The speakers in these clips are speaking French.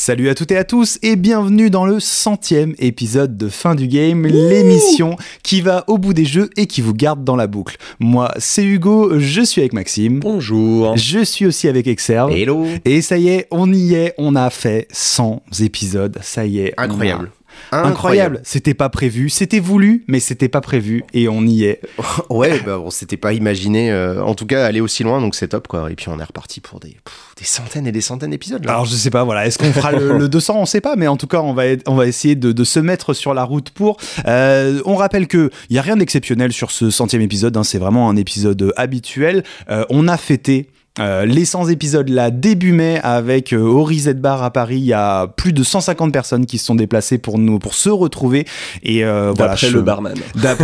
Salut à toutes et à tous et bienvenue dans le 100e épisode de Fin du Game, l'émission qui va au bout des jeux et qui vous garde dans la boucle. Moi, c'est Hugo, je suis avec Maxime. Bonjour. Je suis aussi avec Exerve. Hello. Et ça y est, on y est, on a fait 100 épisodes, ça y est. Incroyable. Incroyable. C'était pas prévu, c'était voulu, mais c'était pas prévu et on y est. Ouais, bah, on s'était pas imaginé, en tout cas, aller aussi loin, donc c'est top, quoi. Et puis on est reparti pour des centaines et des centaines d'épisodes, là. Alors je sais pas, voilà, est-ce qu'on fera le 200, on sait pas, mais en tout cas on va essayer de se mettre sur la route pour. On rappelle que y a rien d'exceptionnel sur ce 100e épisode, hein, c'est vraiment un épisode habituel. On a fêté les 100 épisodes là début mai avec au Reset Bar à Paris. Il y a plus de 150 personnes qui se sont déplacées pour se retrouver et d'après le barman.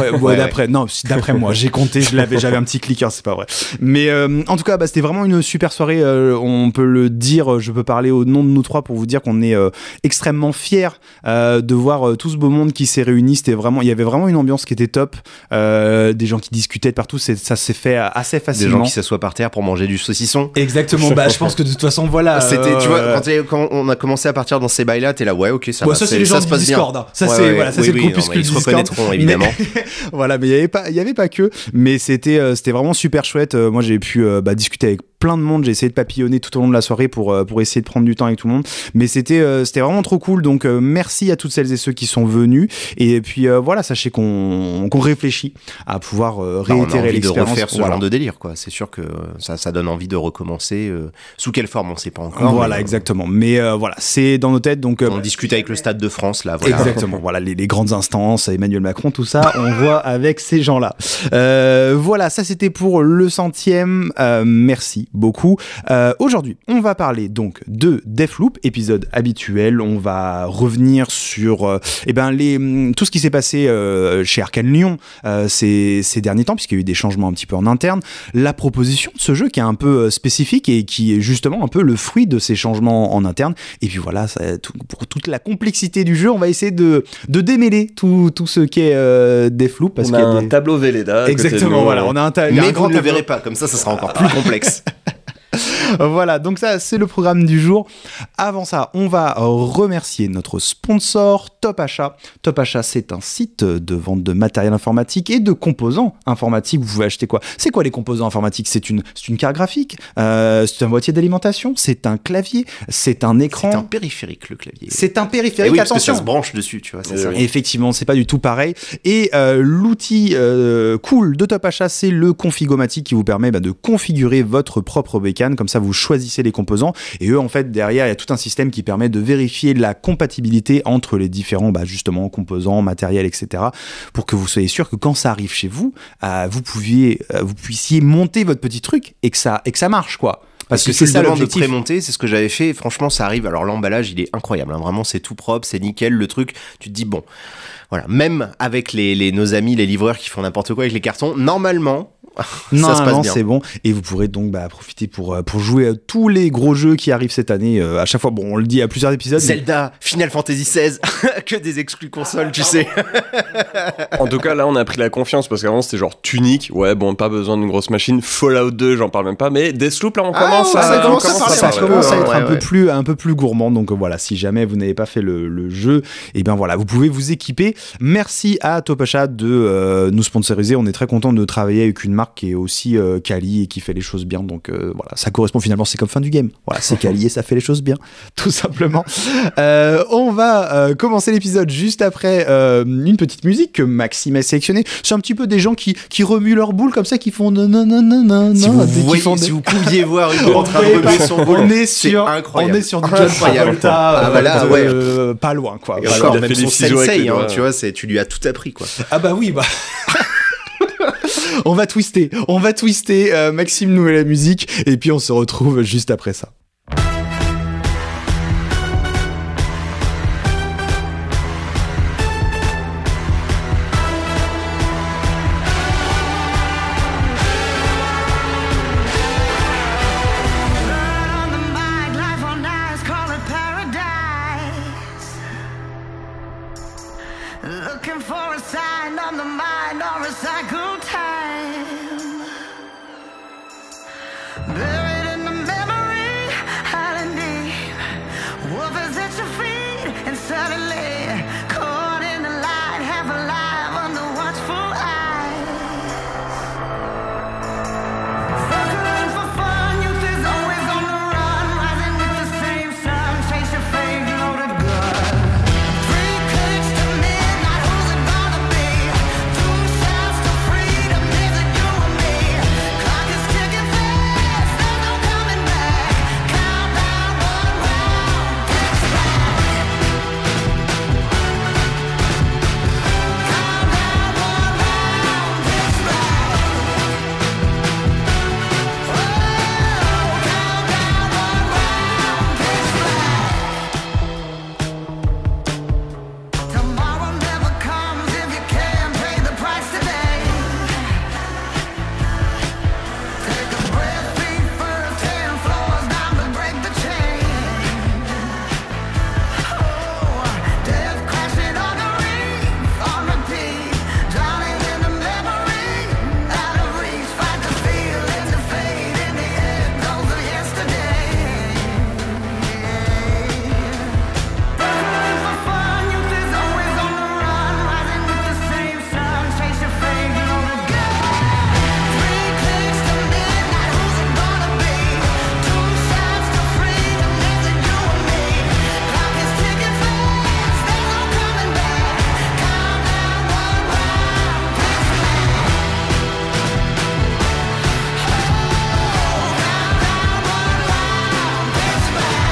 D'après moi, j'ai compté, j'avais un petit clicker, c'est pas vrai. Mais en tout cas, c'était vraiment une super soirée. On peut le dire, je peux parler au nom de nous trois pour vous dire qu'on est extrêmement fiers de voir tout ce beau monde qui s'est réuni. Il y avait vraiment une ambiance qui était top. Des gens qui discutaient de partout, ça s'est fait assez facilement. Des gens qui s'assoient par terre pour manger du saucisson. Exactement, je pense que de toute façon, voilà. C'était, tu vois, quand on a commencé à partir dans ces bails-là, t'es là, ouais, ok, ça va. Ça, c'est les gens du Discord. Hein. Ça, c'est le groupuscule du Discord. Ils se reconnaîtront, évidemment. Voilà, mais il y avait pas que. Mais c'était vraiment super chouette. Moi, j'ai pu discuter avec plein de monde, j'ai essayé de papillonner tout au long de la soirée pour essayer de prendre du temps avec tout le monde, mais c'était vraiment trop cool, donc merci à toutes celles et ceux qui sont venus, et puis voilà, sachez qu'on réfléchit à pouvoir réitérer l'expérience. De refaire ce genre de délire, quoi. C'est sûr que ça donne envie de recommencer, sous quelle forme on sait pas encore. Voilà, exactement, mais voilà, c'est dans nos têtes, donc on discute avec le Stade de France, là, voilà. Exactement, voilà, les grandes instances, Emmanuel Macron, tout ça, on voit avec ces gens-là. Voilà, ça c'était pour le 100e, merci beaucoup. Aujourd'hui, on va parler donc de Deathloop, épisode habituel. On va revenir sur tout ce qui s'est passé chez Arkane Lyon ces derniers temps, puisqu'il y a eu des changements un petit peu en interne. La proposition de ce jeu qui est un peu spécifique et qui est justement un peu le fruit de ces changements en interne. Et puis voilà, pour toute la complexité du jeu, on va essayer de démêler tout ce qu'est Deathloop. Parce on a un tableau Velleda. Exactement, voilà. On a un mais vous ne le verrez pas, comme ça sera encore plus complexe. Voilà, donc ça c'est le programme du jour. Avant ça, on va remercier notre sponsor Top Achat. Top Achat, c'est un site de vente de matériel informatique et de composants informatiques. Vous pouvez acheter quoi ? C'est quoi les composants informatiques ? C'est une carte graphique, c'est un boîtier d'alimentation, c'est un clavier, c'est un écran. C'est un périphérique, le clavier. C'est un périphérique, oui, attention. parce que ça se branche dessus, tu vois. C'est ça. Et effectivement, c'est pas du tout pareil. Et l'outil cool de Top Achat, c'est le Configomatic qui vous permet de configurer votre propre bécane. Comme ça, vous choisissez les composants et eux, en fait, derrière, il y a tout un système qui permet de vérifier la compatibilité entre les différents, justement, composants, matériels, etc. pour que vous soyez sûr que quand ça arrive chez vous, vous puissiez monter votre petit truc et que ça marche, quoi. Parce que c'est ça l'objectif. De prémonter, c'est ce que j'avais fait. Franchement, ça arrive. Alors l'emballage, il est incroyable. Hein. Vraiment, c'est tout propre, c'est nickel. Le truc, tu te dis bon, voilà. Même avec nos amis, les livreurs qui font n'importe quoi avec les cartons, normalement. Ça se passe bien. C'est bon, et vous pourrez donc profiter pour jouer à tous les gros jeux qui arrivent cette année. À chaque fois, on le dit à plusieurs épisodes. Zelda, Final Fantasy XVI, que des exclus consoles, tu sais. En tout cas, là, on a pris la confiance parce qu'avant c'était genre Tunic. Ouais, bon, pas besoin d'une grosse machine. Fallout 2, j'en parle même pas. Mais Deathloop, là, on commence à être un peu plus gourmand. Donc voilà, si jamais vous n'avez pas fait le jeu, et bien voilà, vous pouvez vous équiper. Merci à Top Achat de nous sponsoriser. On est très content de travailler avec une marque qui est aussi quali et qui fait les choses bien, donc voilà, ça correspond finalement, c'est comme Fin du Game, voilà, c'est quali et ça fait les choses bien, tout simplement. On va commencer l'épisode juste après une petite musique que Maxime a sélectionnée. C'est un petit peu des gens qui remuent leur boule comme ça, qui font non. Si vous pouviez voir Hugo en train de remuer son boule, c'est incroyable. On est sur du John Travolta, pas loin, quoi. Et encore, même son sensei, tu vois, tu lui as tout appris, quoi. Ah bah oui, On va twister. Maxime nous met la musique et puis on se retrouve juste après ça. Looking for a sign on the mind or a cycle time. Buried in the memory, hiding deep. Wolf is in at your feet, and suddenly caught in the light, half alive under watchful eyes. Circling for fun, youth is always on the run, rising with the same sun, chase your fate, loaded gun. 3 clicks to midnight, who's it gonna be? 2 shouts to freedom, is it you or me? Clock is ticking fast, there's no coming back. Countdown, one round, pitch black. Countdown, one round, pitch black. Whoa, countdown, one round, pitch black. Tomorrow never comes if you can't pay the price today. Take a breath, feet first, 10 floors down to break the chain. Oh, death crashing on the reef, on repeat, drowning in the memory, out of reach, fight the feeling, the fade in the echoes of yesterday. Burning for fun, youth is always on the run, rising with the same sun, chase your fate, loaded gun. 3 clicks to midnight, who's it gonna be? 2 shots to freedom, is it you or me? Clock is ticking fast, there's no coming back. Countdown, one round, pitch black. Countdown, one round, pitch black.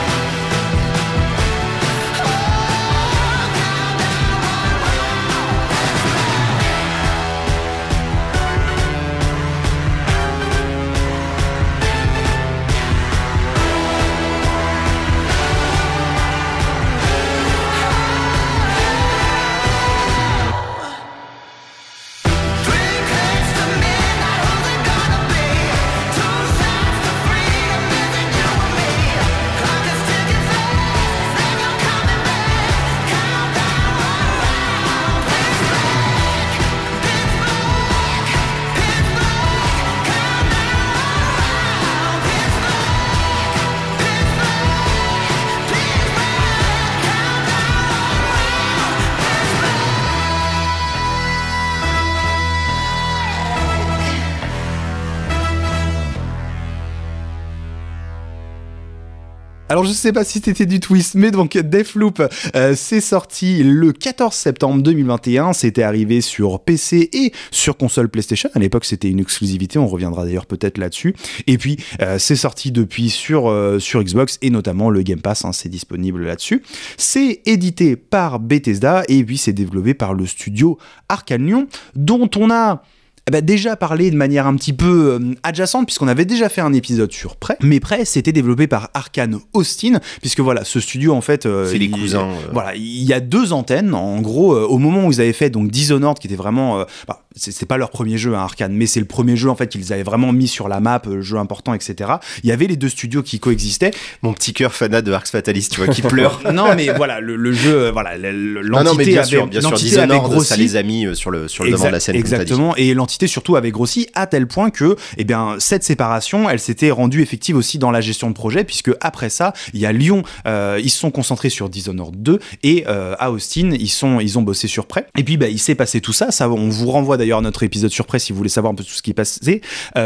Alors je sais pas si c'était du twist, mais donc Deathloop, c'est sorti le 14 septembre 2021, c'était arrivé sur PC et sur console PlayStation, à l'époque c'était une exclusivité, on reviendra d'ailleurs peut-être là-dessus, et puis c'est sorti depuis sur Xbox et notamment le Game Pass, hein, c'est disponible là-dessus. C'est édité par Bethesda et puis c'est développé par le studio Arkane Lyon, dont on a déjà parlé de manière un petit peu adjacente, puisqu'on avait déjà fait un épisode sur Prey, mais Prey c'était développé par Arkane Austin, puisque voilà, ce studio en fait c'est les cousins. Voilà, il y a 2 antennes en gros, au moment où ils avaient fait donc Dishonored, qui était vraiment c'est pas leur premier jeu, hein, Arkane, mais c'est le premier jeu en fait qu'ils avaient vraiment mis sur la map, jeu important, etc. Il y avait les 2 studios qui coexistaient. Mon petit cœur fanat de Arx Fatalis, tu vois, qui pleure. Non mais voilà, le jeu, voilà, l'entité bien avait, sûr, Dishonored, grossi. ça les a mis sur le devant de la scène. Exactement, et l'entité surtout avait grossi à tel point que cette séparation, elle s'était rendue effective aussi dans la gestion de projet, puisque après ça, il y a Lyon, ils se sont concentrés sur Dishonored 2, et à Austin, ils ont bossé sur Prey. Et puis il s'est passé tout ça, on vous renvoie d'ailleurs à notre épisode sur Prey si vous voulez savoir un peu tout ce qui est passé.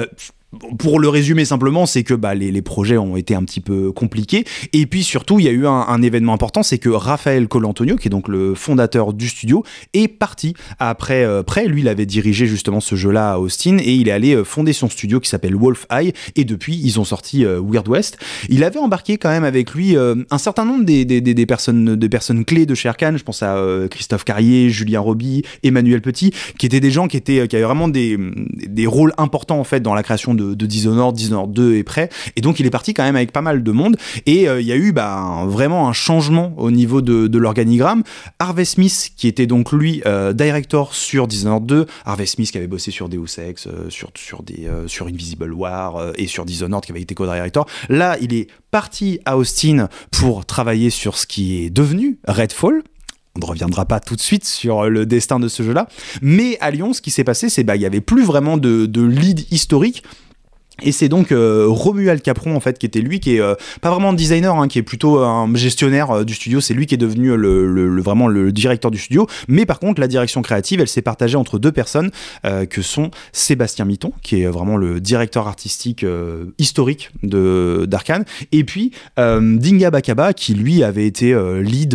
Pour le résumer simplement, c'est que les projets ont été un petit peu compliqués, et puis surtout il y a eu un événement important, c'est que Raphaël Colantonio, qui est donc le fondateur du studio, est parti après Prey. Lui il avait dirigé justement ce jeu-là à Austin, et il est allé fonder son studio qui s'appelle Wolf Eye, et depuis ils ont sorti Weird West. Il avait embarqué quand même avec lui un certain nombre des personnes clés de chez Arkane. Je pense à Christophe Carrier, Julien Roby, Emmanuel Petit, qui étaient des gens qui avaient vraiment des rôles importants en fait dans la création de Dishonored 2 et Prey, et donc il est parti quand même avec pas mal de monde, et il y a eu vraiment un changement au niveau de l'organigramme. Harvey Smith, qui était donc lui director sur Dishonored 2, Harvey Smith qui avait bossé sur Deus Ex, sur Invisible War et sur Dishonored, qui avait été co-director, là il est parti à Austin pour travailler sur ce qui est devenu Redfall. On ne reviendra pas tout de suite sur le destin de ce jeu-là, mais à Lyon, ce qui s'est passé, c'est il y avait plus vraiment de lead historique. Et c'est donc Romuald Capron en fait qui était lui qui est pas vraiment designer qui est plutôt un gestionnaire du studio, c'est lui qui est devenu vraiment le directeur du studio, mais par contre la direction créative elle s'est partagée entre deux personnes que sont Sébastien Mitton qui est vraiment le directeur artistique historique d'Arcane, et puis Dinga Bakaba qui lui avait été lead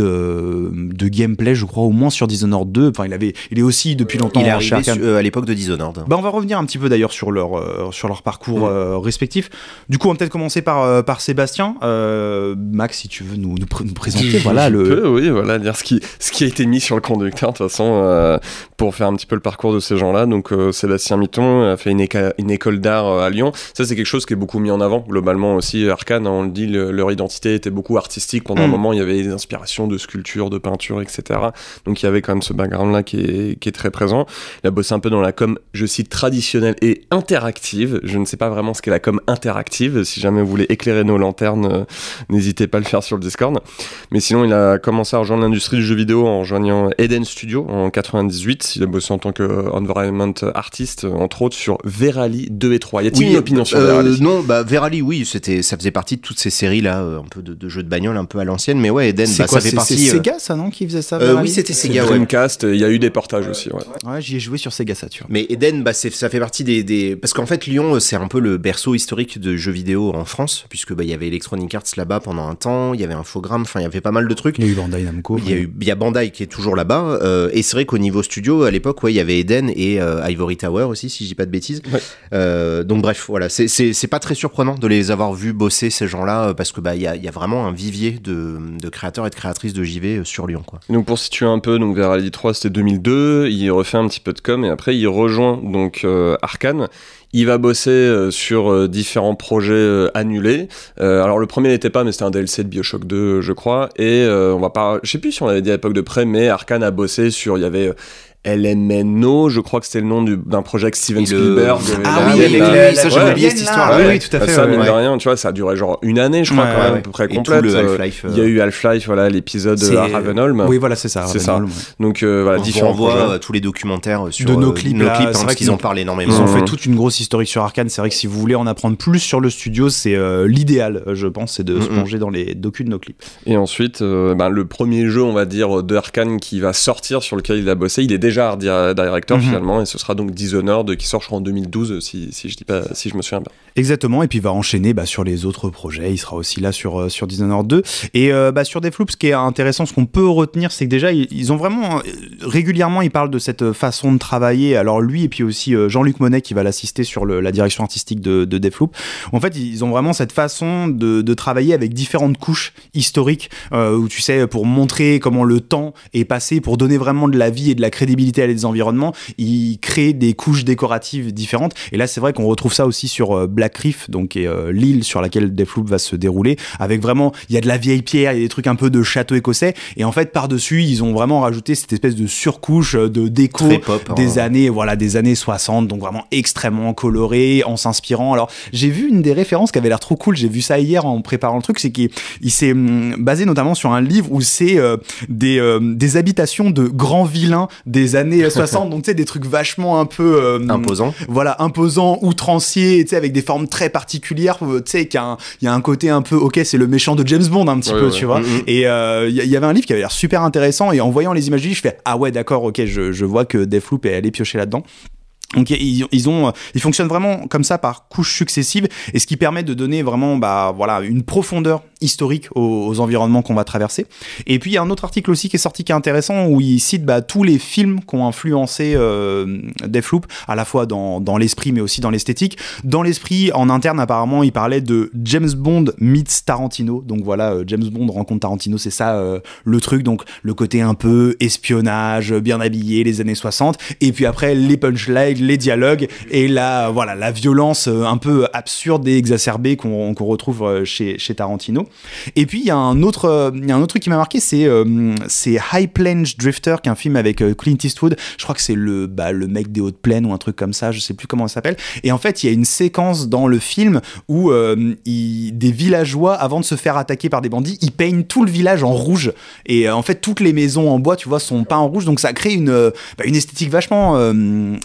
de gameplay je crois au moins sur Dishonored 2, enfin il est aussi depuis longtemps Il est chez arrivé Arcane. à l'époque de Dishonored. On va revenir un petit peu d'ailleurs sur leur parcours respectifs. Du coup, on va peut-être commencer par Sébastien. Max, si tu veux nous présenter, voilà dire ce qui a été mis sur le conducteur de toute façon pour faire un petit peu le parcours de ces gens-là. Donc Sébastien Mitton a fait une école d'art à Lyon. Ça, c'est quelque chose qui est beaucoup mis en avant globalement aussi. Arcane, on le dit, leur identité était beaucoup artistique. Pendant un moment, il y avait des inspirations de sculpture, de peinture, etc. Donc il y avait quand même ce background-là qui est très présent. Il a bossé un peu dans la com, je cite, traditionnelle et interactive. Je ne sais pas vraiment ce qu'est la com interactive. Si jamais vous voulez éclairer nos lanternes, n'hésitez pas à le faire sur le Discord. Mais sinon, il a commencé à rejoindre l'industrie du jeu vidéo en rejoignant Eden Studio en 98. Il a bossé en tant que environment artist, entre autres, sur Verali 2 et 3. Y a-t-il une opinion sur Verali ? Non, Verali, oui, ça faisait partie de toutes ces séries-là, un peu de jeux de bagnole, un peu à l'ancienne. Mais ouais, Eden, ça fait partie. C'est Sega, ça, non, qui faisait ça oui, c'était Sega, ouais. Dreamcast, il y a eu des portages aussi, ouais. Ouais, j'y ai joué sur Sega Saturn. Mais Eden, ça fait partie des... Parce qu'en fait, Lyon, c'est un peu le berceau historique de jeux vidéo en France, puisque il y avait Electronic Arts là-bas pendant un temps, il y avait Infogrames, enfin, il y avait pas mal de trucs. Il y a eu Bandai Namco. Il y a Bandai qui est toujours là-bas, et c'est vrai qu'au niveau studio, à l'époque, il y avait Eden et Ivory Tower aussi, si je dis pas de bêtises. Ouais. Donc bref, voilà, c'est pas très surprenant de les avoir vus bosser, ces gens-là, parce que il y a vraiment un vivier de créateurs et de créatrices de JV sur Lyon, quoi. Donc pour situer un peu, donc Verali 3 c'était 2002, il refait un petit peu de com et après il rejoint donc Arcane. Il va bosser sur différents projets annulés. Alors le premier n'était pas, mais c'était un DLC de BioShock 2, je crois. Et on va pas, je sais plus si on l'avait dit à l'époque de près, mais Arcane a bossé sur, il y avait LMNO, je crois que c'était le nom d'un projet avec Steven Spielberg. Ah oui, ça j'avais oublié cette histoire. Oui, tout à fait. Ça, mine de rien, tu vois, ça a duré genre une année, je crois, quand même, à peu près complète. Et tout le Half-Life. Il y a eu Half-Life, voilà, l'épisode à Ravenholm. Oui, voilà, c'est ça. C'est ça. Donc voilà, différents projets. On voit tous les documentaires sur de nos clips, c'est vrai qu'ils en parlent énormément. Ils ont fait toute une grosse historique sur Arcane. C'est vrai que si vous voulez en apprendre plus sur le studio, c'est l'idéal, je pense, c'est de se plonger dans les docus de nos clips. Et ensuite, le premier jeu, on va dire, de Arcane qui va sortir, sur lequel il a bossé, il est déjà art director finalement, et ce sera donc Dishonored qui sort en 2012 si je me souviens bien. Exactement, et puis il va enchaîner sur les autres projets, il sera aussi là sur Dishonored 2. Et sur Deathloop, ce qui est intéressant, ce qu'on peut retenir, c'est que déjà ils ont vraiment régulièrement, ils parlent de cette façon de travailler. Alors lui et puis aussi Jean-Luc Monet qui va l'assister sur la direction artistique de Deathloop. En fait, ils ont vraiment cette façon de travailler avec différentes couches historiques où tu sais, pour montrer comment le temps est passé, pour donner vraiment de la vie et de la crédibilité à des environnements, ils créent des couches décoratives différentes. Et là, c'est vrai qu'on retrouve ça aussi sur Black Reef, donc l'île sur laquelle Deathloop va se dérouler, avec vraiment, il y a de la vieille pierre, il y a des trucs un peu de château écossais, et en fait par-dessus ils ont vraiment rajouté cette espèce de surcouche de déco des années 60, donc vraiment extrêmement coloré, en s'inspirant. Alors j'ai vu une des références qui avait l'air trop cool, j'ai vu ça hier en préparant le truc, c'est qu'il s'est basé notamment sur un livre où c'est des habitations de grands vilains des années 60, donc tu sais, des trucs vachement un peu imposants, outranciers, tu sais, avec des formes très particulières, tu sais, il y a un côté un peu, ok, c'est le méchant de James Bond un petit peu, tu vois. Et il y avait un livre qui avait l'air super intéressant, et en voyant les images du livre, je fais ah ouais, d'accord, ok, je vois que Deathloop est allé piocher là-dedans. Donc ils fonctionnent vraiment comme ça par couches successives, et ce qui permet de donner vraiment une profondeur historique aux environnements qu'on va traverser. Et puis il y a un autre article aussi qui est sorti qui est intéressant, où il cite tous les films qui ont influencé Deathloop, à la fois dans l'esprit mais aussi dans l'esthétique. Dans l'esprit, en interne apparemment, il parlait de James Bond meets Tarantino. Donc voilà, James Bond rencontre Tarantino, c'est ça le truc. Donc le côté un peu espionnage, bien habillé, les années 60, et puis après les punchlines, les dialogues et la violence un peu absurde et exacerbée qu'on retrouve chez Tarantino. Et puis il y a un autre truc qui m'a marqué, c'est High Plains Drifter, qui est un film avec Clint Eastwood. Je crois que c'est le mec des hautes plaines ou un truc comme ça, je sais plus comment ça s'appelle. Et en fait il y a une séquence dans le film où des villageois, avant de se faire attaquer par des bandits, ils peignent tout le village en rouge, et en fait toutes les maisons en bois, tu vois, sont peintes en rouge, donc ça crée une esthétique vachement étonnante,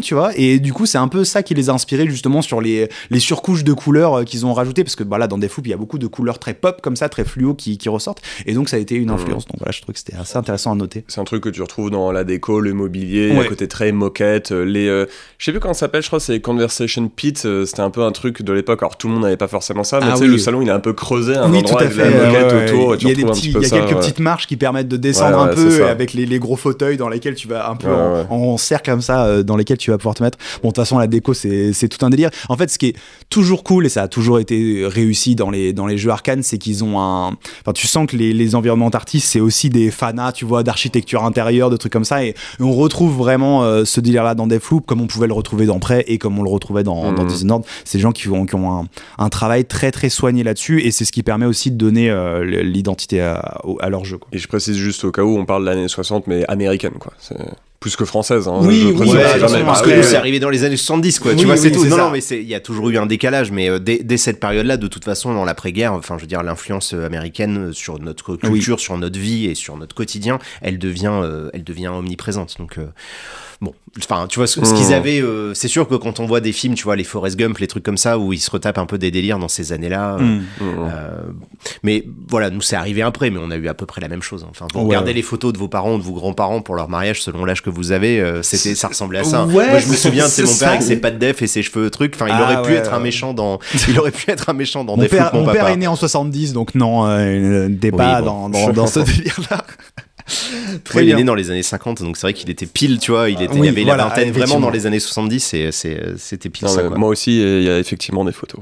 tu vois, et du coup c'est un peu ça qui les a inspirés justement sur les surcouches de couleurs qu'ils ont rajoutées, parce que là dans Deathloop il y a beaucoup de couleurs très pop comme ça, très fluo qui ressortent, et donc ça a été une influence. Donc voilà, je trouve que c'était assez intéressant à noter. C'est un truc que tu retrouves dans la déco, le mobilier, Ouais. à côté très moquette, je sais plus comment ça s'appelle, je crois c'est Conversation Pit, c'était un peu un truc de l'époque, alors tout le monde n'avait pas forcément ça, mais Ah tu sais, oui. le salon il est un peu creusé à un Oui, tout endroit à avec de la fait. moquette Ouais, autour, ouais. et tu Il y a des retrouves un petits, petit peu il y a ça. quelques Ouais. petites marches qui permettent de descendre Ouais, un ouais, peu, c'est ça. avec les gros fauteuils dans lesquels tu vas un peu Ouais, en cercle comme ça, dans lesquels tu vas pouvoir te mettre. Bon, de toute façon, la déco, c'est tout un délire. En fait, ce qui est toujours cool, et ça a toujours été réussi dans les jeux Arcane, c'est qu'ils ont enfin, tu sens que les environnements artistes, c'est aussi des fanats, tu vois, d'architecture intérieure, de trucs comme ça, et on retrouve vraiment ce délire-là dans Deathloop, comme on pouvait le retrouver dans Prey et comme on le retrouvait dans Dishonored. C'est des gens qui ont un travail très très soigné là-dessus, et c'est ce qui permet aussi de donner l'identité à leur jeu, quoi. Et je précise juste au cas où on parle de l'année 60, mais américaine, quoi. C'est plus que française. Hein. Oui, Je oui, précise, ouais, c'est jamais. parce Ah que ouais, nous, ouais. c'est arrivé dans les années 70, quoi. Oui, Tu vois, c'est oui, tout. c'est Non, ça. non, mais il y a toujours eu un décalage, mais dès cette période-là, de toute façon, dans l'après-guerre, enfin, je veux dire, l'influence américaine sur notre culture, sur notre vie et sur notre quotidien, elle devient omniprésente. Donc, bon, enfin, tu vois, ce qu'ils avaient, c'est sûr que quand on voit des films, tu vois, les Forrest Gump, les trucs comme ça, où ils se retapent un peu des délires dans ces années-là. Mais voilà, nous, c'est arrivé après, mais on a eu à peu près la même chose. Enfin, vous regardez les photos de vos parents, de vos grands-parents pour leur mariage, selon l'âge que vous avez, ça ressemblait à ça. Ouais, Moi, je me souviens, c'est c'est mon père ça. avec ses pattes def et ses cheveux trucs. Enfin, il Ah, aurait pu ouais, être un ouais. méchant dans Mon Deathloop, père, mon mon papa. père est né en 70, donc non, il n'était pas Oui, bon. dans ce délire-là. Très Ouais, il est bien. né dans les années 50, donc c'est vrai qu'il était pile, tu vois, il Oui, avait voilà, la vingtaine vraiment effectivement. dans les années 70, et c'était pile Non, ça, mais quoi. moi aussi, il y a effectivement des photos.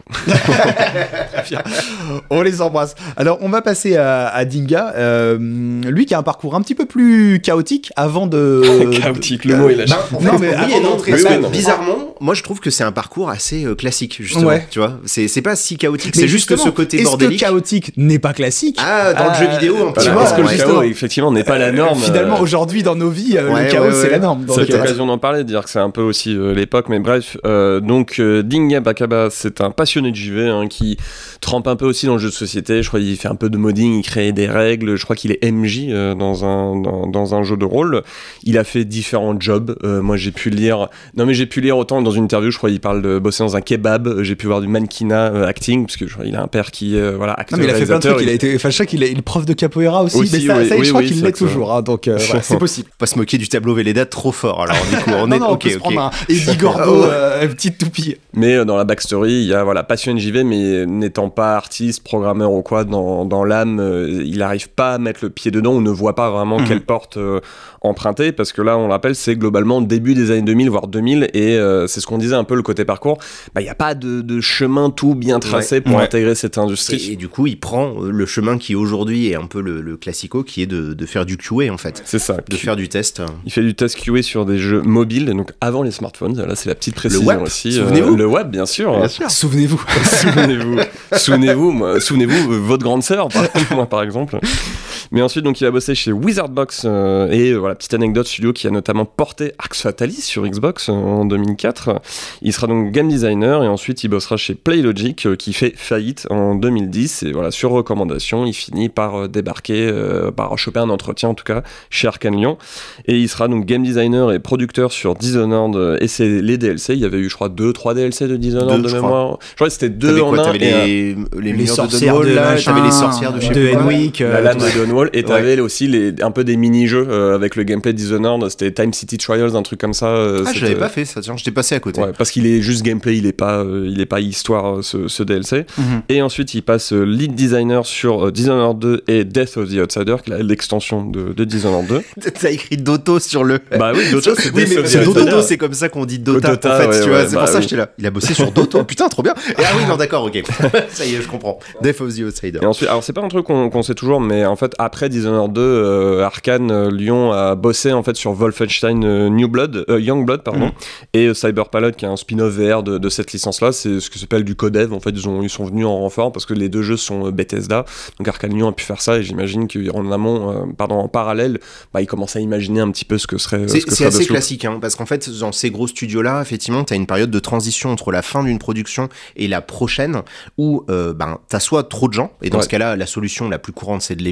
On les embrasse. Alors, on va passer à Dinga, lui qui a un parcours un petit peu plus chaotique avant de... Chaotique, le mot est lâché. En Non, fait, mais oui avant et non, d'entrer parce dans- que bizarrement, moi je trouve que c'est un parcours assez classique, justement. Ouais. Tu vois, c'est pas si chaotique, Mais c'est juste que ce justement, côté est-ce bordélique. que chaotique n'est pas classique? Ah, dans le jeu vidéo, un peu. tu Voilà, vois, parce que le justement. chaos, effectivement, n'est pas la norme. Finalement, aujourd'hui, dans nos vies, Ouais, le chaos, ouais, c'est ouais. la norme. Donc, C'est vrai. l'occasion d'en parler, de dire que c'est un peu aussi l'époque, mais bref. Donc, Dinga Bakaba, c'est un passionné de JV hein, qui trempe un peu aussi dans le jeu de société. Je crois qu'il fait un peu de modding, il crée des règles. Je crois qu'il est MJ dans un jeu de rôle. Il a fait différents jobs. Moi, j'ai pu lire. Non, mais j'ai pu lire autant dans une interview. Je crois qu'il parle de bosser dans un kebab. J'ai pu voir du mannequinat acting, parce que je crois qu'il a un père qui voilà acteur. Non, mais il a fait plein de réalisateur. trucs. Il a été, enfin, je sais qu'il est prof de capoeira aussi, Aussi, mais ça, oui, ça, oui, je crois oui, qu'il c'est l'est que ça. toujours. Hein, donc, voilà, c'est possible. Faut pas se moquer du tableau Velleda trop fort. Alors du coup, on est non, on ok, peut se ok. prendre un Eddie Gordo, petite toupie. Mais dans la backstory, il y a voilà, passionné de JV, mais n'étant pas artiste, programmeur ou quoi, dans l'âme, il n'arrive pas à mettre le pied dedans ou ne voit pas vraiment quelle porte emprunter, parce que là, on le rappelle, c'est globalement début des années 2000, voire 2000, et c'est ce qu'on disait un peu le côté parcours. Bah, il n'y a pas de chemin tout bien tracé pour intégrer cette industrie. Et du coup, il prend le chemin qui aujourd'hui est un peu le classico, qui est de faire du QA en fait. C'est ça. De faire du test. Il fait du test QA sur des jeux mobiles, donc avant les smartphones. Là, c'est la petite précision web, aussi. souvenez-vous. Le web, bien sûr. Souvenez-vous. Souvenez-vous, votre grande sœur, moi par exemple. Mais ensuite, donc, il a bossé chez Wizardbox et voilà, petite anecdote studio qui a notamment porté Arx Fatalis sur Xbox en 2004. Il sera donc game designer et ensuite il bossera chez Playlogic qui fait faillite en 2010 et voilà, sur recommandation, il finit par débarquer, par choper un entretien en tout cas chez Arcane Lyon et il sera donc game designer et producteur sur Dishonored et c'est les DLC. Il y avait eu, je crois, 2-3 DLC de Dishonored de mémoire. Je crois que c'était 2 en 1. T'avais les mineurs de sorcières Dawnwall, de là, machin, t'avais les sorcières de je sais de plus quoi. Henwick, la lame de Dawnwall et t'avais Ouais. aussi un peu des mini-jeux avec le gameplay de Dishonored, c'était Time City Trials, un truc comme ça. Ah, je l'avais pas fait ça, tiens, j'étais passé à côté. Ouais, parce qu'il est juste gameplay, il est pas histoire ce DLC. Et ensuite il passe lead designer sur Dishonored 2 et Death of the Outsider, qui est l'extension de Dishonored 2. T'as écrit Dotto sur le. Bah oui, Dotto c'est Oui, Death mais of the c'est Outsider. Dotto, c'est comme ça qu'on dit Dota, Dota, en fait, ouais, tu vois, ouais, c'est bah pour ça que oui. j'étais là. Il a bossé sur Dotto, putain, trop bien. Et ah oui, non, d'accord, ok. Ça y est, je comprends. Death of the Outsider. Et ensuite, alors c'est pas un truc qu'on sait toujours, mais en fait après Dishonored 2, Arcane Lyon a bossé en fait sur Wolfenstein Youngblood pardon, et Cyberpilot qui est un spin-off VR de cette licence-là. C'est ce que s'appelle du codev. En fait, ils sont venus en renfort parce que les deux jeux sont Bethesda. Donc Arcane Lyon a pu faire ça et j'imagine qu'en amont, en parallèle, bah, ils commencent à imaginer un petit peu ce que serait. C'est assez classique, hein, parce qu'en fait, dans ces gros studios-là, effectivement, t'as une période de transition entre la fin d'une production et la prochaine, où t'as soit trop de gens, et dans ce cas-là, la solution la plus courante, c'est de les virer et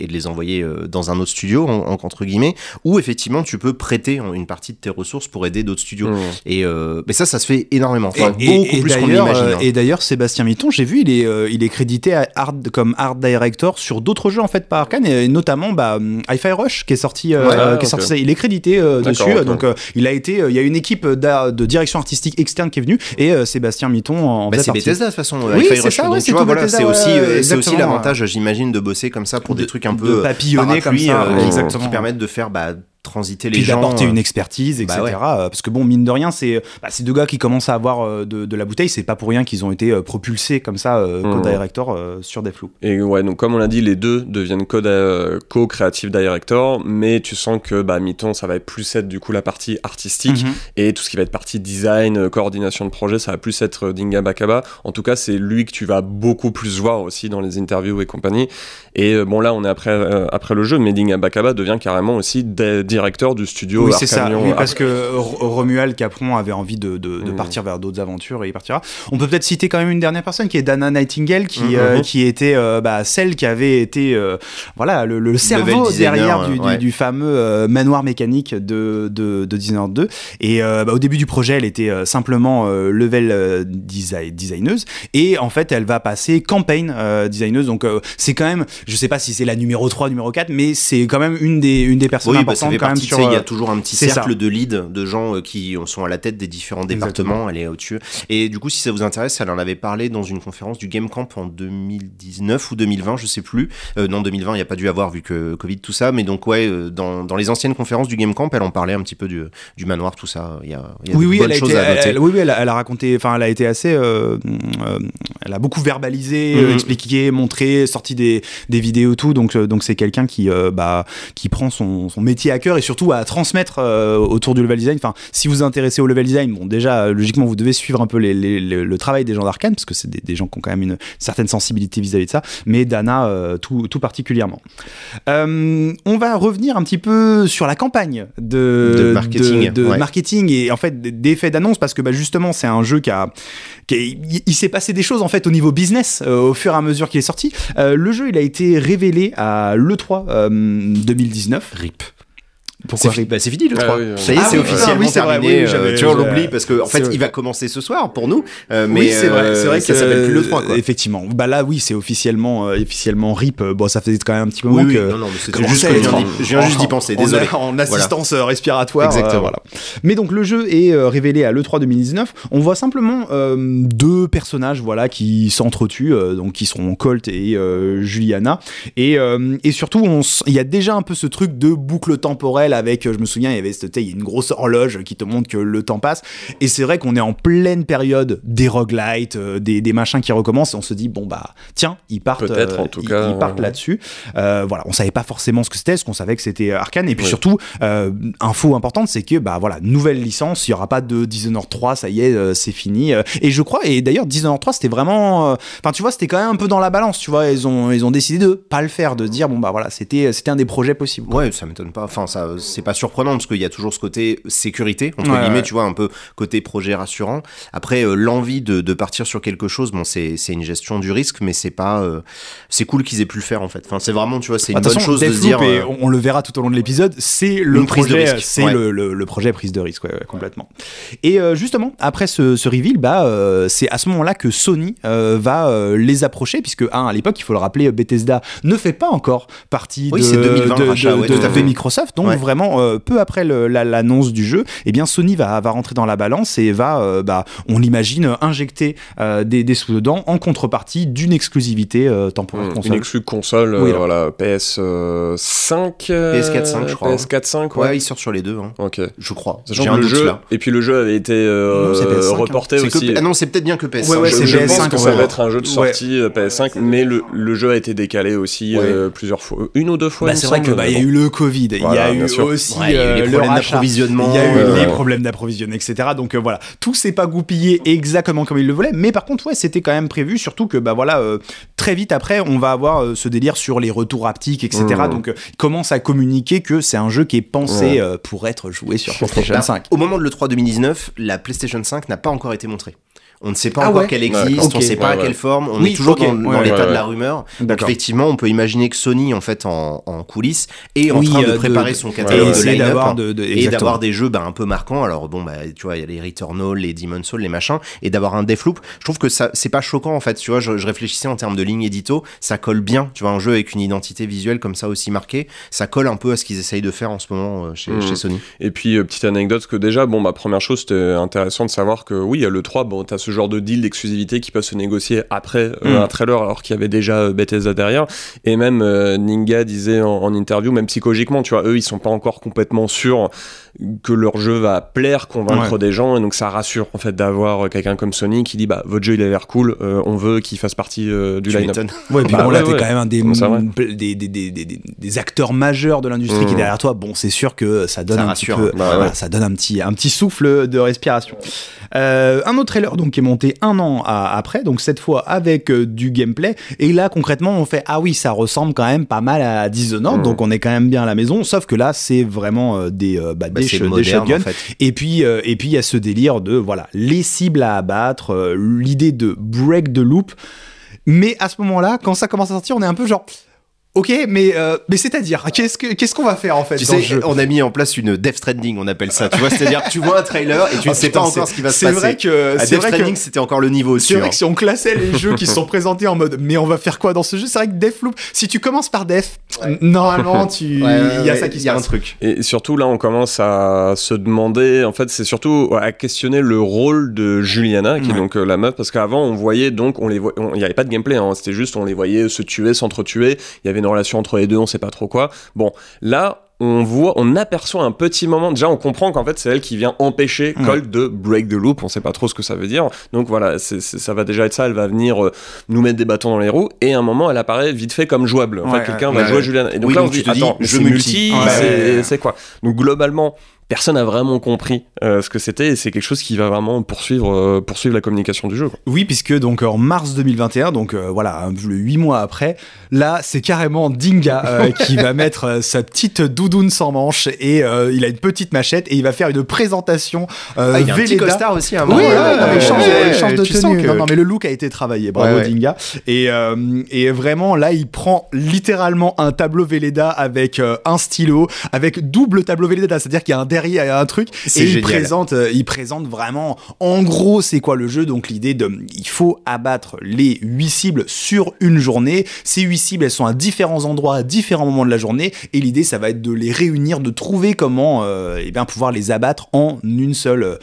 de les envoyer dans un autre studio, entre guillemets, ou effectivement tu peux prêter une partie de tes ressources pour aider d'autres studios. Et mais ça se fait énormément, enfin, beaucoup plus qu'on l'imagine. Et d'ailleurs, Sébastien Mitton, j'ai vu, il est crédité comme art director sur d'autres jeux en fait par Arkane, et notamment Hi-Fi Rush qui est sorti, sorti, il est crédité dessus. Okay. Donc il y a une équipe de direction artistique externe qui est venue, et Sébastien Mitton en faisait c'est partie. Bethesda de toute façon. Oui, Hi-Fi c'est Rush. ça. Donc, Ouais, tu vois, voilà, Bethesda, c'est aussi l'avantage, j'imagine, de bosser comme ça pour des trucs un peu de papillonner comme ça, qui permettent de faire transiter les puis gens, d'apporter une expertise, etc. Parce que bon, mine de rien, c'est deux gars qui commencent à avoir de la bouteille. C'est pas pour rien qu'ils ont été propulsés comme ça co-director sur Deathloop. Et ouais, donc comme on l'a dit, les deux deviennent co-creative director, mais tu sens que Mitton, ça va plus être du coup la partie artistique, et tout ce qui va être partie design, coordination de projet, ça va plus être Dinga Bakaba. En tout cas, c'est lui que tu vas beaucoup plus voir aussi dans les interviews et compagnie. Et bon, là, on est après le jeu, mais Dinga Bakaba devient carrément aussi directeur du studio. Oui, c'est ça. Oui, parce que Romuald Capron avait envie de partir vers d'autres aventures, et il partira. On peut peut-être citer quand même une dernière personne qui est Dana Nightingale, qui était celle qui avait été le cerveau derrière du fameux manoir mécanique de Dishonored 2. Et au début du projet, elle était simplement level designeuse, et en fait, elle va passer campaign designeuse. Donc c'est quand même, je sais pas si c'est la numéro 3, numéro 4, mais c'est quand même une des personnes importantes. Il y a toujours un petit cercle de lead de gens qui sont à la tête des différents départements. Elle est au-dessus. Et du coup, si ça vous intéresse, elle en avait parlé dans une conférence du Game Camp en 2019 ou 2020, je sais plus. Non, 2020, il n'y a pas dû avoir vu que Covid, tout ça. Mais donc, dans les anciennes conférences du Game Camp, elle en parlait un petit peu du manoir, tout ça. Il y a de bonnes choses à noter. Elle a raconté, enfin, elle a été assez. Elle a beaucoup verbalisé, expliqué, montré, sorti des vidéos, tout. Donc c'est quelqu'un qui prend son métier à cœur, et surtout à transmettre autour du level design. Enfin, si vous vous intéressez au level design, bon, déjà logiquement vous devez suivre un peu le travail des gens d'Arkane, parce que c'est des gens qui ont quand même une certaine sensibilité vis-à-vis de ça, mais Dana tout particulièrement. On va revenir un petit peu sur la campagne de marketing et en fait d'effets d'annonce, parce que justement c'est un jeu il s'est passé des choses en fait au niveau business au fur et à mesure qu'il est sorti. Le jeu, il a été révélé à l'E3 2019. RIP. Pourquoi c'est fini le 3. Ça y est, c'est officiellement terminé. Tu vois, on l'oublie parce que en fait, il va commencer ce soir pour nous. Mais c'est vrai que ça s'appelle plus le 3, quoi. Effectivement. Là, oui, c'est officiellement RIP. Bon, ça faisait quand même un petit moment que. Non, mais c'était juste que je viens juste d'y penser. Désolé. En assistance respiratoire. Exactement. Voilà. Mais donc le jeu est révélé à l'E3 2019. On voit simplement deux personnages, qui s'entretuent, donc qui seront Colt et Juliana. Et surtout, il y a déjà un peu ce truc de boucle temporelle. Avec, je me souviens, il y a une grosse horloge qui te montre que le temps passe, et c'est vrai qu'on est en pleine période des roguelites, des machins qui recommencent, et on se dit tiens, ils partent peut-être en tout cas, ils partent là-dessus. On savait pas forcément ce que c'était, ce qu'on savait que c'était Arkane, et puis surtout info importante, c'est que nouvelle licence, il y aura pas de Dishonored 3, ça y est, c'est fini, et je crois, et d'ailleurs Dishonored 3 c'était vraiment tu vois, c'était quand même un peu dans la balance, tu vois, ils ont décidé de pas le faire, de dire c'était un des projets possibles, quoi. Ouais, ça m'étonne pas, enfin ça c'est pas surprenant parce qu'il y a toujours ce côté sécurité entre guillemets, tu vois, un peu côté projet rassurant. Après l'envie de partir sur quelque chose, bon c'est une gestion du risque, mais c'est pas c'est cool qu'ils aient pu le faire en fait. Enfin c'est vraiment, tu vois, c'est une bonne chose de se dire. Et on le verra tout au long de l'épisode, c'est le projet, c'est le projet prise de risque, complètement. Et justement après ce reveal, c'est à ce moment-là que Sony va les approcher, puisque à l'époque, il faut le rappeler, Bethesda ne fait pas encore partie de Microsoft, donc vraiment peu après l'annonce du jeu, Sony va rentrer dans la balance et va, on l'imagine, injecter des sous dedans en contrepartie d'une exclusivité temporaire console. Une exclue console, PS5, PS4 5, je crois. PS4 5, ouais, il sort sur les deux, ok, je crois. Sachant que le jeu, et puis le jeu avait été reporté aussi. Non, c'est peut-être bien que PS5. Je pense que ça va être un jeu de sortie PS5, mais le jeu a été décalé aussi plusieurs fois, une ou deux fois. C'est vrai que il y a eu le Covid, il y a eu aussi les problèmes d'approvisionnement, il y a eu les problèmes d'approvisionnement, etc. Donc tout s'est pas goupillé exactement comme il le voulait, mais par contre c'était quand même prévu, surtout que très vite après on va avoir ce délire sur les retours haptiques, etc. Donc il commence à communiquer que c'est un jeu qui est pensé pour être joué sur PlayStation 5. Au moment de l'E3 2019, la PlayStation 5 n'a pas encore été montrée. On ne sait pas encore qu'elle existe, ok. on ne sait pas à quelle forme, on est toujours dans l'état de la rumeur. Donc D'accord. effectivement, on peut imaginer que Sony, en fait, en coulisses, est en Oui, train de préparer son catalogue de essayer line-up d'avoir et exactement. d'avoir des jeux un peu marquants. Alors bon, tu vois, il y a les Returnal, les Demon's Souls, les machins, et d'avoir un Deathloop. Je trouve que ça, c'est pas choquant en fait. Tu vois, je réfléchissais en termes de ligne édito, ça colle bien. Tu vois, un jeu avec une identité visuelle comme ça aussi marquée, ça colle un peu à ce qu'ils essayent de faire en ce moment chez Sony. Et puis, petite anecdote que déjà, première chose, c'était intéressant de savoir que oui, à l'E3, t'as ce genre de deal d'exclusivité qui peut se négocier après un trailer, alors qu'il y avait déjà Bethesda derrière. Et même Ninga disait en interview, même psychologiquement, tu vois, eux, ils sont pas encore complètement sûrs que leur jeu va plaire, convaincre des gens, et donc ça rassure en fait d'avoir quelqu'un comme Sony qui dit votre jeu il a l'air cool, on veut qu'il fasse partie du line-up. Ouais, puis là t'es quand même un des acteurs majeurs de l'industrie qui est derrière toi. Bon, c'est sûr que ça donne ça donne un petit souffle de respiration. Un autre trailer donc qui est monté un an après, donc cette fois avec du gameplay, et là concrètement on fait ah oui, ça ressemble quand même pas mal à Dishonored, donc on est quand même bien à la maison, sauf que là c'est vraiment des shotguns, en fait. Et puis il y a ce délire de les cibles à abattre, l'idée de break the loop. Mais à ce moment-là, quand ça commence à sortir, on est un peu genre ok, mais c'est-à-dire, qu'est-ce qu'on va faire en fait tu dans sais, le jeu. On a mis en place une Death Stranding, on appelle ça. Tu vois, c'est-à-dire que tu vois un trailer et tu ne sais pas encore ce qui va se passer. C'est vrai que Death Stranding, c'était encore le niveau c'est sûr. vrai que si on classait les jeux qui sont présentés en mode mais on va faire quoi dans ce jeu, c'est vrai que Deathloop, si tu commences par Death, normalement il y a ça qui se passe. Il y a un truc. Et surtout là, on commence à se demander, en fait, c'est surtout à questionner le rôle de Juliana, qui est donc la meuf, parce qu'avant on voyait donc il y avait pas de gameplay, c'était juste on les voyait se tuer, s'entretuer. Il y avait une relation entre les deux. On sait pas trop quoi. Bon, là, on aperçoit un petit moment. Déjà, on comprend qu'en fait, c'est elle qui vient empêcher Colt de break the loop. On sait pas trop ce que ça veut dire. Donc voilà, ça va déjà être ça. Elle va venir nous mettre des bâtons dans les roues. Et à un moment, elle apparaît vite fait comme jouable. En fait, quelqu'un va jouer Juliana. Et donc là, on se dit, attends, jeu multi, c'est quoi? Donc globalement, personne n'a vraiment compris ce que c'était, et c'est quelque chose qui va vraiment poursuivre la communication du jeu, quoi. Oui, puisque donc en mars 2021, donc le 8 mois après, là c'est carrément Dinga qui va mettre sa petite doudoune sans manche, et il a une petite machette et il va faire une présentation il y a un petit costard aussi à un moment. Oui, il change de tenue. Que... Non, mais le look a été travaillé, bravo Dinga. Et vraiment là il prend littéralement un tableau Velleda avec un stylo, avec double tableau Velleda, c'est-à-dire qu'il y a un derrière, il y a un truc, et il présente vraiment en gros c'est quoi le jeu. Donc l'idée il faut abattre les 8 cibles sur une journée. Ces 8 cibles, elles sont à différents endroits à différents moments de la journée, et l'idée ça va être de les réunir, de trouver comment pouvoir les abattre en une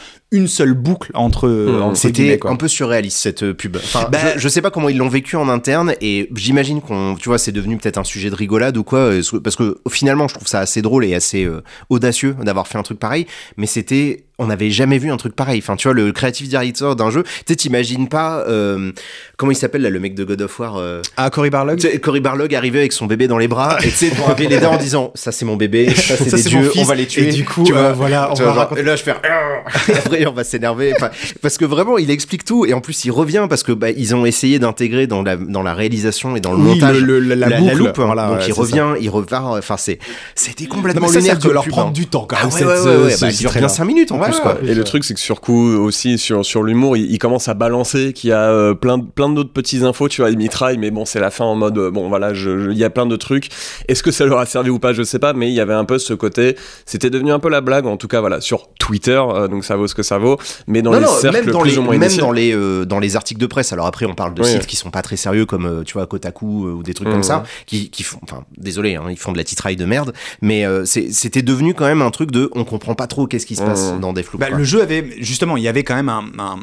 seule boucle entre c'était un peu surréaliste cette pub. Enfin, je sais pas comment ils l'ont vécu en interne, et j'imagine c'est devenu peut-être un sujet de rigolade ou quoi, parce que finalement je trouve ça assez drôle et assez audacieux d'avoir fait un truc pareil, mais on n'avait jamais vu un truc pareil. Enfin, tu vois, le creative director d'un jeu, tu t'imagines pas comment il s'appelle là, le mec de God of War, Cory Barlog. Cory Barlog arrivait avec son bébé dans les bras, et tu sais, devant un Velleda en disant ça c'est mon bébé, ça c'est des dieux, on va les tuer. Et du coup, tu vois, on va raconter. Et là je fais après on va s'énerver, parce que vraiment il explique tout, et en plus il revient parce que ils ont essayé d'intégrer dans la réalisation et dans le montage la loupe, donc il revient, il repart. Enfin c'était complètement lunaire. Ça doit leur prendre du temps quand même. Il dure bien 5 minutes en plus, quoi. Et le truc, c'est que sur coup aussi sur l'humour, il commence à balancer qu'il y a plein d'autres petites infos, tu vois, il mitraille, mais bon, c'est la fin en mode il y a plein de trucs. Est-ce que ça leur a servi ou pas, je sais pas, mais il y avait un peu ce côté, c'était devenu un peu la blague, en tout cas sur Twitter, donc ça vaut ce que ça vaut, mais dans les cercles plus ou moins initiés, dans les articles de presse. Alors après on parle de sites qui sont pas très sérieux, comme tu vois Kotaku ou des trucs comme ça, qui font, enfin désolé, ils font de la titraille de merde, mais c'était devenu quand même un truc de on comprend pas trop qu'est-ce qui se passe dans Deathloop. Le jeu avait justement, il y avait quand même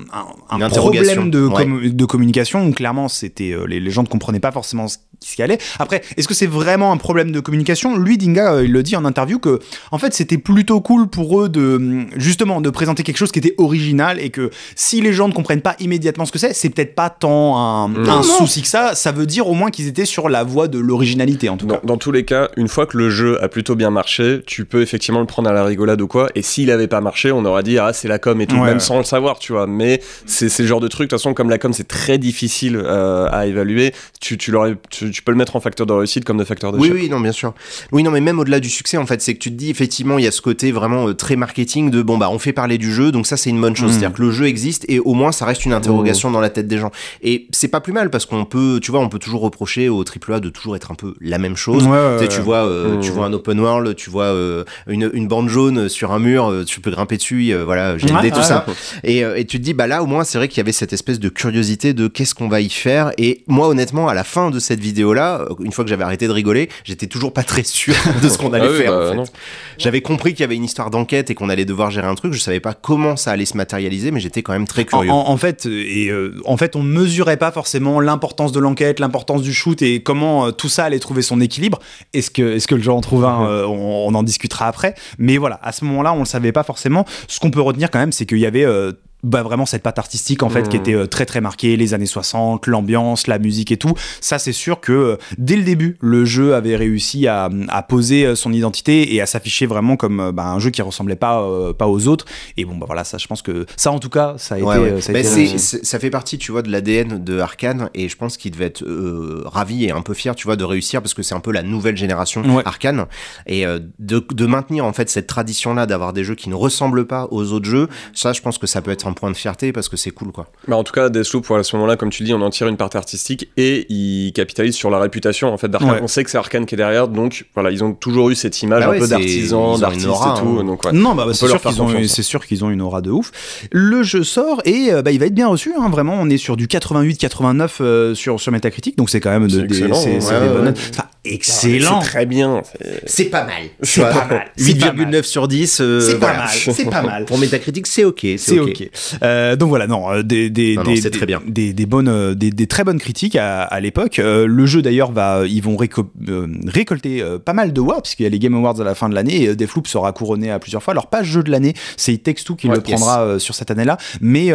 un problème de communication où clairement c'était les gens ne comprenaient pas forcément ce qui allait. Après, est-ce que c'est vraiment un problème de communication? Lui, Dinga, il le dit en interview que en fait c'était plutôt cool pour eux de présenter quelque chose qui était original, et que si les gens ne comprennent pas immédiatement ce que c'est peut-être pas tant un souci que ça veut dire au moins qu'ils étaient sur la voie de l'originalité en tout cas. Dans tous les cas, une fois que le jeu a plutôt bien marché, tu peux effectivement le prendre à la rigolade ou quoi, et s'il avait pas marché, on aurait dit c'est la com et tout, même sans le savoir, tu vois, mais c'est le genre de truc, de toute façon, comme la com c'est très difficile à évaluer, tu tu peux le mettre en facteur de réussite comme de facteur Oui, d'échec. oui, non, bien sûr. Oui, non, mais même au-delà du succès, en fait, c'est que tu te dis, effectivement, il y a ce côté vraiment très marketing de, bon, bah, on fait parler du jeu, donc ça, c'est une bonne chose. C'est-à-dire que le jeu existe et au moins, ça reste une interrogation dans la tête des gens. Et c'est pas plus mal parce qu'on peut, tu vois, on peut toujours reprocher au AAA de toujours être un peu la même chose. Tu vois, tu vois un open world, tu vois une bande jaune sur un mur, tu peux grimper dessus, voilà, GLD, tout ça. Et tu te dis, bah là, au moins, c'est vrai qu'il y avait cette espèce de curiosité de qu'est-ce qu'on va y faire. Et moi, honnêtement, à la fin de cette vidéo-là, une fois que j'avais arrêté de rigoler, j'étais toujours pas très sûr de ce qu'on allait faire. En fait. Non. J'avais compris qu'il y avait une histoire d'enquête et qu'on allait devoir gérer un truc. Je savais pas comment ça allait se matérialiser, mais j'étais quand même très curieux. En fait, on mesurait pas forcément l'importance de l'enquête, l'importance du shoot et comment tout ça allait trouver son équilibre. Est-ce que le jeu en trouve un on en discutera après. Mais voilà, à ce moment-là, on le savait pas forcément. Ce qu'on peut retenir quand même, c'est qu'il y avait vraiment cette patte artistique en fait qui était très très marquée, les années 60, l'ambiance, la musique et tout. Ça, c'est sûr que dès le début, le jeu avait réussi à poser son identité et à s'afficher vraiment comme un jeu qui ressemblait pas aux autres. Et bon, bah voilà, ça, je pense que ça, en tout cas, ça a été. Ça a été ça fait partie, tu vois, de l'ADN de Arkane et je pense qu'il devait être ravi et un peu fier, tu vois, de réussir parce que c'est un peu la nouvelle génération Arkane et de maintenir en fait cette tradition-là d'avoir des jeux qui ne ressemblent pas aux autres jeux. Ça, je pense que ça peut être un point de fierté parce que c'est cool, quoi. Bah en tout cas, Deathloop, à ce moment-là, comme tu le dis, on en tire une part artistique et ils capitalisent sur la réputation en fait d'Arkane. On sait que c'est Arkane qui est derrière, donc voilà, ils ont toujours eu cette image un peu d'artisan, d'artiste et tout. Donc, non, c'est sûr qu'ils ont une aura de ouf. Le jeu sort et il va être bien reçu. Hein, vraiment, on est sur du 88-89 sur Metacritic, donc c'est quand même des bonnes notes. Enfin, excellent. C'est très bien. C'est pas mal. C'est pas mal. 8,9 sur 10. C'est pas mal. C'est pas mal. Pour Metacritic, c'est ok. C'est ok. Donc voilà, c'est très bien. Des très bonnes critiques à l'époque. Le jeu d'ailleurs ils vont récolter pas mal de awards puisqu'il y a les Game Awards à la fin de l'année et Deathloop sera couronné à plusieurs fois. Alors pas jeu de l'année, c'est It Takes Two qui le prendra sur cette année-là, mais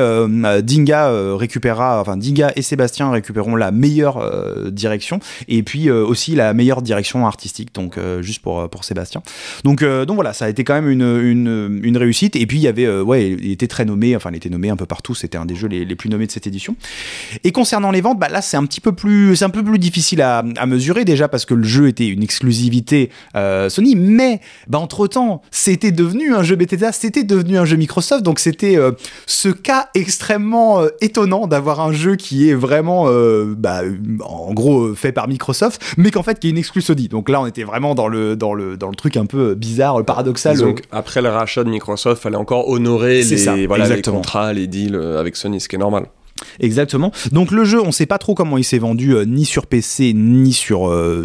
Dinga et Sébastien récupéreront la meilleure direction et puis aussi la meilleure direction artistique. Donc juste pour Sébastien. Donc voilà, ça a été quand même une réussite. Et puis il y avait il était très nommé. Enfin, il était nommé un peu partout. C'était un des jeux les plus nommés de cette édition. Et concernant les ventes, là, c'est un peu plus difficile à mesurer déjà parce que le jeu était une exclusivité Sony. Mais entre-temps, c'était devenu un jeu Bethesda, c'était devenu un jeu Microsoft. Donc c'était ce cas extrêmement étonnant d'avoir un jeu qui est vraiment, en gros, fait par Microsoft, mais qu'en fait qui est une exclu Sony. Donc là, on était vraiment dans le truc un peu bizarre, paradoxal. Donc après le rachat de Microsoft, fallait encore honorer les contrats, les deals avec Sony, ce qui est normal. Exactement. Donc le jeu, on sait pas trop comment il s'est vendu ni sur PC ni sur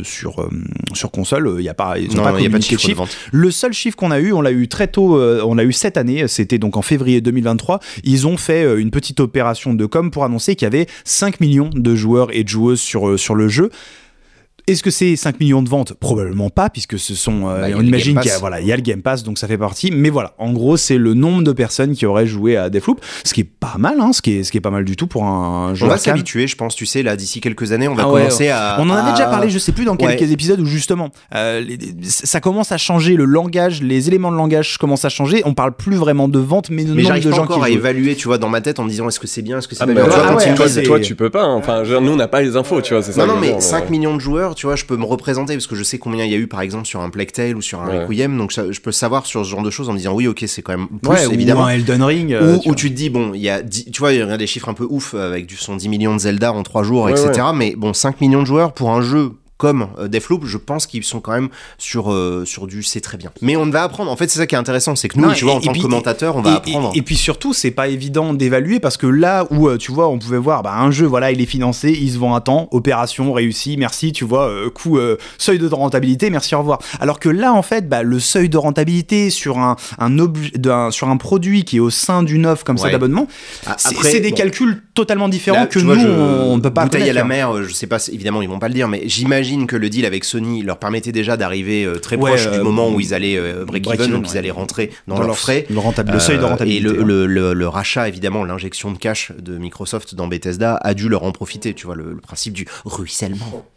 console. Il y a pas de chiffre. Le seul chiffre qu'on a eu, on l'a eu très tôt, on l'a eu cette année, c'était donc en février 2023. Ils ont fait une petite opération de com pour annoncer qu'il y avait 5 millions de joueurs et de joueuses sur le jeu. Est-ce que c'est 5 millions de ventes ? Probablement pas, puisque ce sont. On imagine qu'il y a le Game Pass, donc ça fait partie. Mais voilà, en gros, c'est le nombre de personnes qui auraient joué à Deathloop, ce qui est pas mal, ce qui est pas mal du tout pour un jeu. On va s'habituer, je pense, tu sais, là, d'ici quelques années, on va commencer à. On en avait déjà parlé, je sais plus dans quelques épisodes où justement, ça commence à changer, le langage, les éléments de langage commencent à changer. On parle plus vraiment de vente, mais de nombre de gens encore qui à jouent. évaluer, tu vois, dans ma tête, en me disant est-ce que c'est bien, est-ce que c'est pas bien. Toi, tu peux pas. Enfin, nous, on n'a pas les infos, tu vois. C'est ça. Non, mais 5 millions de joueurs, tu vois, je peux me représenter parce que je sais combien il y a eu par exemple sur un Plague Tale ou sur un Requiem, donc je peux savoir sur ce genre de choses en me disant oui, ok, c'est quand même plus évidemment. Ou un Elden Ring. Où tu te dis bon, il y a tu vois, il y a des chiffres un peu ouf avec du 10 millions de Zelda en 3 jours, etc. Mais bon, 5 millions de joueurs pour un jeu comme Deathloop, je pense qu'ils sont quand même sur du c'est très bien. Mais on va apprendre. En fait, c'est ça qui est intéressant, c'est que nous, tu vois, en tant que commentateur, on va apprendre. Et puis surtout, c'est pas évident d'évaluer parce que là où tu vois, on pouvait voir un jeu, voilà, il est financé, il se vend à temps, opération réussie, merci, tu vois, seuil de rentabilité, merci, au revoir. Alors que là, en fait, le seuil de rentabilité sur sur un produit qui est au sein d'une offre comme ça d'abonnement, c'est des calculs totalement différents là, que nous, on ne peut pas. Bouteille à la mer, je sais pas, évidemment, ils vont pas le dire, mais j'imagine que le deal avec Sony leur permettait déjà d'arriver très proche du moment où ils allaient break-even, donc ils allaient rentrer dans leurs frais. Le seuil de rentabilité. Et le rachat, évidemment, l'injection de cash de Microsoft dans Bethesda a dû leur en profiter, tu vois, le principe du ruissellement.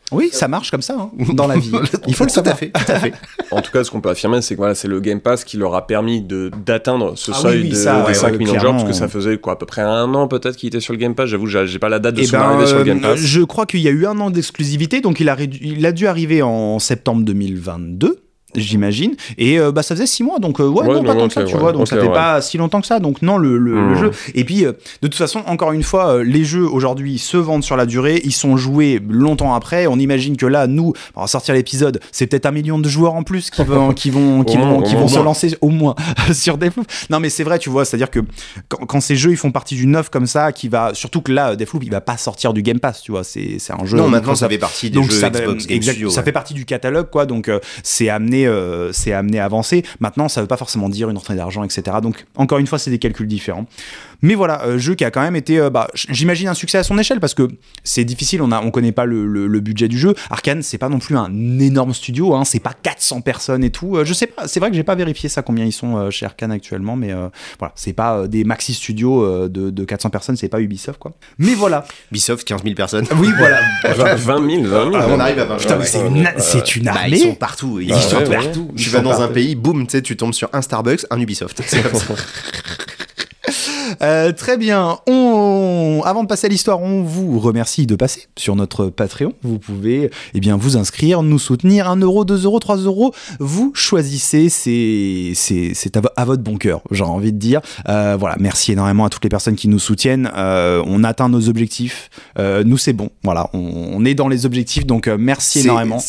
Oui, ça marche comme ça hein, dans la vie. Il faut le tout savoir. à fait, tout à fait. En tout cas, ce qu'on peut affirmer, c'est que voilà, c'est le Game Pass qui leur a permis d'atteindre ce Ah seuil oui, de ça, des ouais, 5 ouais, millions de joueurs, parce que clairement. ça faisait quoi, à peu près 1 an peut-être qu'il était sur le Game Pass. J'avoue, j'ai pas la date de Eh son ben, arrivée sur le Game Pass. je crois qu'il y a eu 1 an d'exclusivité, donc il a dû arriver en septembre 2022. J'imagine, et ça faisait 6 mois, donc ouais, non, pas tant que ça, ok, tu ouais, vois, donc ok, ça fait ouais. pas si longtemps que ça, donc non, le jeu. Et puis, de toute façon, encore une fois, les jeux aujourd'hui se vendent sur la durée, ils sont joués longtemps après. On imagine que là, nous, on va sortir l'épisode, c'est peut-être 1 million de joueurs en plus qui vont se lancer au moins sur Deathloop. Non, mais c'est vrai, tu vois, c'est-à-dire que quand ces jeux ils font partie d'une offre comme ça, qui va, surtout que là, Deathloop, il va pas sortir du Game Pass, tu vois, c'est un jeu. Non, maintenant ça fait partie des donc jeux ça, Xbox Game Studio. ça ouais. fait partie du catalogue, quoi. Donc c'est amené à avancer. Maintenant, ça veut pas forcément dire une rentrée d'argent, etc. Donc encore une fois, c'est des calculs différents. Mais voilà, jeu qui a quand même été, j'imagine un succès à son échelle parce que c'est difficile. On connaît pas le budget du jeu. Arkane, c'est pas non plus un énorme studio. Hein, c'est pas 400 personnes et tout. Je sais pas. C'est vrai que j'ai pas vérifié ça combien ils sont chez Arkane actuellement, mais voilà, c'est pas des maxi studios de 400 personnes. C'est pas Ubisoft, quoi. Mais voilà. Ubisoft, 15 000 personnes. Oui, voilà. 20 000. On arrive à 20 000. Putain, mais c'est une Bah, armée. ils sont partout. Ils Ah, sont ouais, partout. Ils Tu sont vas dans un partout. pays, boum, tu sais, tu tombes sur un Starbucks, un Ubisoft. C'est comme ça. Très bien. Avant de passer à l'histoire, on vous remercie de passer sur notre Patreon. Vous pouvez vous inscrire, nous soutenir. 1 €, 2 €, 3 €. Vous choisissez. C'est à votre bon cœur, j'ai envie de dire. Voilà. Merci énormément à toutes les personnes qui nous soutiennent. On atteint nos objectifs. Nous, c'est bon. Voilà. On est dans les objectifs. Donc, merci énormément.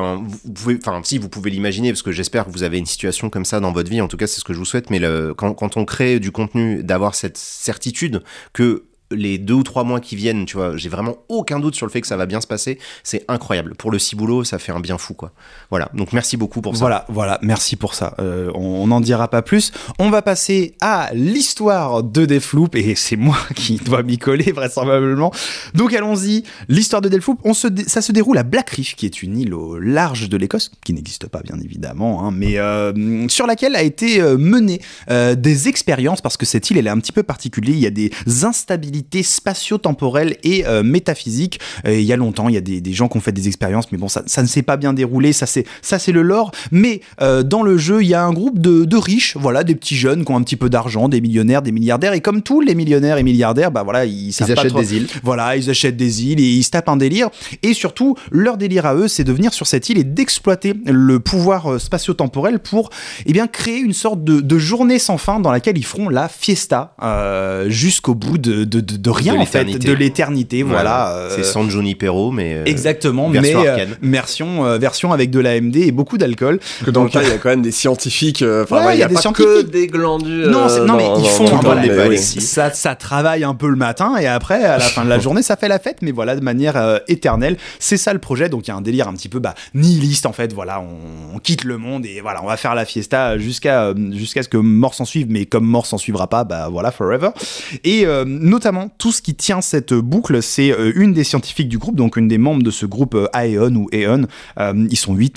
Vous pouvez l'imaginer, parce que j'espère que vous avez une situation comme ça dans votre vie. En tout cas, c'est ce que je vous souhaite. Mais quand on crée du contenu, d'avoir cette certitude que les 2 ou 3 mois qui viennent, tu vois, j'ai vraiment aucun doute sur le fait que ça va bien se passer. C'est incroyable. Pour le ciboulot, ça fait un bien fou, quoi. Voilà. Donc, merci beaucoup pour ça. Voilà, merci pour ça. On n'en dira pas plus. On va passer à l'histoire de Deathloop, et c'est moi qui dois m'y coller, vraisemblablement. Donc allons-y. L'histoire de Deathloop, ça se déroule à Black Reef, qui est une île au large de l'Écosse, qui n'existe pas, bien évidemment, hein, mais sur laquelle a été menée des expériences, parce que cette île, elle est un petit peu particulière. Il y a des instabilités spatio-temporelles et métaphysiques. Il y a longtemps, il y a des gens qui ont fait des expériences, mais bon, ça ne s'est pas bien déroulé. Ça c'est le lore. Mais dans le jeu, il y a un groupe de riches, voilà, des petits jeunes qui ont un petit peu d'argent, des millionnaires, des milliardaires. Et comme tous les millionnaires et milliardaires, bah voilà, ils achètent des îles. Voilà, ils achètent des îles et ils se tapent un délire. Et surtout, leur délire à eux, c'est de venir sur cette île et d'exploiter le pouvoir spatio-temporel pour créer une sorte de journée sans fin dans laquelle ils feront la fiesta jusqu'au bout de rien, en fait, de l'éternité. Voilà. C'est San Junipero, mais exactement, version mais Arkane. version avec de l'AMD et beaucoup d'alcool. Que dans le cas, il y a quand même des scientifiques. Ouais, il y a des pas scientifiques. que des glandus. Non, mais ils font dans les oui. ici. ça travaille un peu le matin et après à la fin de la journée ça fait la fête, mais voilà, de manière éternelle. C'est ça le projet. Donc il y a un délire un petit peu nihiliste, en fait. Voilà, on quitte le monde et voilà, on va faire la fiesta jusqu'à ce que mort s'en suive, mais comme mort s'en suivra pas, voilà, forever. Et notamment tout ce qui tient cette boucle, c'est une des scientifiques du groupe, donc une des membres de ce groupe Aeon ou Aeon, ils sont 8,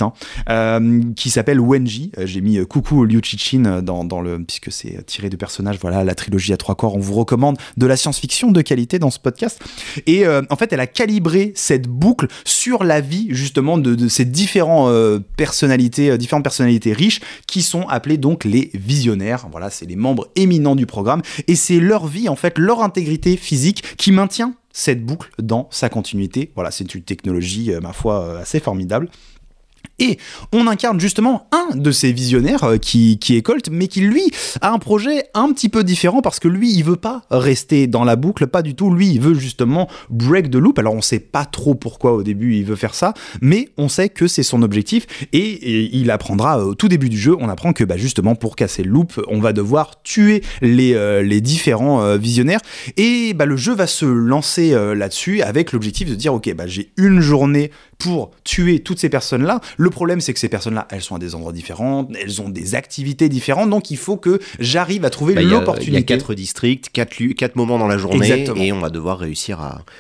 qui s'appelle Wenji. J'ai mis coucou Liu Cixin puisque c'est tiré de personnages, voilà, la trilogie à 3 corps. On vous recommande de la science-fiction de qualité dans ce podcast. Et en fait, elle a calibré cette boucle sur la vie justement de ces différentes personnalités riches qui sont appelées donc les visionnaires. Voilà, c'est les membres éminents du programme et c'est leur vie, en fait, leur intégrité physique qui maintient cette boucle dans sa continuité. Voilà, c'est une technologie, ma foi, assez formidable. Et on incarne justement un de ces visionnaires qui est Colt, mais qui lui a un projet un petit peu différent parce que lui il veut pas rester dans la boucle, pas du tout. Lui il veut justement break the loop. Alors on sait pas trop pourquoi au début il veut faire ça, mais on sait que c'est son objectif et il apprendra au tout début du jeu, on apprend que justement pour casser le loop on va devoir tuer les différents visionnaires et le jeu va se lancer là-dessus avec l'objectif de dire ok, j'ai une journée pour tuer toutes ces personnes-là. Le problème, c'est que ces personnes-là, elles sont à des endroits différents, elles ont des activités différentes, donc il faut que j'arrive à trouver l'opportunité. Il y a 4 districts, 4 moments dans la journée, Exactement. et on va devoir réussir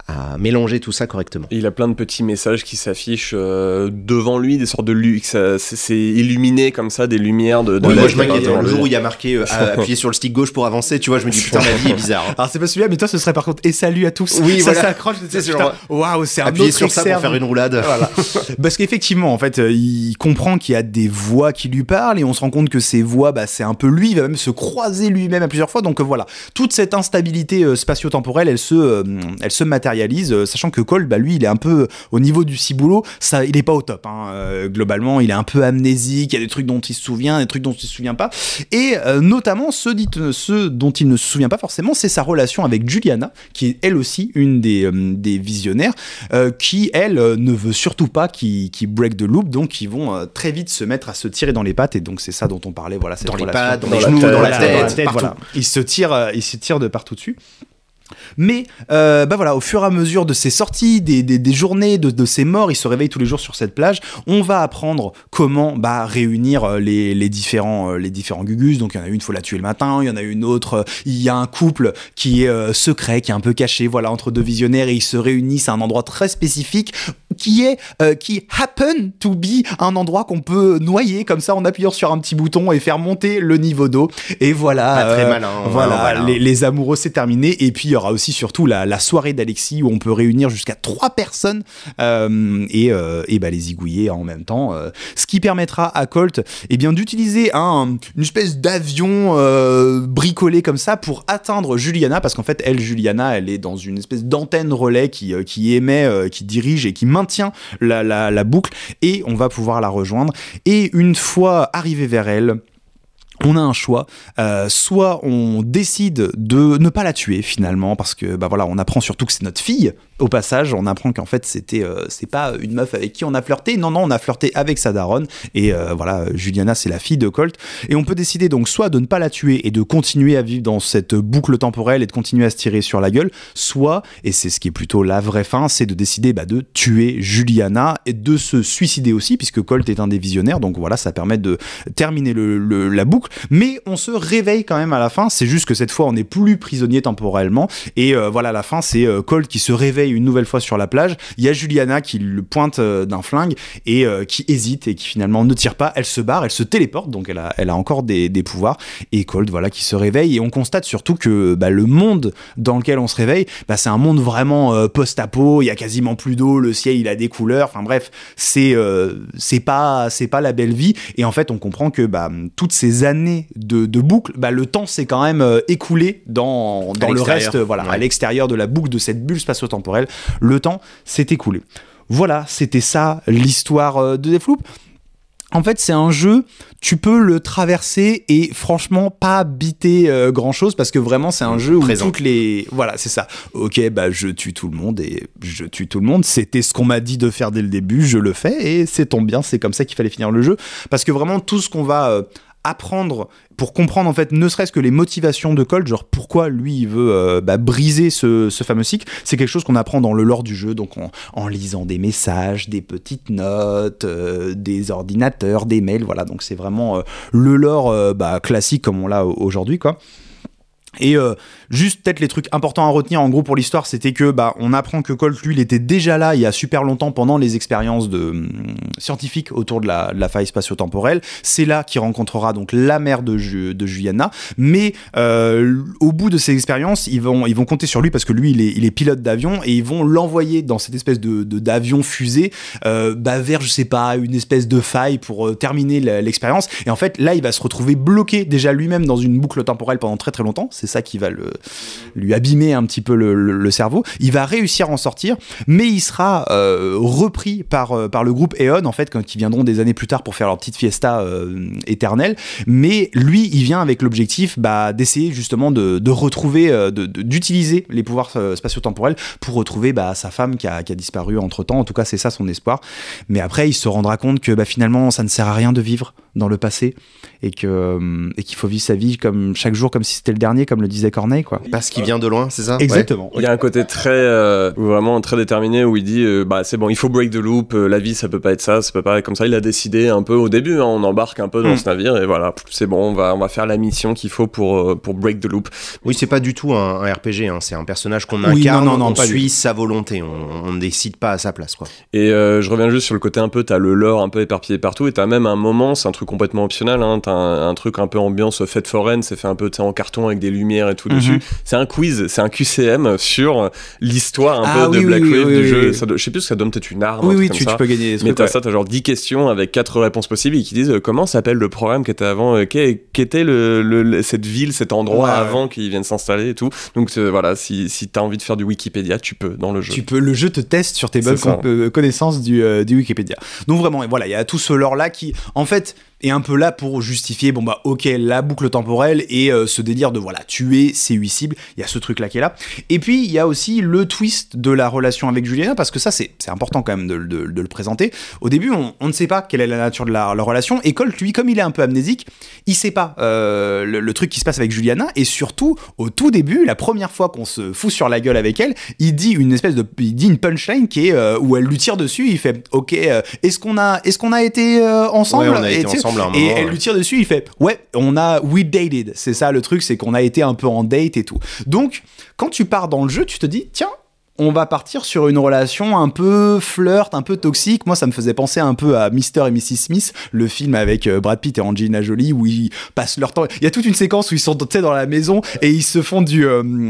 à mélanger tout ça correctement. Il a plein de petits messages qui s'affichent devant lui, des sortes de c'est illuminé comme ça, des lumières de Moi, LED je m'inquiète. devant Le lui. jour où il y a marqué appuyer sur le stick gauche pour avancer, tu vois, je me dis putain, la vie est bizarre. Hein. Alors c'est pas celui-là, mais toi ce serait par contre et salut à tous. Oui, ça voilà. s'accroche. C'est Putain, genre, waouh, c'est un Appuyer autre sur ça pour externe. faire une roulade. Voilà. Parce qu'effectivement, en fait, il comprend qu'il y a des voix qui lui parlent et on se rend compte que ces voix, bah, c'est un peu lui. Il va même se croiser lui-même à plusieurs fois. Donc voilà, toute cette instabilité spatio-temporelle, elle se matérialise, sachant que Colt, bah, lui, il est un peu au niveau du ciboulot. Ça, il est pas au top. Hein. Globalement, il est un peu amnésique. Il y a des trucs dont il se souvient, des trucs dont il se souvient pas. Et notamment ceux dont il ne se souvient pas forcément, c'est sa relation avec Juliana, qui est elle aussi une des visionnaires, qui elle ne veut surtout pas qu'il break the loop, donc ils vont très vite se mettre à se tirer dans les pattes, et donc c'est ça dont on parlait, voilà, cette Dans les relation. pattes, dans Dans les la genoux, tête, dans la Voilà, tête, partout. voilà. Il se tire de partout dessus. Mais bah voilà, au fur et à mesure de ses sorties, des journées, de ses morts, il se réveille tous les jours sur cette plage. On va apprendre comment réunir les différents Gugus. Donc il y en a une, il faut la tuer le matin. Il y en a une autre, il y a un couple qui est secret, qui est un peu caché, voilà, entre deux visionnaires, et ils se réunissent à un endroit très spécifique qui happen to be un endroit qu'on peut noyer comme ça en appuyant sur un petit bouton et faire monter le niveau d'eau. Et voilà, Pas très malin, voilà, voilà. les amoureux, c'est terminé. Et puis il y aura aussi surtout la soirée d'Alexis où on peut réunir jusqu'à 3 personnes et les zigouiller en même temps, ce qui permettra à Colt d'utiliser une espèce d'avion bricolé comme ça pour atteindre Juliana, parce qu'en fait Juliana elle est dans une espèce d'antenne relais qui émet, qui dirige et qui maintient la boucle, et on va pouvoir la rejoindre. Et une fois arrivé vers elle, on a un choix, soit on décide de ne pas la tuer finalement, parce que on apprend surtout que c'est notre fille. Au passage, on apprend qu'en fait c'est pas une meuf avec qui on a flirté, non, on a flirté avec sa daronne, et Juliana c'est la fille de Colt, et on peut décider donc soit de ne pas la tuer et de continuer à vivre dans cette boucle temporelle et de continuer à se tirer sur la gueule, soit, et c'est ce qui est plutôt la vraie fin, c'est de décider de tuer Juliana et de se suicider aussi, puisque Colt est un des visionnaires, donc voilà, ça permet de terminer la boucle. Mais on se réveille quand même à la fin, c'est juste que cette fois on n'est plus prisonnier temporellement, et à la fin c'est Colt qui se réveille une nouvelle fois sur la plage, il y a Juliana qui le pointe d'un flingue et qui hésite et qui finalement ne tire pas, elle se barre, elle se téléporte, donc elle a encore des pouvoirs, et Colt qui se réveille, et on constate surtout que le monde dans lequel on se réveille, c'est un monde vraiment post-apo, il y a quasiment plus d'eau, le ciel il a des couleurs, enfin bref, c'est pas la belle vie, et en fait on comprend que toutes ces années de boucle, le temps s'est quand même écoulé dans le reste, à l'extérieur de la boucle de cette bulle spatio-temporelle, le temps s'est écoulé. Voilà, c'était ça l'histoire de Deathloop. En fait, c'est un jeu, tu peux le traverser et franchement pas biter grand chose, parce que vraiment c'est un jeu où toutes les... Voilà, c'est ça. Ok, je tue tout le monde et je tue tout le monde. C'était ce qu'on m'a dit de faire dès le début, je le fais et c'est tombe bien, c'est comme ça qu'il fallait finir le jeu. Parce que vraiment tout ce qu'on va... apprendre pour comprendre en fait ne serait-ce que les motivations de Colt, genre pourquoi lui il veut briser ce fameux cycle, c'est quelque chose qu'on apprend dans le lore du jeu, donc en lisant des messages, des petites notes, des ordinateurs, des mails, voilà, donc c'est vraiment le lore classique comme on l'a aujourd'hui, quoi. Et juste peut-être les trucs importants à retenir en gros pour l'histoire, c'était que on apprend que Colt lui il était déjà là il y a super longtemps pendant les expériences scientifiques autour de la faille spatio-temporelle. C'est là qu'il rencontrera donc la mère de Juliana, mais au bout de ces expériences ils vont compter sur lui, parce que lui il est pilote d'avion, et ils vont l'envoyer dans cette espèce d'avion fusée vers je sais pas une espèce de faille pour terminer l'expérience, et en fait là il va se retrouver bloqué déjà lui-même dans une boucle temporelle pendant très très longtemps. C'est ça qui va lui abîmer un petit peu le cerveau. Il va réussir à en sortir, mais il sera repris par le groupe Eon, en fait, qui viendront des années plus tard pour faire leur petite fiesta éternelle. Mais lui, il vient avec l'objectif d'essayer justement de retrouver, d'utiliser les pouvoirs spatio-temporels pour retrouver sa femme qui a disparu entre-temps. En tout cas, c'est ça son espoir. Mais après, il se rendra compte que finalement, ça ne sert à rien de vivre dans le passé, et qu'il faut vivre sa vie chaque jour comme si c'était le dernier, comme le disait Corneille, quoi. Parce qu'il vient de loin, c'est ça? Exactement. Il y a un côté très vraiment très déterminé où il dit c'est bon, il faut break the loop, la vie ça peut pas être ça peut pas être comme ça. Il a décidé un peu au début, hein, on embarque un peu dans ce navire et voilà, c'est bon, on va faire la mission qu'il faut pour break the loop. Oui, c'est pas du tout un RPG, hein. C'est un personnage qu'on Oui, incarne, non, on pas suit sa volonté, on ne décide pas à sa place, quoi. Et je reviens juste sur le côté un peu, t'as le lore un peu éparpillé partout et t'as même un moment, c'est un truc complètement optionnel, hein, t'as un truc un peu ambiance fête foraine, c'est fait un peu en carton avec des lumières et tout dessus. C'est un quiz, c'est un QCM sur l'histoire un peu de Black Wave du jeu. Ça je sais plus ce que ça donne, peut-être une arme. Oui, comme tu ça. peux gagner des trucs. Mais t'as ça, t'as genre 10 questions avec 4 réponses possibles et qui disent comment s'appelle le programme qui était avant, qu'était cette ville, cet endroit avant qu'ils viennent s'installer et tout. Donc voilà, si t'as envie de faire du Wikipédia, tu peux dans le jeu. Le jeu te teste sur tes bonnes connaissances du Wikipédia. Donc vraiment, voilà, il y a tout ce lore là qui, en fait, est un peu là pour justifier, bon bah ok, la boucle temporelle et ce délire de voilà, tuer, c'est huissible, il y a ce truc là qui est là. Et puis il y a aussi le twist de la relation avec Juliana, parce que ça c'est important quand même de le présenter. Au début, on ne sait pas quelle est la nature de leur relation, et Colt, lui, comme il est un peu amnésique, il sait pas le truc qui se passe avec Juliana, et surtout, au tout début, la première fois qu'on se fout sur la gueule avec elle, il dit une punchline qui est où elle lui tire dessus, il fait ok, est-ce qu'on a été ensemble? Ouais, on a été ensemble à un moment, et elle lui tire dessus, il fait ouais, we dated, c'est ça le truc, c'est qu'on a été un peu en date et tout. Donc quand tu pars dans le jeu, tu te dis tiens, on va partir sur une relation un peu flirt, un peu toxique. Moi, ça me faisait penser un peu à Mr. et Mrs. Smith, le film avec Brad Pitt et Angelina Jolie, où ils passent leur temps. Il y a toute une séquence où ils sont dans la maison et ils se font du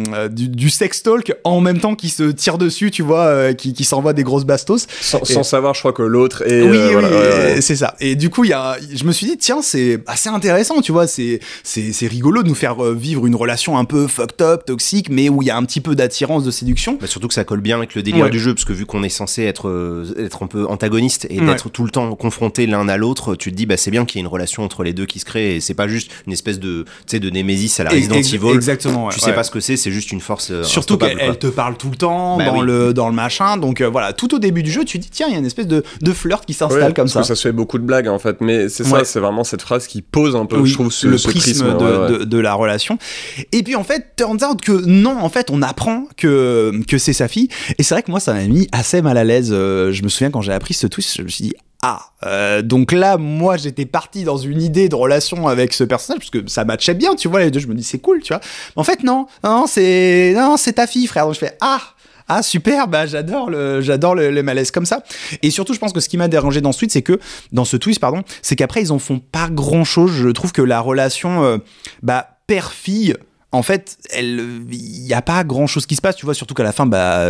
sex talk en même temps qu'ils se tirent dessus, tu vois, qui s'envoient des grosses bastos. Sans savoir, je crois que l'autre est... Oui, voilà, ouais. c'est ça. Et du coup, je me suis dit, tiens, c'est assez intéressant, tu vois, c'est rigolo de nous faire vivre une relation un peu fucked up, toxique, mais où il y a un petit peu d'attirance, de séduction. Bah surtout que ça colle bien avec le délire du jeu, parce que vu qu'on est censé être un peu antagoniste et d'être tout le temps confronté l'un à l'autre, tu te dis bah c'est bien qu'il y ait une relation entre les deux qui se crée, et c'est pas juste une espèce de némésis à la Resident Evil. Exactement. Tu sais pas ce que c'est juste une force surtout qu'elle te parle tout le temps dans le machin, donc voilà, tout au début du jeu tu te dis tiens, il y a une espèce de flirt qui s'installe comme ça. Parce que ça se fait beaucoup de blagues en fait, mais c'est ça, c'est vraiment cette phrase qui pose un peu, je trouve, le prisme de la relation. Et puis en fait, turns out que non, en fait on apprend que c'est sa fille. Et c'est vrai que moi, ça m'a mis assez mal à l'aise. Je me souviens quand j'ai appris ce twist, je me suis dit donc là, moi, j'étais parti dans une idée de relation avec ce personnage parce que ça matchait bien, tu vois, les deux. Je me dis c'est cool, tu vois. Mais en fait, non, c'est ta fille, frère. Donc je fais super, bah j'adore le malaise comme ça. Et surtout, je pense que ce qui m'a dérangé dans ce twist, c'est qu'après ils en font pas grand chose. Je trouve que la relation, père-fille. En fait, il y a pas grand chose qui se passe, tu vois, surtout qu'à la fin,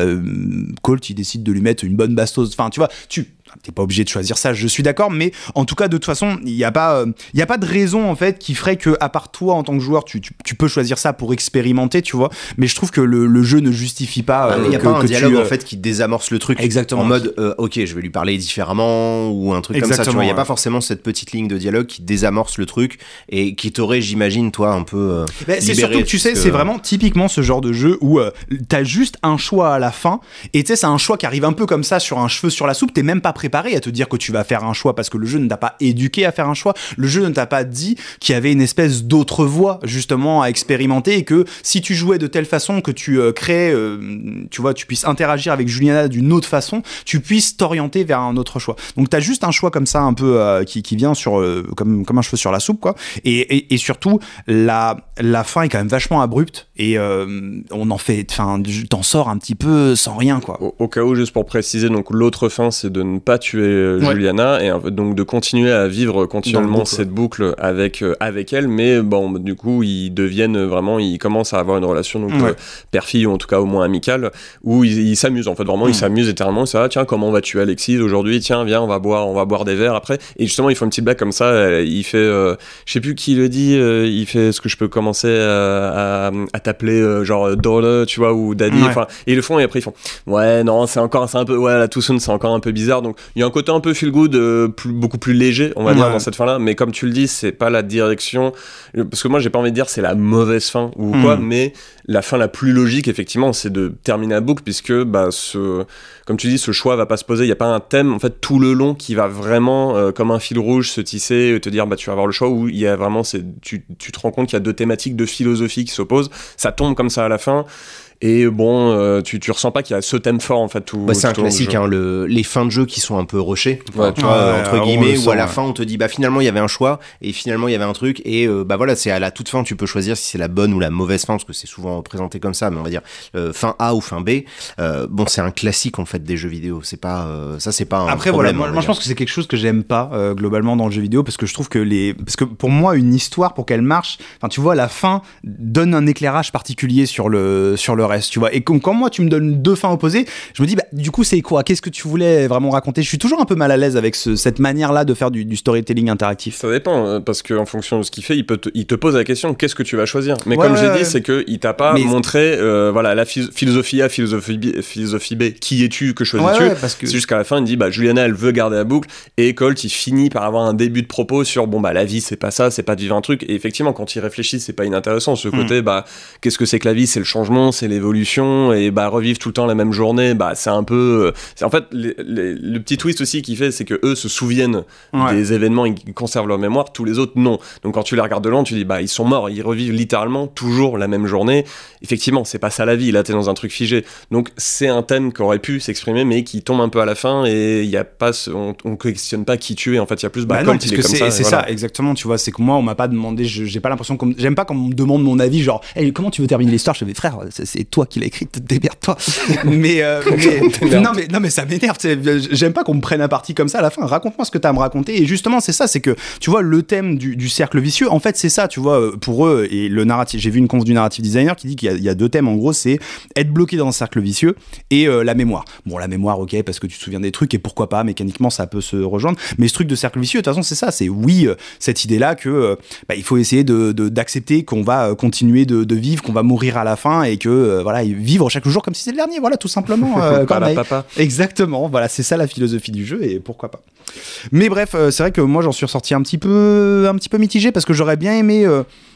Colt, il décide de lui mettre une bonne bastos. Enfin, tu vois, t'es pas obligé de choisir ça, je suis d'accord, mais en tout cas, de toute façon, il y a pas de raison, en fait, qui ferait que, à part toi, en tant que joueur, tu peux choisir ça pour expérimenter, tu vois, mais je trouve que le jeu ne justifie pas. Il y a pas un dialogue, en fait, qui désamorce le truc. Exactement. En mode, ok, je vais lui parler différemment, ou un truc comme ça, tu vois. Il y a pas forcément cette petite ligne de dialogue qui désamorce le truc, et qui t'aurait, j'imagine, toi, un peu c'est surtout que tu sais, c'est vraiment typiquement ce genre de jeu où t'as juste un choix à la fin, et tu sais, c'est un choix qui arrive un peu comme ça, sur un cheveu sur la soupe, t'es même pas préparé à te dire que tu vas faire un choix parce que le jeu ne t'a pas éduqué à faire un choix, le jeu ne t'a pas dit qu'il y avait une espèce d'autre voie justement à expérimenter, et que si tu jouais de telle façon que tu crées, tu vois, tu puisses interagir avec Juliana d'une autre façon, tu puisses t'orienter vers un autre choix. Donc t'as juste un choix comme ça un peu qui vient sur comme un cheveu sur la soupe, quoi. Et surtout la fin est quand même vachement abrupte, et t'en sors un petit peu sans rien, quoi. Au cas où, juste pour préciser, donc l'autre fin, c'est de ne pas tuer Juliana, et donc de continuer à vivre continuellement cette boucle avec elle, mais bon, du coup ils commencent à avoir une relation donc père-fille, ou en tout cas au moins amicale, où ils s'amusent en fait, vraiment ils s'amusent éternellement. Ça, tiens, comment on va tuer Alexis aujourd'hui, tiens, viens, on va boire des verres après, et justement il fait une petite blague comme ça, il fait je sais plus qui le dit, il fait, est-ce que je peux commencer à t'appeler genre daughter, tu vois, ou daddy, enfin, et ils le font et après ils font ouais, non, c'est un peu, ouais, la too soon, c'est encore un peu bizarre, donc il y a un côté un peu feel good, beaucoup plus léger, on va dire, dans cette fin-là, mais comme tu le dis, c'est pas la direction, parce que moi j'ai pas envie de dire c'est la mauvaise fin ou quoi, mais la fin la plus logique, effectivement, c'est de terminer la boucle, puisque bah, comme tu dis, ce choix va pas se poser, il y a pas un thème en fait tout le long qui va vraiment comme un fil rouge se tisser, te dire bah tu vas avoir le choix, où il y a vraiment tu te rends compte qu'il y a deux thématiques de philosophie qui s'opposent, ça tombe comme ça à la fin. Et bon, tu ressens pas qu'il y a ce thème fort en fait. C'est un classique, hein, les fins de jeu qui sont un peu rushées, ouais, tu vois, entre guillemets, où à la fin on te dit bah finalement il y avait un choix et finalement il y avait un truc et bah voilà, c'est à la toute fin tu peux choisir si c'est la bonne ou la mauvaise fin, parce que c'est souvent présenté comme ça, mais on va dire fin A ou fin B. Bon, c'est un classique en fait des jeux vidéo. C'est pas ça, c'est pas un après problème, voilà, moi je pense que c'est quelque chose que j'aime pas globalement dans le jeu vidéo, parce que je trouve que parce que pour moi une histoire, pour qu'elle marche, enfin tu vois, la fin donne un éclairage particulier sur le reste, tu vois. Et quand moi tu me donnes deux fins opposées, je me dis bah du coup c'est quoi, qu'est-ce que tu voulais vraiment raconter? Je suis toujours un peu mal à l'aise avec cette manière là de faire du storytelling interactif. Ça dépend, parce qu'en fonction de ce qu'il fait, il te pose la question qu'est-ce que tu vas choisir, mais comme j'ai dit, c'est que il t'a pas montré voilà la philosophie A, philosophie B, qui es-tu, que choisis-tu, parce que c'est jusqu'à la fin il dit bah Juliana elle veut garder la boucle, et Colt il finit par avoir un début de propos sur bon bah la vie c'est pas ça, c'est pas de vivre un truc, et effectivement quand il réfléchit c'est pas inintéressant ce côté bah qu'est-ce que c'est que la vie, c'est le changement, c'est l'évolution, et bah revivre tout le temps la même journée, bah c'est un peu en fait le petit twist aussi qu'il fait, c'est que eux se souviennent des événements, ils conservent leur mémoire, tous les autres non, donc quand tu les regardes de loin tu dis bah ils sont morts, ils revivent littéralement toujours la même journée. Effectivement c'est pas ça la vie, là t'es dans un truc figé, donc c'est un thème qui aurait pu s'exprimer mais qui tombe un peu à la fin, et il y a pas on questionne pas qui tu es, en fait il y a plus Colt, non, il est comme ça, c'est voilà. Ça exactement, tu vois, c'est que moi on m'a pas demandé, j'ai pas l'impression j'aime pas quand on me demande mon avis, genre hey, comment tu veux terminer l'histoire, je fais frère c'est toi qui l'as écrite, démerde-toi. non mais ça m'énerve, j'aime pas qu'on me prenne à partie comme ça à la fin, raconte-moi ce que t'as à me raconter. Et justement c'est ça, c'est que tu vois le thème du cercle vicieux, en fait c'est ça, tu vois, pour eux, et le narratif, j'ai vu une conf du narrative designer qui dit qu'il y a deux thèmes en gros, c'est être bloqué dans un cercle vicieux et la mémoire. Bon, la mémoire ok, parce que tu te souviens des trucs et pourquoi pas, mécaniquement ça peut se rejoindre, mais ce truc de cercle vicieux de toute façon c'est ça, c'est cette idée là que il faut essayer d'accepter qu'on va continuer de vivre, qu'on va mourir à la fin, et que voilà, vivre chaque jour comme si c'était le dernier, voilà, tout simplement. Papa. Exactement, voilà, c'est ça la philosophie du jeu, et pourquoi pas. Mais bref, c'est vrai que moi j'en suis ressorti un petit peu mitigé, parce que j'aurais bien aimé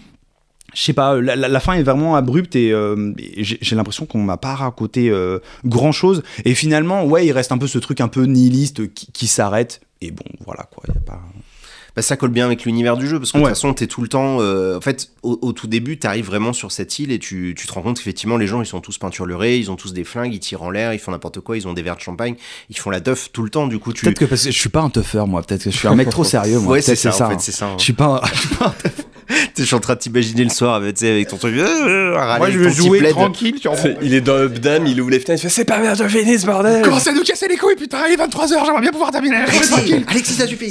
je sais pas, la fin est vraiment abrupte, et j'ai l'impression qu'on m'a pas raconté grand chose, et finalement ouais il reste un peu ce truc un peu nihiliste qui s'arrête, et bon voilà quoi, y a pas... Bah, ça colle bien avec l'univers du jeu, parce que de toute façon t'es tout le temps en fait au tout début t'arrives vraiment sur cette île et tu te rends compte qu'effectivement les gens ils sont tous peinturlurés, ils ont tous des flingues, ils tirent en l'air, ils font n'importe quoi, ils ont des verres de champagne, ils font la teuf tout le temps, du coup tu... Peut-être que parce que je suis pas un tougher moi, peut-être que je suis un mec trop sérieux moi. Ouais c'est ça, en hein. fait c'est ça, hein. Je suis pas un tougher. Je suis en train de t'imaginer le soir avec ton truc. Moi je veux jouer tranquille. Il est dans Updam, il ouvre les fenêtres, il fait c'est pas bien de finir ce bordel. Commencez à nous casser les couilles, putain, il est 23h, j'aimerais bien pouvoir terminer. Alexis, ça suffit.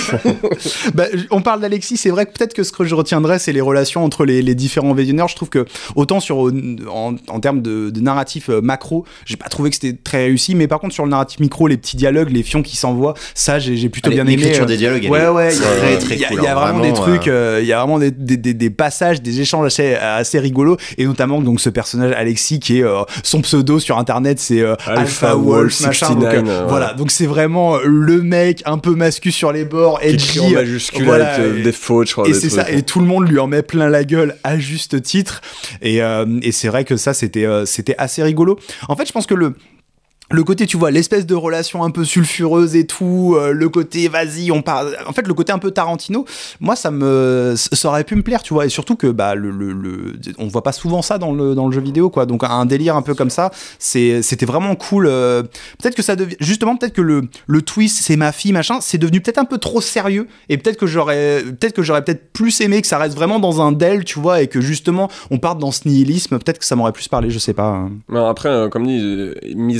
Bah, on parle d'Alexis, c'est vrai que peut-être que ce que je retiendrai, c'est les relations entre les différents visionneurs. Je trouve que autant en termes de narratif macro, j'ai pas trouvé que c'était très réussi, mais par contre sur le narratif micro, les petits dialogues, les fions qui s'envoient, ça j'ai plutôt bien aimé. L'écriture des dialogues, il y a vraiment des trucs, il y a vraiment des passages, des échanges assez rigolos, et notamment donc ce personnage Alexis qui est son pseudo sur internet, c'est Alpha Wolf machin, donc, voilà, donc c'est vraiment le mec un peu mascu sur les bords, edgy, en majuscule, voilà, avec des fautes, je crois, et c'est ça, et tout le monde lui en met plein la gueule à juste titre, et c'est vrai que ça c'était assez rigolo. En fait je pense que le côté, tu vois, l'espèce de relation un peu sulfureuse et tout, le côté vas-y, on parle. En fait, le côté un peu Tarantino, moi, ça aurait pu me plaire, tu vois, et surtout que bah on voit pas souvent ça dans le jeu vidéo, quoi. Donc un délire un peu comme ça, c'était vraiment cool. Peut-être que ça devient justement, peut-être que le twist, c'est ma fille, machin, c'est devenu peut-être un peu trop sérieux, et peut-être que j'aurais peut-être plus aimé que ça reste vraiment dans un DEL, tu vois, et que justement on parte dans ce nihilisme. Peut-être que ça m'aurait plus parlé, je sais pas. Non, après, comme dit, mis à part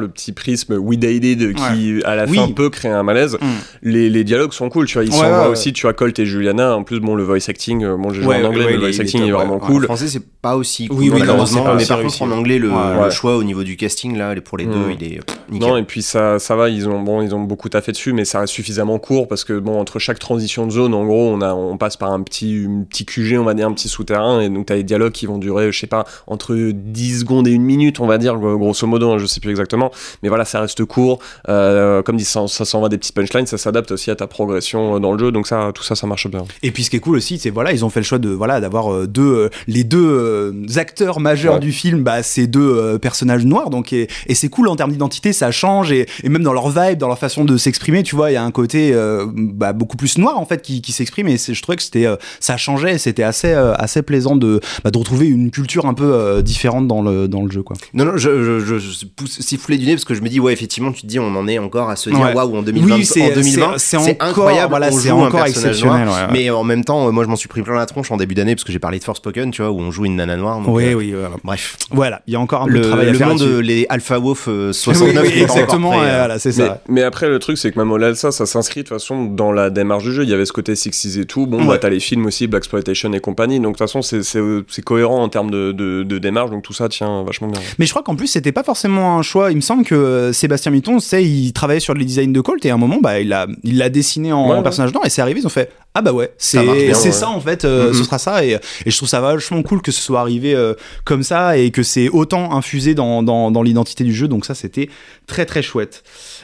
le petit prisme We Dated qui à la fin peut créer un malaise. Les dialogues sont cool, tu vois, ils s'envoient aussi, tu vois, Colt et Juliana. En plus, bon, le voice acting, bon, j'ai joué en anglais, mais le voice acting est vraiment cool. En français, c'est pas aussi cool, Oui, malheureusement, mais par réussi. contre, en anglais, le choix au niveau du casting, là, pour les deux, il est nickel. Non, et puis ça va, ils ont beaucoup taffé dessus, mais ça reste suffisamment court parce que, bon, entre chaque transition de zone, en gros, on passe par un petit QG, on va dire, un petit souterrain, et donc t'as des dialogues qui vont durer, je sais pas, entre 10 secondes et 1 minute, on va dire, grosso modo, hein, je sais plus exactement, mais voilà, ça reste court, comme dit, ça s'envoie des petites punchlines, ça s'adapte aussi à ta progression dans le jeu, donc ça, tout ça marche bien. Et puis ce qui est cool aussi, c'est voilà, ils ont fait le choix de d'avoir les deux acteurs majeurs du film, ces deux personnages noirs, donc et c'est cool en termes d'identité, ça change et même dans leur vibe, dans leur façon de s'exprimer, tu vois, il y a un côté beaucoup plus noir en fait qui s'exprime, et je trouvais que ça changeait, et c'était assez plaisant de retrouver une culture un peu différente dans le jeu, quoi. Non, je pousse siffler du nez parce que je me dis, ouais, effectivement, tu te dis, on en est encore à se dire, waouh, en 2020, oui, c'est incroyable, voilà, on c'est joue un encore personnage exceptionnel, noir, mais en même temps, moi, je m'en suis pris plein la tronche en début d'année parce que j'ai parlé de Forspoken, tu vois, où on joue une nana noire. Donc, voilà. Bref. Voilà, il y a encore un peu de travail à faire. Le monde, les Alpha Wolf 69, oui, exactement, voilà, c'est ça. Mais après, le truc, c'est que même au-delà de ça s'inscrit de toute façon dans la démarche du jeu. Il y avait ce côté 60s et tout. Bon, t'as les films aussi, Blaxploitation et compagnie. Donc, de toute façon, c'est cohérent en termes de démarche. Donc, tout ça tient vachement bien. Mais je crois qu'en plus, c'était pas forcément un choix. Il me semble que Sébastien Mitton, il travaillait sur les designs de Colt, et à un moment, il l'a dessiné en personnage noir, et c'est arrivé, ils ont fait ah bah ouais, c'est ça en fait, ce sera ça, et je trouve ça vachement cool que ce soit arrivé comme ça, et que c'est autant infusé dans l'identité du jeu, donc ça c'était très très chouette.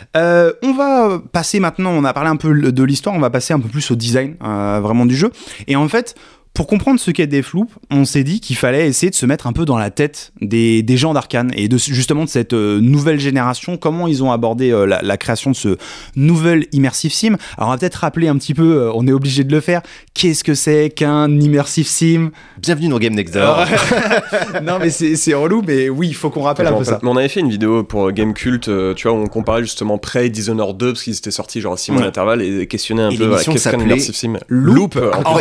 On va passer maintenant, on a parlé un peu de l'histoire, on va passer un peu plus au design vraiment du jeu, et en fait pour comprendre ce qu'est Deathloop, on s'est dit qu'il fallait essayer de se mettre un peu dans la tête des gens d'Arkane, et justement de cette nouvelle génération, comment ils ont abordé la création de ce nouvel immersive sim. Alors on va peut-être rappeler un petit peu, on est obligé de le faire, qu'est-ce que c'est qu'un immersive sim? Bienvenue dans Game Next Door. Non mais c'est relou, mais oui, il faut qu'on rappelle un peu ça. Mais on avait fait une vidéo pour Gamecult, tu vois, où on comparait justement Prey et Dishonored 2, parce qu'ils étaient sortis genre à 6 mois d'intervalle, et questionnait un peu qu'est-ce qu'un immersive sim. Loop.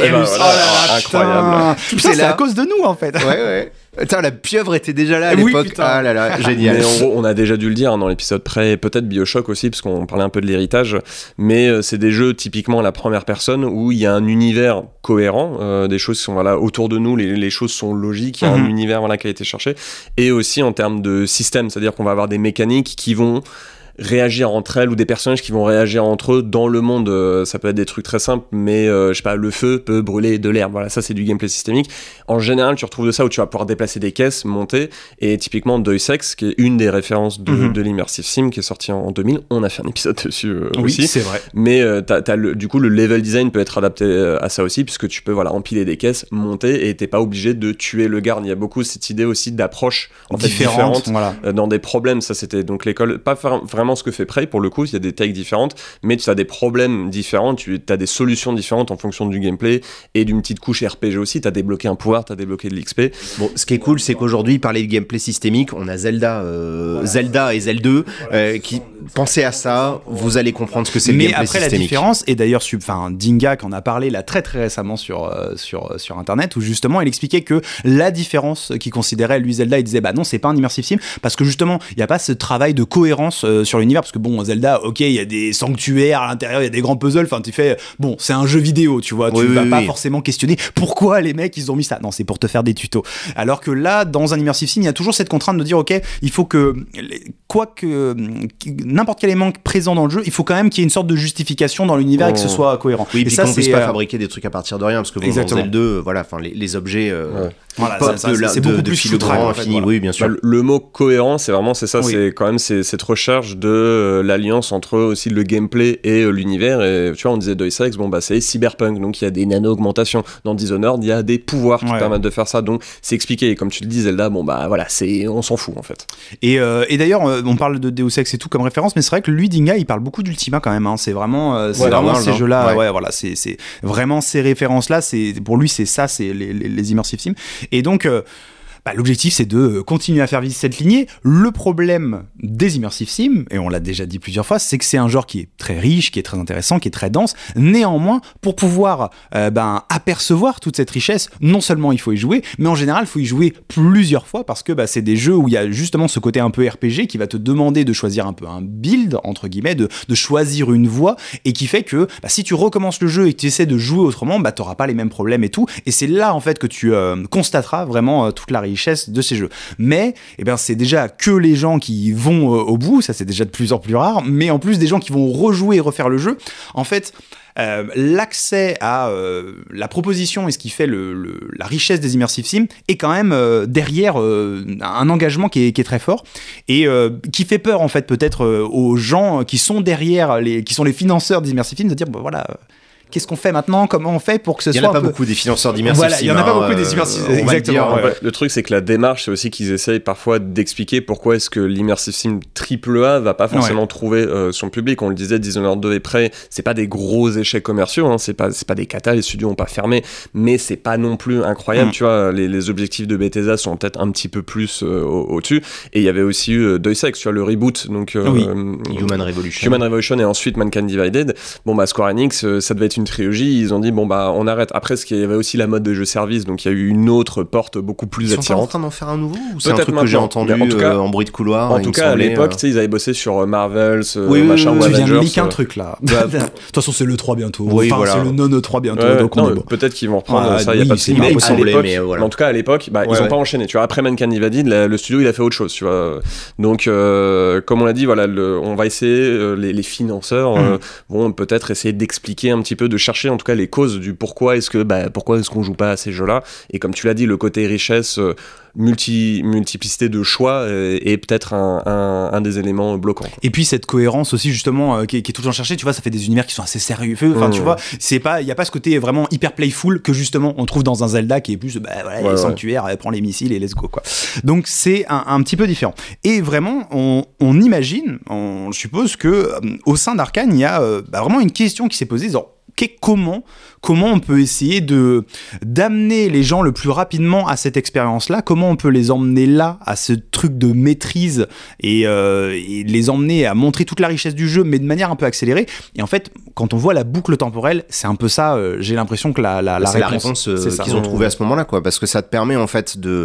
Incroyable. Putain, c'est à cause de nous en fait. Ouais. Putain, la pieuvre était déjà là à l'époque. Putain. Ah là là, génial. Mais en gros, on a déjà dû le dire dans l'épisode près, peut-être BioShock aussi, parce qu'on parlait un peu de l'héritage, mais c'est des jeux typiquement à la première personne où il y a un univers cohérent, des choses qui sont autour de nous, les choses sont logiques, il y a un univers qui a été cherché, et aussi en termes de système, c'est-à-dire qu'on va avoir des mécaniques qui vont réagir entre elles, ou des personnages qui vont réagir entre eux dans le monde. Ça peut être des trucs très simples, mais je sais pas, le feu peut brûler de l'herbe, voilà, ça c'est du gameplay systémique. En général, tu retrouves de ça où tu vas pouvoir déplacer des caisses, monter, et typiquement Deus Ex, qui est une des références de l'immersive sim, qui est sorti en 2000, on a fait un épisode dessus aussi. Oui, c'est vrai. Mais du coup, le level design peut être adapté à ça aussi, puisque tu peux empiler des caisses, monter, et t'es pas obligé de tuer le garde. Il y a beaucoup cette idée aussi d'approche différente voilà. Dans des problèmes. Ça, c'était donc l'école, pas vraiment ce que fait Prey pour le coup, il y a des takes différentes, mais tu as des problèmes différents, tu as des solutions différentes en fonction du gameplay, et d'une petite couche RPG aussi. Tu as débloqué un pouvoir, tu as débloqué de l'XP. Bon, ce qui est cool, c'est qu'aujourd'hui, parler de gameplay systémique, on a Zelda et Zelda 2 qui pensaient à ça, vous allez comprendre ce que c'est le gameplay systémique. Mais après, la différence, et d'ailleurs Dinga qui en a parlé là très très récemment sur internet, où justement il expliquait que la différence qu'il considérait, lui, Zelda, il disait bah non, c'est pas un immersive sim, parce que justement il n'y a pas ce travail de cohérence sur l'univers, parce que bon, Zelda, ok, il y a des sanctuaires à l'intérieur, il y a des grands puzzles, enfin tu fais, bon, c'est un jeu vidéo, tu vois, tu vas pas forcément questionner pourquoi les mecs ils ont mis ça, non, c'est pour te faire des tutos. Alors que là, dans un immersive sim, il y a toujours cette contrainte de dire, ok, il faut que n'importe quel élément présent dans le jeu, il faut quand même qu'il y ait une sorte de justification dans l'univers et que ce soit cohérent. Oui, et puis qu'on puisse pas fabriquer des trucs à partir de rien, parce que bon, dans Zelda 2, voilà, enfin les objets c'est beaucoup plus filigrane infini, voilà. Oui, bien sûr. Le mot cohérent, c'est ça, c'est quand même cette recherche de l'alliance entre aussi le gameplay et l'univers. Et tu vois, on disait Deus Ex, bon bah c'est cyberpunk, donc il y a des nano-augmentations. Dans Dishonored, il y a des pouvoirs qui permettent de faire ça, donc c'est expliqué. Et comme tu le dis, Zelda, bon bah voilà, on s'en fout en fait. Et d'ailleurs, on parle de Deus Ex et tout comme référence, mais c'est vrai que lui, Dinga, il parle beaucoup d'Ultima quand même, hein. C'est vraiment ces jeux-là, voilà, c'est vraiment ces références-là, pour lui c'est ça, c'est les immersive sims. Et donc l'objectif c'est de continuer à faire vivre cette lignée. Le problème des immersive sim, et on l'a déjà dit plusieurs fois, c'est que c'est un genre qui est très riche, qui est très intéressant, qui est très dense. Néanmoins, pour pouvoir apercevoir toute cette richesse, non seulement il faut y jouer, mais en général il faut y jouer plusieurs fois parce que c'est des jeux où il y a justement ce côté un peu RPG qui va te demander de choisir un peu un build, entre guillemets, de choisir une voie, et qui fait que si tu recommences le jeu et que tu essaies de jouer autrement, t'auras pas les mêmes problèmes et tout, et c'est là en fait que tu constateras vraiment toute la richesse de ces jeux. Mais c'est déjà que les gens qui vont au bout, ça c'est déjà de plus en plus rare, mais en plus des gens qui vont rejouer et refaire le jeu, en fait l'accès à la proposition et ce qui fait la richesse des immersive sim est quand même derrière un engagement qui est très fort et qui fait peur en fait peut-être aux gens qui sont derrière qui sont les financeurs des immersive sim, de dire voilà, qu'est-ce qu'on fait maintenant, comment on fait pour que ce soit il n'y en a pas beaucoup des financeurs d'immersive sim. Il y en a pas beaucoup des immersive sim, exactement. Le truc, c'est que la démarche, c'est aussi qu'ils essayent parfois d'expliquer pourquoi est-ce que l'immersive sim AAA va pas forcément trouver son public. On le disait, Dishonored 2 est prêt, c'est pas des gros échecs commerciaux, hein, c'est pas des catas, les studios ont pas fermé, mais c'est pas non plus incroyable, tu vois, les objectifs de Bethesda sont peut-être un petit peu plus au-dessus, et il y avait aussi eu Deus Ex, tu vois, le reboot, donc Human Revolution et ensuite Mankind Divided. Square Enix, ça devait être une trilogie, ils ont dit on arrête. Après, il y avait aussi la mode de jeu service, donc il y a eu une autre porte beaucoup plus attirante. Ils sont pas en train d'en faire un nouveau, ou c'est un truc que j'ai entendu en bruit de couloir? En tout cas, à l'époque, ils avaient bossé sur Marvels, machin, ou tu viens Avengers. de leak un truc là. De toute façon, c'est le 3 bientôt. C'est le non-E3 bientôt. Donc peut-être qu'ils vont reprendre ça, il y a pas de c'est impossible. Mais en tout cas, à l'époque, ils ont pas enchaîné. Tu vois, après Mankind Divided, le studio il a fait autre chose, tu vois. Donc, comme on l'a dit, voilà, on va essayer, les financeurs vont peut-être essayer d'expliquer un petit peu, de chercher en tout cas les causes du pourquoi est-ce qu'on joue pas à ces jeux-là. Et comme tu l'as dit, le côté richesse, multiplicité de choix est peut-être un des éléments bloquants. Et puis cette cohérence aussi justement qui est tout le temps cherchée, tu vois, ça fait des univers qui sont assez sérieux, enfin tu vois, il y a pas ce côté vraiment hyper playful que justement on trouve dans un Zelda qui est plus les sanctuaires, prends les missiles et let's go quoi. Donc c'est un petit peu différent. Et vraiment on imagine, on suppose que au sein d'Arcane il y a vraiment une question qui s'est posée, genre comment on peut essayer d'amener les gens le plus rapidement à cette expérience-là, comment on peut les emmener là, à ce truc de maîtrise et les emmener à montrer toute la richesse du jeu, mais de manière un peu accélérée. Et en fait, quand on voit la boucle temporelle, c'est un peu ça, j'ai l'impression que la réponse qu'ils ont trouvée à ce moment-là, quoi, parce que ça te permet en fait de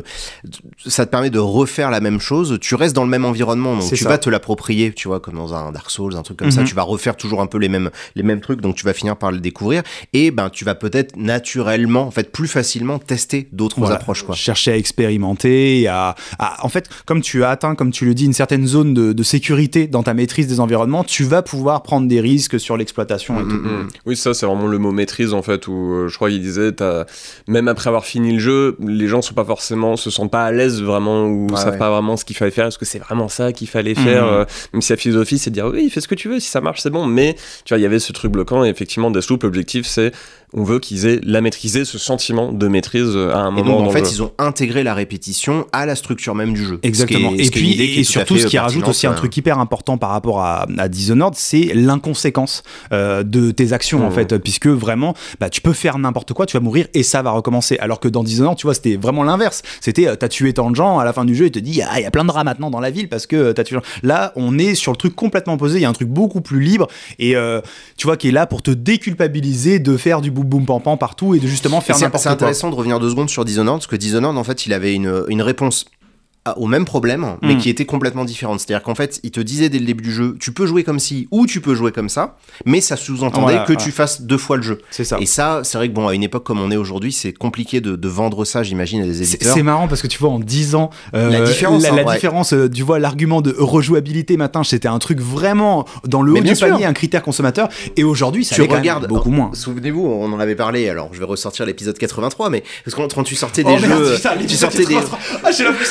refaire la même chose, tu restes dans le même environnement, donc tu vas te l'approprier, tu vois, comme dans un Dark Souls, un truc comme ça, tu vas refaire toujours un peu les mêmes trucs, donc tu vas finir par le découvrir, et tu vas peut-être naturellement, en fait, plus facilement tester d'autres approches, quoi. Chercher à expérimenter, en fait, comme tu as atteint, comme tu le dis, une certaine zone de sécurité dans ta maîtrise des environnements, tu vas pouvoir prendre des risques sur l'exploitation et tout. Oui, ça, c'est vraiment le mot maîtrise, en fait, où je crois qu'il disait, même après avoir fini le jeu, les gens se sentent pas à l'aise vraiment, ou savent pas vraiment ce qu'il fallait faire, est-ce que c'est vraiment ça qu'il fallait faire, même si la philosophie, c'est de dire, oui, fais ce que tu veux, si ça marche, c'est bon, mais, tu vois, il y avait ce truc bloquant, et effectivement, Deathloop, l'objectif, c'est on veut qu'ils aient ce sentiment de maîtrise à un moment. Et donc, en fait, ils ont intégré la répétition à la structure même du jeu. Exactement. Et surtout, ce qui rajoute aussi un truc hyper important par rapport à Dishonored, c'est l'inconséquence de tes actions, en fait, puisque vraiment, tu peux faire n'importe quoi, tu vas mourir et ça va recommencer. Alors que dans Dishonored, tu vois, c'était vraiment l'inverse. C'était, t'as tué tant de gens, à la fin du jeu, il te dit, il y a plein de rats maintenant dans la ville parce que t'as tué. Là, on est sur le truc complètement opposé. Il y a un truc beaucoup plus libre et tu vois, qui est là pour te déculpabiliser de faire du boum boum pam pam partout et de justement faire n'importe quoi. C'est intéressant de revenir 2 secondes sur Dishonored, parce que Dishonored, en fait, il avait une réponse au même problème, mais qui était complètement différente. C'est-à-dire qu'en fait, il te disait dès le début du jeu, tu peux jouer comme ci ou tu peux jouer comme ça, mais ça sous-entendait que tu fasses 2 fois le jeu. C'est ça. Et ça, c'est vrai que à une époque comme on est aujourd'hui, c'est compliqué de vendre ça, j'imagine, à des éditeurs. C'est marrant parce que tu vois, en 10 ans, la différence, tu vois, l'argument de rejouabilité maintenant, c'était un truc vraiment dans le haut du panier, un critère consommateur, et aujourd'hui, ça regarde beaucoup moins. Souvenez-vous, on en avait parlé, alors je vais ressortir l'épisode 83, mais parce que quand tu sortais des jeux... J'ai l'impression que c'est un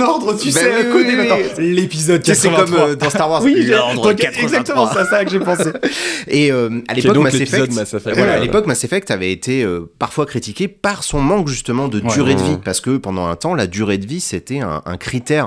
ordre, tu Bah sais, oui, codé oui, maintenant. oui. L'épisode Tu sais, c'est 83. comme dans Star Wars. Oui, l'ordre donc, 83. exactement, c'est à ça que j'ai pensé. Et à Qui est l'époque, donc Mass l'épisode Effect, Mass Effect. voilà, à Voilà. l'époque, Mass Effect avait été parfois critiqué par son manque justement de durée de vie, parce que pendant un temps, la durée de vie c'était un critère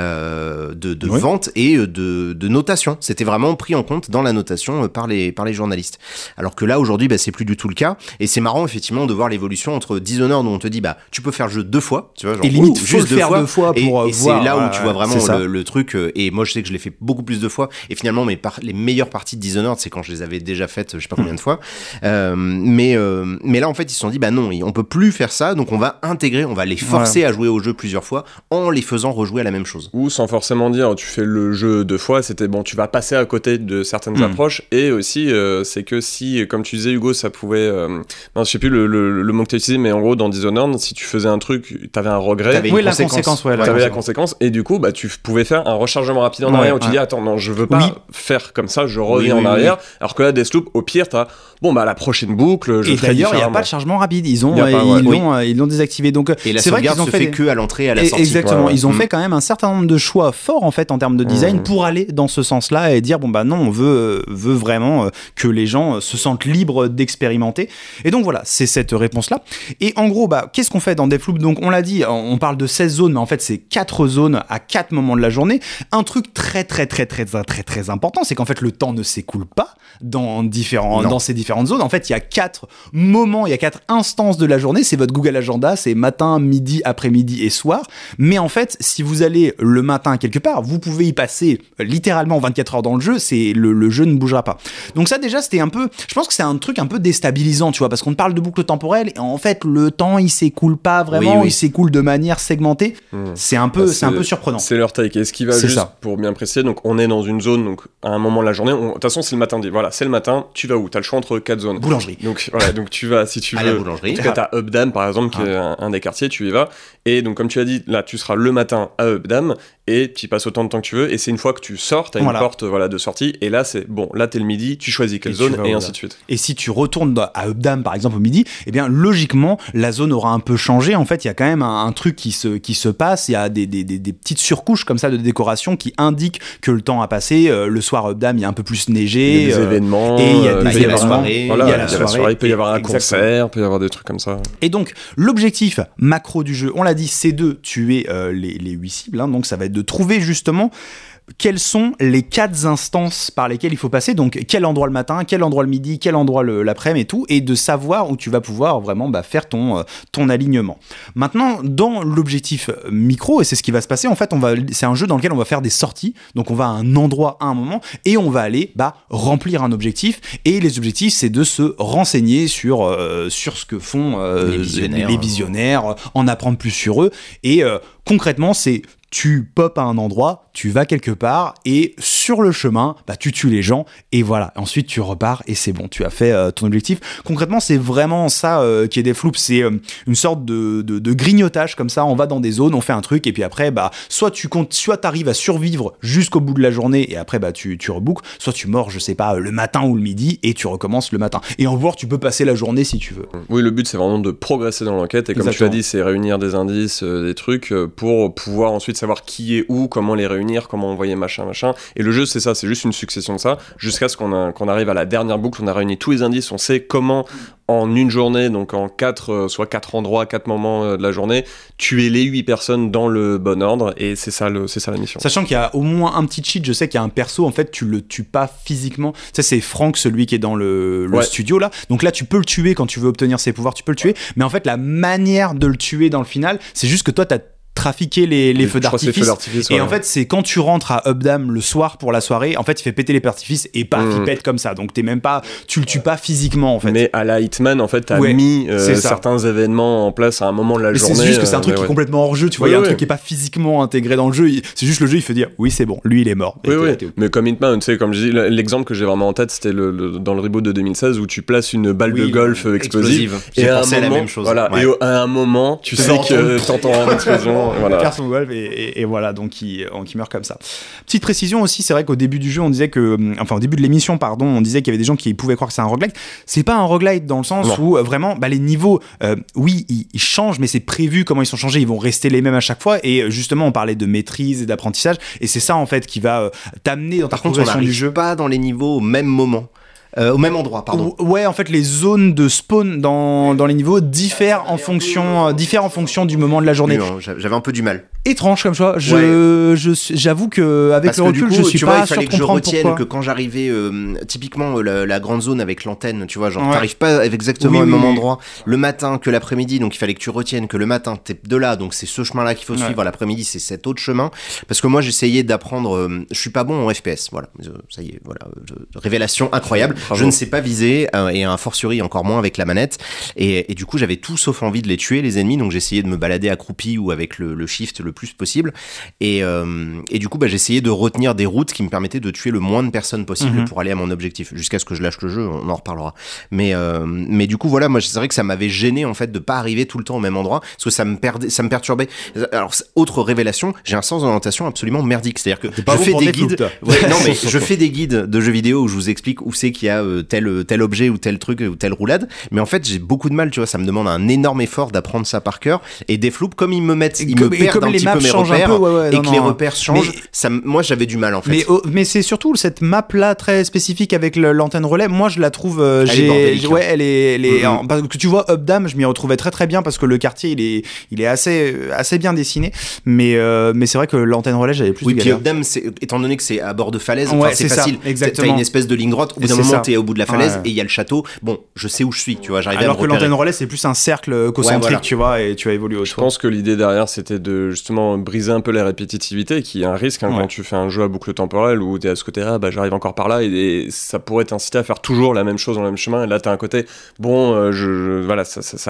de Oui. vente et de notation. C'était vraiment pris en compte dans la notation par les journalistes. Alors que là, aujourd'hui, c'est plus du tout le cas. Et c'est marrant effectivement de voir l'évolution entre Dishonored où on te dit tu peux faire le jeu 2 fois, tu vois, genre, Et limite, faut juste le faire 2 fois et, pour et voir, c'est là où voilà, tu vois vraiment c'est ça. le truc. Et moi, je sais que je l'ai fait beaucoup plus de fois. Et finalement, les meilleures parties de Dishonored, c'est quand je les avais déjà faites, je sais pas combien de fois. Mais là, en fait, ils se sont dit, non, on peut plus faire ça, donc on va les forcer à jouer au jeu plusieurs fois en les faisant rejouer à la même chose. Ou sans forcément dire tu fais le jeu 2 fois, c'était tu vas passer à côté de certaines approches. Et aussi, c'est que si, comme tu disais Hugo, ça pouvait. Non, je sais plus le mot que tu as utilisé, mais en gros, dans Dishonored, si tu faisais un truc, t'avais un regret. T'avais Oui, une la conséquence. conséquence, ouais, T'avais la conséquence, et du coup, tu pouvais faire un rechargement rapide en Ouais, arrière où tu ouais. dis attends, non, je veux pas Oui. faire comme ça, je reviens Oui, en oui, arrière. Alors que là, Deathloop, au pire, t'as la prochaine boucle, je Et ferai d'ailleurs, il n'y a différemment. pas de chargement rapide. Ils Il y a pas, ouais. l'ont désactivé. Donc, Et la c'est vrai qu'ils sauvegarde ont se fait fait que à l'entrée et à la Et- sortie. Exactement, Ouais, ouais. ils ont fait quand même un certain nombre de choix forts en fait en termes de design pour aller dans ce sens-là et dire non, on veut vraiment que les gens se sentent libres d'expérimenter. Et donc voilà, c'est cette réponse-là. Et en gros, qu'est-ce qu'on fait dans Deathloop? Donc on l'a dit, on parle de 16 zones, mais en fait c'est 4 zones à 4 moments de la journée. Un truc très important, c'est qu'en fait le temps ne s'écoule pas dans ces différentes zones. En fait, il y a 4 moments, il y a 4 instances de la journée. C'est votre Google Agenda, c'est matin, midi, après-midi et soir. Mais en fait, si vous allez le matin quelque part, vous pouvez y passer littéralement 24 heures dans le jeu, le jeu ne bougera pas. Donc ça déjà, c'était je pense que c'est un truc un peu déstabilisant, tu vois, parce qu'on parle de boucle temporelle et en fait, le temps, il s'écoule pas vraiment, Oui. il s'écoule de manière segmentée. C'est un peu surprenant. C'est leur take. Et ce qui va C'est juste, ça. pour bien préciser, donc on est dans une zone, donc à un moment de la journée, de toute façon, c'est le matin. Voilà, c'est le matin, tu vas où? T'as le choix entre 4 zones. Boulangerie. Donc voilà, donc tu vas, si tu À veux. la boulangerie. En tout cas, t'as Updam, par exemple, qui est un des quartiers, tu y vas. Et donc, comme tu as dit, là, tu seras le matin à Updam et tu y passes autant de temps que tu veux. Et c'est une fois que tu sors, t'as une porte de sortie. Et là, là, t'es le midi, tu choisis quelle zone et ainsi de suite. Et si tu retournes à Updam, par exemple, au midi, eh bien, logiquement, la zone aura un peu changé. En fait, il y a quand même un truc qui se passe. Il y a des petites surcouches comme ça de décoration qui indiquent que le temps a passé. Le soir à Updam, il y a un peu plus neigé. Il y a des événements. Et il y a peut des y avoir événements. soirée. Voilà, il y a il la y a la soirée. soirée, il peut y avoir un Exactement. concert, il peut y avoir des trucs comme ça. Et donc, l'objectif macro du jeu, on l'a dit, c'est de tuer les 8 cibles. Donc, ça va être de trouver justement quelles sont les 4 instances par lesquelles il faut passer. Donc, quel endroit le matin, quel endroit le midi, quel endroit l'après-midi et tout. Et de savoir où tu vas pouvoir vraiment faire ton alignement. Maintenant, dans l'objectif micro, et c'est ce qui va se passer, en fait, c'est un jeu dans lequel on va faire des sorties. Donc, on va à un endroit à un moment et on va aller remplir un objectif. Et les objectifs, c'est de se renseigner sur ce que font les visionnaires, en apprendre plus sur eux. Et concrètement, c'est tu popes à un endroit, tu vas quelque part, et sur le chemin, tu tues les gens, et voilà. Ensuite, tu repars, et c'est bon, tu as fait ton objectif. Concrètement, c'est vraiment ça qui est Deathloop, c'est une sorte de grignotage, comme ça, on va dans des zones, on fait un truc, et puis après, soit t'arrives à survivre jusqu'au bout de la journée, et après, tu reboucles, soit tu mords, je sais pas, le matin ou le midi, et tu recommences le matin. Et en voir, tu peux passer la journée si tu veux. Oui, le but, c'est vraiment de progresser dans l'enquête, et comme Exactement. tu l'as dit, c'est réunir des indices, des trucs, pour pouvoir ensuite savoir qui est où, comment les réunir, comment envoyer machin. Et le jeu, c'est ça, c'est juste une succession de ça, jusqu'à ce qu'on arrive à la dernière boucle, on a réuni tous les indices, on sait comment, en une journée, donc en 4 endroits, 4 moments de la journée, tuer les 8 personnes dans le bon ordre, et c'est ça la mission. Sachant qu'il y a au moins un petit cheat, je sais qu'il y a un perso, en fait, tu le tues pas physiquement. Ça, c'est Franck, celui qui est dans le studio, là. Donc là, tu peux le tuer quand tu veux obtenir ses pouvoirs, tu peux le tuer. Mais en fait, la manière de le tuer dans le final, c'est juste que toi, t'as trafiquer les feux d'artifice. Et en fait, c'est quand tu rentres à Updam le soir pour la soirée, en fait, il fait péter les feux d'artifice et paf, il pète comme ça. Donc, tu le tues pas physiquement, en fait. Mais à la Hitman, en fait, t'as mis certains événements en place à un moment de la journée. C'est juste que c'est un truc qui est complètement hors jeu, tu vois. Il y a un truc qui est pas physiquement intégré dans le jeu. C'est juste le jeu, il fait dire, oui, c'est bon, lui, il est mort. Oui. Mais comme Hitman, tu sais, comme je dis, l'exemple que j'ai vraiment en tête, c'était dans le reboot de 2016 où tu places une balle de golf explosive. J'ai pensé à la même chose. Voilà. Et à un moment, tu sais que t'entends une explosion. Exactement, voilà. Il perd son golf et voilà, donc il meurt comme ça. Petite précision aussi, c'est vrai qu'au début du jeu, on disait que, enfin au début de l'émission, pardon, on disait qu'il y avait des gens qui pouvaient croire que c'est un roguelite. C'est pas un roguelite dans le sens où vraiment, les niveaux, oui, ils changent, mais c'est prévu comment ils sont changés. Ils vont rester les mêmes à chaque fois. Et justement, on parlait de maîtrise et d'apprentissage, et c'est ça en fait qui va t'amener dans ta progression du jeu. Pas dans les niveaux au même moment. Au même endroit, pardon. Ouais, en fait, les zones de spawn dans les niveaux diffèrent en fonction du moment de la journée. Oui, non, j'avais un peu du mal. Étrange comme ça. J'avoue que avec Parce le que recul, du coup, je suis tu pas vois, il sûr fallait de que je comprendre retienne pourquoi. que quand j'arrivais, typiquement la grande zone avec l'antenne, tu vois, genre Ouais. t'arrives pas avec exactement Oui, le même oui. endroit le matin que l'après-midi, donc il fallait que tu retiennes que le matin t'es de là, donc c'est ce chemin-là qu'il faut suivre, l'après-midi c'est cet autre chemin. Parce que moi j'essayais d'apprendre, je suis pas bon en FPS, voilà, ça y est, voilà, révélation incroyable. Bravo. Je ne sais pas viser et a fortiori encore moins avec la manette. Et du coup j'avais tout sauf envie de les tuer les ennemis, donc j'essayais de me balader accroupi ou avec le shift le plus possible. Et du coup, j'essayais de retenir des routes qui me permettaient de tuer le moins de personnes possible pour aller à mon objectif, jusqu'à ce que je lâche le jeu, on en reparlera. Mais du coup, voilà, moi, c'est vrai que ça m'avait gêné, en fait, de pas arriver tout le temps au même endroit, parce que ça me perturbait. Alors, autre révélation, j'ai un sens d'orientation absolument merdique. C'est-à-dire que pas je bon fais pour des des flous, guides. toi. Ouais, non, mais je fais des guides de jeux vidéo où je vous explique où c'est qu'il y a tel objet ou tel truc ou telle roulade. Mais en fait, j'ai beaucoup de mal, tu vois, ça me demande un énorme effort d'apprendre ça par cœur. Et des floops, comme ils me perdent un les petit maps peu mes changent un repères, peu, ouais, et non, que les non. repères changent, moi j'avais du mal en fait. Mais c'est surtout cette map là très spécifique avec l'antenne relais. Moi je la trouve, est bordélique, ouais, elle est parce que tu vois Updam, je m'y retrouvais très très bien parce que le quartier il est assez bien dessiné. Mais c'est vrai que l'antenne relais j'avais plus Oui, de puis galère. Updam, c'est étant donné que c'est à bord de falaise, Ouais, enfin, c'est c'est ça, facile. exactement. T'as une espèce de ligne droite. Au bout d'un C'est moment, ça. t'es au bout de la falaise Ouais. et il y a le château. Bon, je sais où je suis, tu vois. J'arrive à me Alors que repérer. l'antenne relais c'est plus un cercle concentrique, voilà. tu vois, et tu vas évoluer Je pense que l'idée derrière, c'était de justement briser un peu la répétitivité, qui est un risque quand tu fais un jeu à boucle temporelle où t'es à ce côté-là, j'arrive encore par là, et ça pourrait t'inciter à faire toujours la même chose dans le même chemin. Et là, t'as un côté, voilà,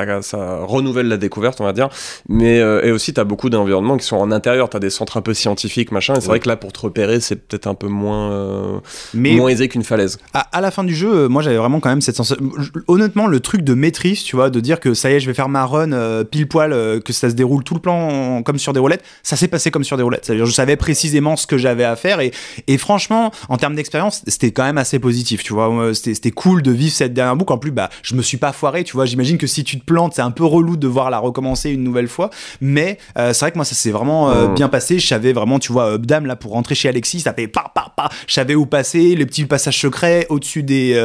ça renouvelle la découverte, on va dire. Mais et aussi, t'as beaucoup d'environnements qui sont en intérieur. T'as des centres un peu scientifiques, machin. Et c'est vrai que là, pour te repérer, c'est peut-être un peu moins aisé qu'une falaise. À la fin du jeu, moi j'avais vraiment quand même cette sensation. Honnêtement, le truc de maîtrise, tu vois, de dire que ça y est, je vais faire ma run pile poil, que ça se déroule tout le plan comme sur des roulettes, ça s'est passé comme sur des roulettes. C'est-à-dire, je savais précisément ce que j'avais à faire et franchement, en termes d'expérience, c'était quand même assez positif, tu vois. C'était cool de vivre cette dernière boucle. En plus, je me suis pas foiré, tu vois. J'imagine que si tu te plantes, c'est un peu relou de devoir la recommencer une nouvelle fois, mais c'est vrai que moi ça s'est vraiment bien passé. Je savais vraiment, tu vois, Updam là pour rentrer chez Alexis, ça fait pa. Je savais où passer, les petits passages secrets au-dessus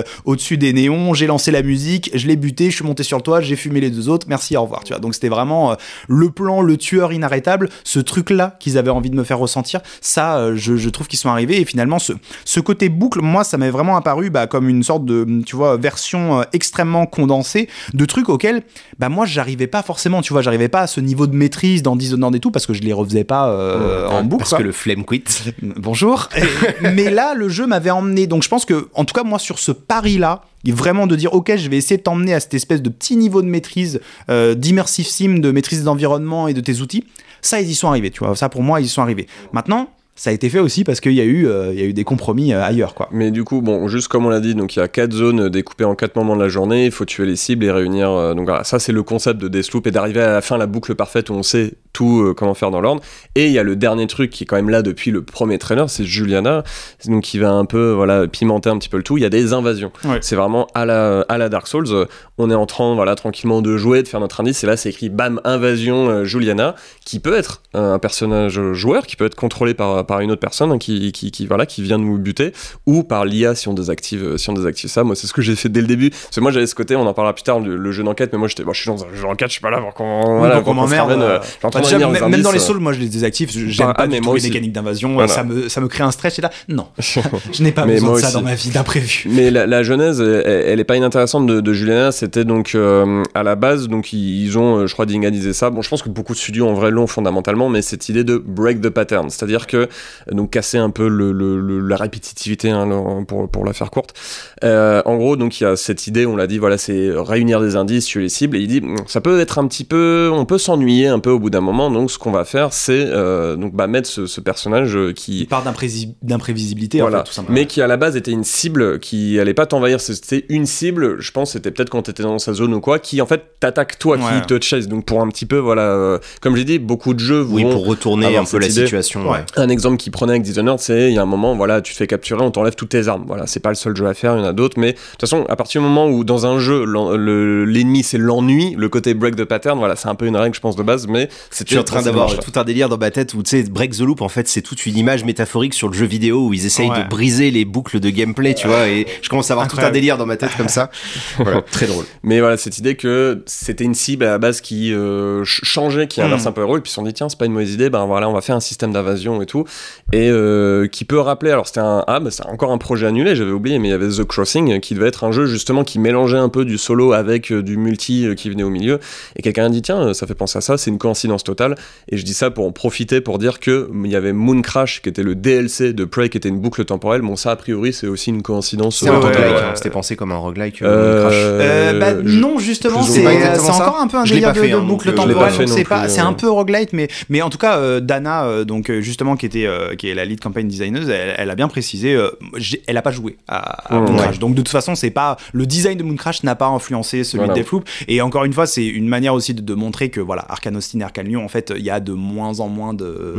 des néons. J'ai lancé la musique, je l'ai buté, je suis monté sur le toit, j'ai fumé les deux autres. Merci, au revoir. Tu vois. Donc c'était vraiment le plan, le tueur inarrêtable, ce truc-là qu'ils avaient envie de me faire ressentir. Ça, je trouve qu'ils sont arrivés et finalement ce côté boucle, moi, ça m'est vraiment apparu comme une sorte de, tu vois, version extrêmement condensée de trucs auxquels, moi, j'arrivais pas forcément, tu vois, j'arrivais pas à ce niveau de maîtrise dans Dishonored et tout parce que je les refaisais pas en boucle. Parce quoi. que le flemme quit. Bonjour. Mais là, le jeu m'avait emmené. Donc, je pense que, en tout cas, moi, sur ce pari-là, vraiment de dire, ok, je vais essayer de t'emmener à cette espèce de petit niveau de maîtrise, d'immersive sim, de maîtrise des environnements et de tes outils. Ça, ils y sont arrivés, tu vois. Ça, pour moi, ils y sont arrivés. Maintenant, ça a été fait aussi parce qu'il y a eu des compromis ailleurs, quoi. Mais du coup, juste comme on l'a dit, donc il y a 4 zones découpées en 4 moments de la journée, il faut tuer les cibles et réunir. Donc voilà, ça c'est le concept de Deathloop et d'arriver à la fin, la boucle parfaite où on sait tout comment faire dans l'ordre. Et il y a le dernier truc qui est quand même là depuis le premier trailer, c'est Juliana, donc qui va un peu pimenter un petit peu le tout. Il y a des invasions. Ouais. C'est vraiment à la Dark Souls. On est en train tranquillement de jouer, de faire notre indice, et là c'est écrit bam, invasion Juliana, qui peut être un personnage joueur, qui peut être contrôlé par une autre personne qui vient nous buter, ou par l'IA si on désactive ça. Moi c'est ce que j'ai fait dès le début, parce que moi j'avais ce côté, on en parlera plus tard, le jeu d'enquête, mais moi je suis dans un jeu d'enquête, je suis pas là pour qu'on m'emmerde. Même dans les Souls, moi je les désactive, j'aime pas du tout les mécaniques d'invasion, voilà. ça me crée un stress, et là non, je n'ai pas besoin de ça dans ma vie d'imprévu. Mais la genèse, elle est pas inintéressante de Juliana. C'était donc à la base, donc ils ont, je crois, Dinga disait ça. Bon, je pense que beaucoup de studios en vrai l'ont fondamentalement, mais cette idée de break the pattern, c'est-à-dire que donc casser un peu la répétitivité, hein, pour la faire courte. En gros, donc il y a cette idée, on l'a dit, voilà, c'est réunir des indices sur les cibles, et il dit ça peut être un petit peu, on peut s'ennuyer un peu au bout d'un moment, donc ce qu'on va faire, c'est mettre ce personnage qui Il part d'imprévisibilité, voilà, en fait, tout simplement. mais qui à la base était une cible qui allait pas t'envahir, c'était une cible, je pense, c'était peut-être quand t'étais dans sa zone ou quoi, qui en fait t'attaque toi, qui te chase, donc pour un petit peu, voilà, comme j'ai dit, beaucoup de jeux vont pour retourner avoir un peu cette la idée. situation. Ouais. Un exemple qu'il prenait avec Dishonored, c'est il y a un moment, voilà, tu te fais capturer, on t'enlève toutes tes armes. Voilà, c'est pas le seul jeu à faire, il y en a d'autres, mais de toute façon, à partir du moment où dans un jeu, l'ennemi c'est l'ennui, le côté break the pattern, voilà, c'est un peu une règle, je pense, de base, mais Je suis en train d'avoir tout un délire dans ma tête où, tu sais, Break the Loop, en fait, c'est toute une image métaphorique sur le jeu vidéo où ils essayent de briser les boucles de gameplay, tu vois, et je commence à avoir tout un délire dans ma tête comme ça. Voilà, très drôle. Mais voilà, cette idée que c'était une cible à la base qui changeait, qui inverse un peu le rôle, puis ils se sont dit, tiens, c'est pas une mauvaise idée, ben voilà, on va faire un système d'invasion et tout, et qui peut rappeler, alors c'était c'est encore un projet annulé, j'avais oublié, mais il y avait The Crossing, qui devait être un jeu justement qui mélangeait un peu du solo avec du multi qui venait au milieu, et quelqu'un a dit, tiens, ça fait penser à ça, c'est une coïncidence totale, et je dis ça pour en profiter, pour dire que il y avait Moon Crash, qui était le DLC de Prey, qui était une boucle temporelle, bon ça, a priori, c'est aussi une coïncidence. C'est un roguelike, ouais. hein. C'était pensé comme un roguelike, Crash. Non, justement, c'est encore un peu un Je l'ai délire pas fait, de hein, boucle donc, je l'ai temporelle, pas fait donc non c'est plus, c'est un peu roguelite, mais en tout cas, Dana, donc justement, qui est la lead campaign designer, elle a bien précisé, elle a pas joué à Moon Crash, donc de toute façon, c'est pas le design de Moon Crash n'a pas influencé celui de Deathloop, et encore une fois, c'est une manière aussi de montrer que voilà, Arkane Austin et Arkane Lyon, en fait, il y a de moins en moins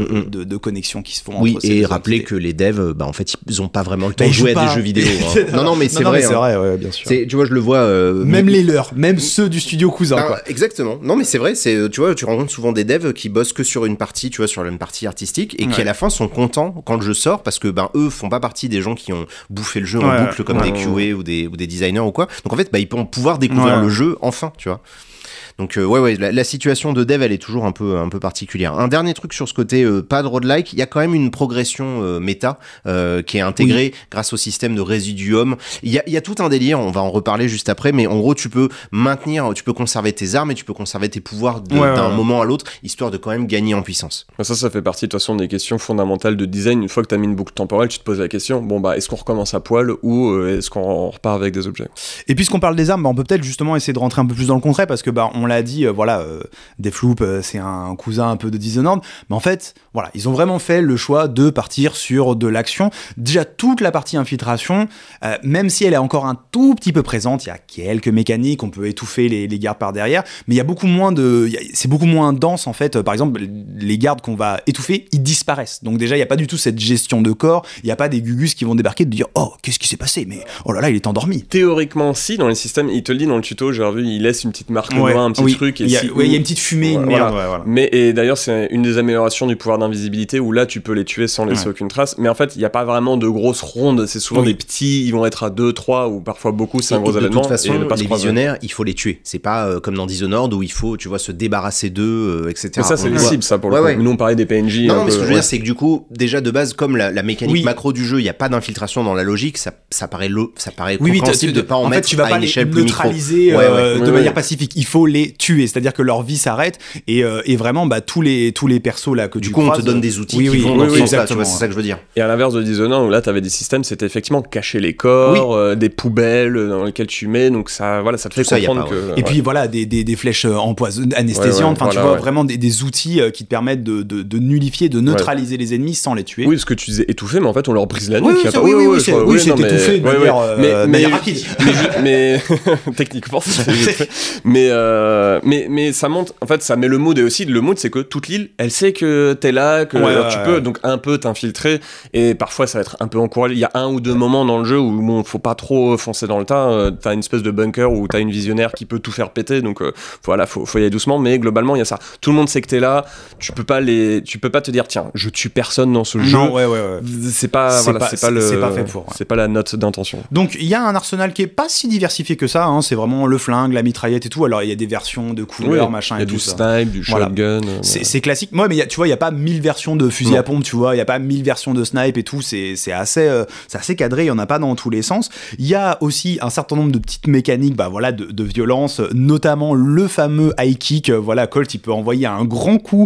de connexions qui se font entre ces et deux rappeler entités. que les devs, en fait, ils ont pas vraiment le temps Ils de jouer jouent à des pas. jeux vidéo. Hein. Non, mais c'est vrai. C'est hein. vrai, ouais, bien sûr. Tu vois, je le vois. Même les leurs, même ceux du studio cousin, quoi. Exactement. Non, mais c'est vrai. Tu vois, tu rencontres souvent des devs qui bossent que sur une partie, tu vois, sur une partie artistique, et qui à la fin sont contents quand le jeu sort, parce que eux font pas partie des gens qui ont bouffé le jeu en boucle comme des QA ou des designers ou quoi. Donc en fait, ils vont pouvoir découvrir le jeu enfin, tu vois. Donc la situation de dev, elle est toujours un peu particulière. Un dernier truc sur ce côté pas de roguelike, il y a quand même une progression méta qui est intégrée grâce au système de Residuum. Il y a tout un délire, on va en reparler juste après, mais en gros tu peux conserver tes armes et tu peux conserver tes pouvoirs d'un moment à l'autre, histoire de quand même gagner en puissance. Ça fait partie de toute façon des questions fondamentales de design. Une fois que tu as mis une boucle temporelle, tu te poses la question, est-ce qu'on recommence à poil ou est-ce qu'on repart avec des objets? Et puisqu'on parle des armes, on peut peut-être justement essayer de rentrer un peu plus dans le concret, parce que on l'a dit, Deathloop, c'est un cousin un peu de Dishonored, mais en fait, voilà, ils ont vraiment fait le choix de partir sur de l'action. Déjà, toute la partie infiltration, même si elle est encore un tout petit peu présente, il y a quelques mécaniques, on peut étouffer les gardes par derrière, mais il y a beaucoup moins c'est beaucoup moins dense, en fait. Par exemple, les gardes qu'on va étouffer, ils disparaissent. Donc déjà, il n'y a pas du tout cette gestion de corps, il n'y a pas des gugus qui vont débarquer et de dire « Oh, qu'est-ce qui s'est passé ? Mais oh là là, il est endormi !» Théoriquement, si, dans les systèmes, il te le dit dans le tuto, j'ai revu, il laisse une petite marque noire, un petit truc. Il y a une petite fumée, une merde. Voilà. Et d'ailleurs, c'est une des améliorations du pouvoir d'invisibilité où là, tu peux les tuer sans laisser aucune trace. Mais en fait, il n'y a pas vraiment de grosses rondes. C'est souvent des petits, ils vont être à 2, 3 ou parfois beaucoup. C'est un gros événement. De toute façon, les visionnaires, il faut les tuer. C'est pas comme dans Dishonored où il faut, tu vois, se débarrasser d'eux, etc. Mais ça, c'est lisible, ça, pour le coup. Mais nous, on parlait des PNJ. Non, mais ce que je veux dire, c'est que du coup, déjà de base, comme la mécanique macro du jeu, il n'y a pas d'infiltration dans la logique, ça paraît compréhensible de pas en mettre à une échelle plus micro. Neutraliser de manière pacifique. Il faut les tuer, c'est-à-dire que leur vie s'arrête et vraiment tous les persos là que tu croises, on te donne des outils qui vont dans ce sens-là, tu vois, c'est ça que je veux dire. Et à l'inverse de Dishonored où là t'avais des systèmes, c'était effectivement cacher les corps, des poubelles dans lesquelles tu mets, donc ça te fait comprendre que. Et puis voilà des flèches anesthésiantes, tu vois vraiment des outils qui te permettent de nullifier, de neutraliser les ennemis sans les tuer. Oui, ce que tu disais étouffer, mais en fait on leur brise la nuque. Oui, c'est étouffé de manière rapide. Mais techniquement, mais ça monte, en fait, ça met le mood, et aussi le mood, c'est que toute l'île, elle sait que t'es là, que tu peux donc un peu t'infiltrer, et parfois ça va être un peu encouragé. Il y a 1 ou 2 moments dans le jeu où faut pas trop foncer dans le tas. T'as une espèce de bunker où t'as une visionnaire qui peut tout faire péter, donc voilà, faut y aller doucement, mais globalement il y a ça. Tout le monde sait que t'es là, tu peux pas te dire tiens, je tue personne dans ce jeu. Non, c'est pas fait pour. C'est pas la note d'intention. Donc il y a un arsenal qui est pas si diversifié que ça, c'est vraiment le flingue, la mitraillette et tout. Alors il y a des versions de couleurs, Oui, machin il y a et tout du ça. snipe, du Voilà. shotgun. C'est classique. Moi, mais tu vois, il y a pas 1000 versions de fusil Non. à pompe, tu vois, il y a pas 1000 versions de snipe et tout. C'est assez cadré. Il y en a pas dans tous les sens. Il y a aussi un certain nombre de petites mécaniques, voilà, de violence, notamment le fameux high kick. Voilà, Colt, il peut envoyer un grand coup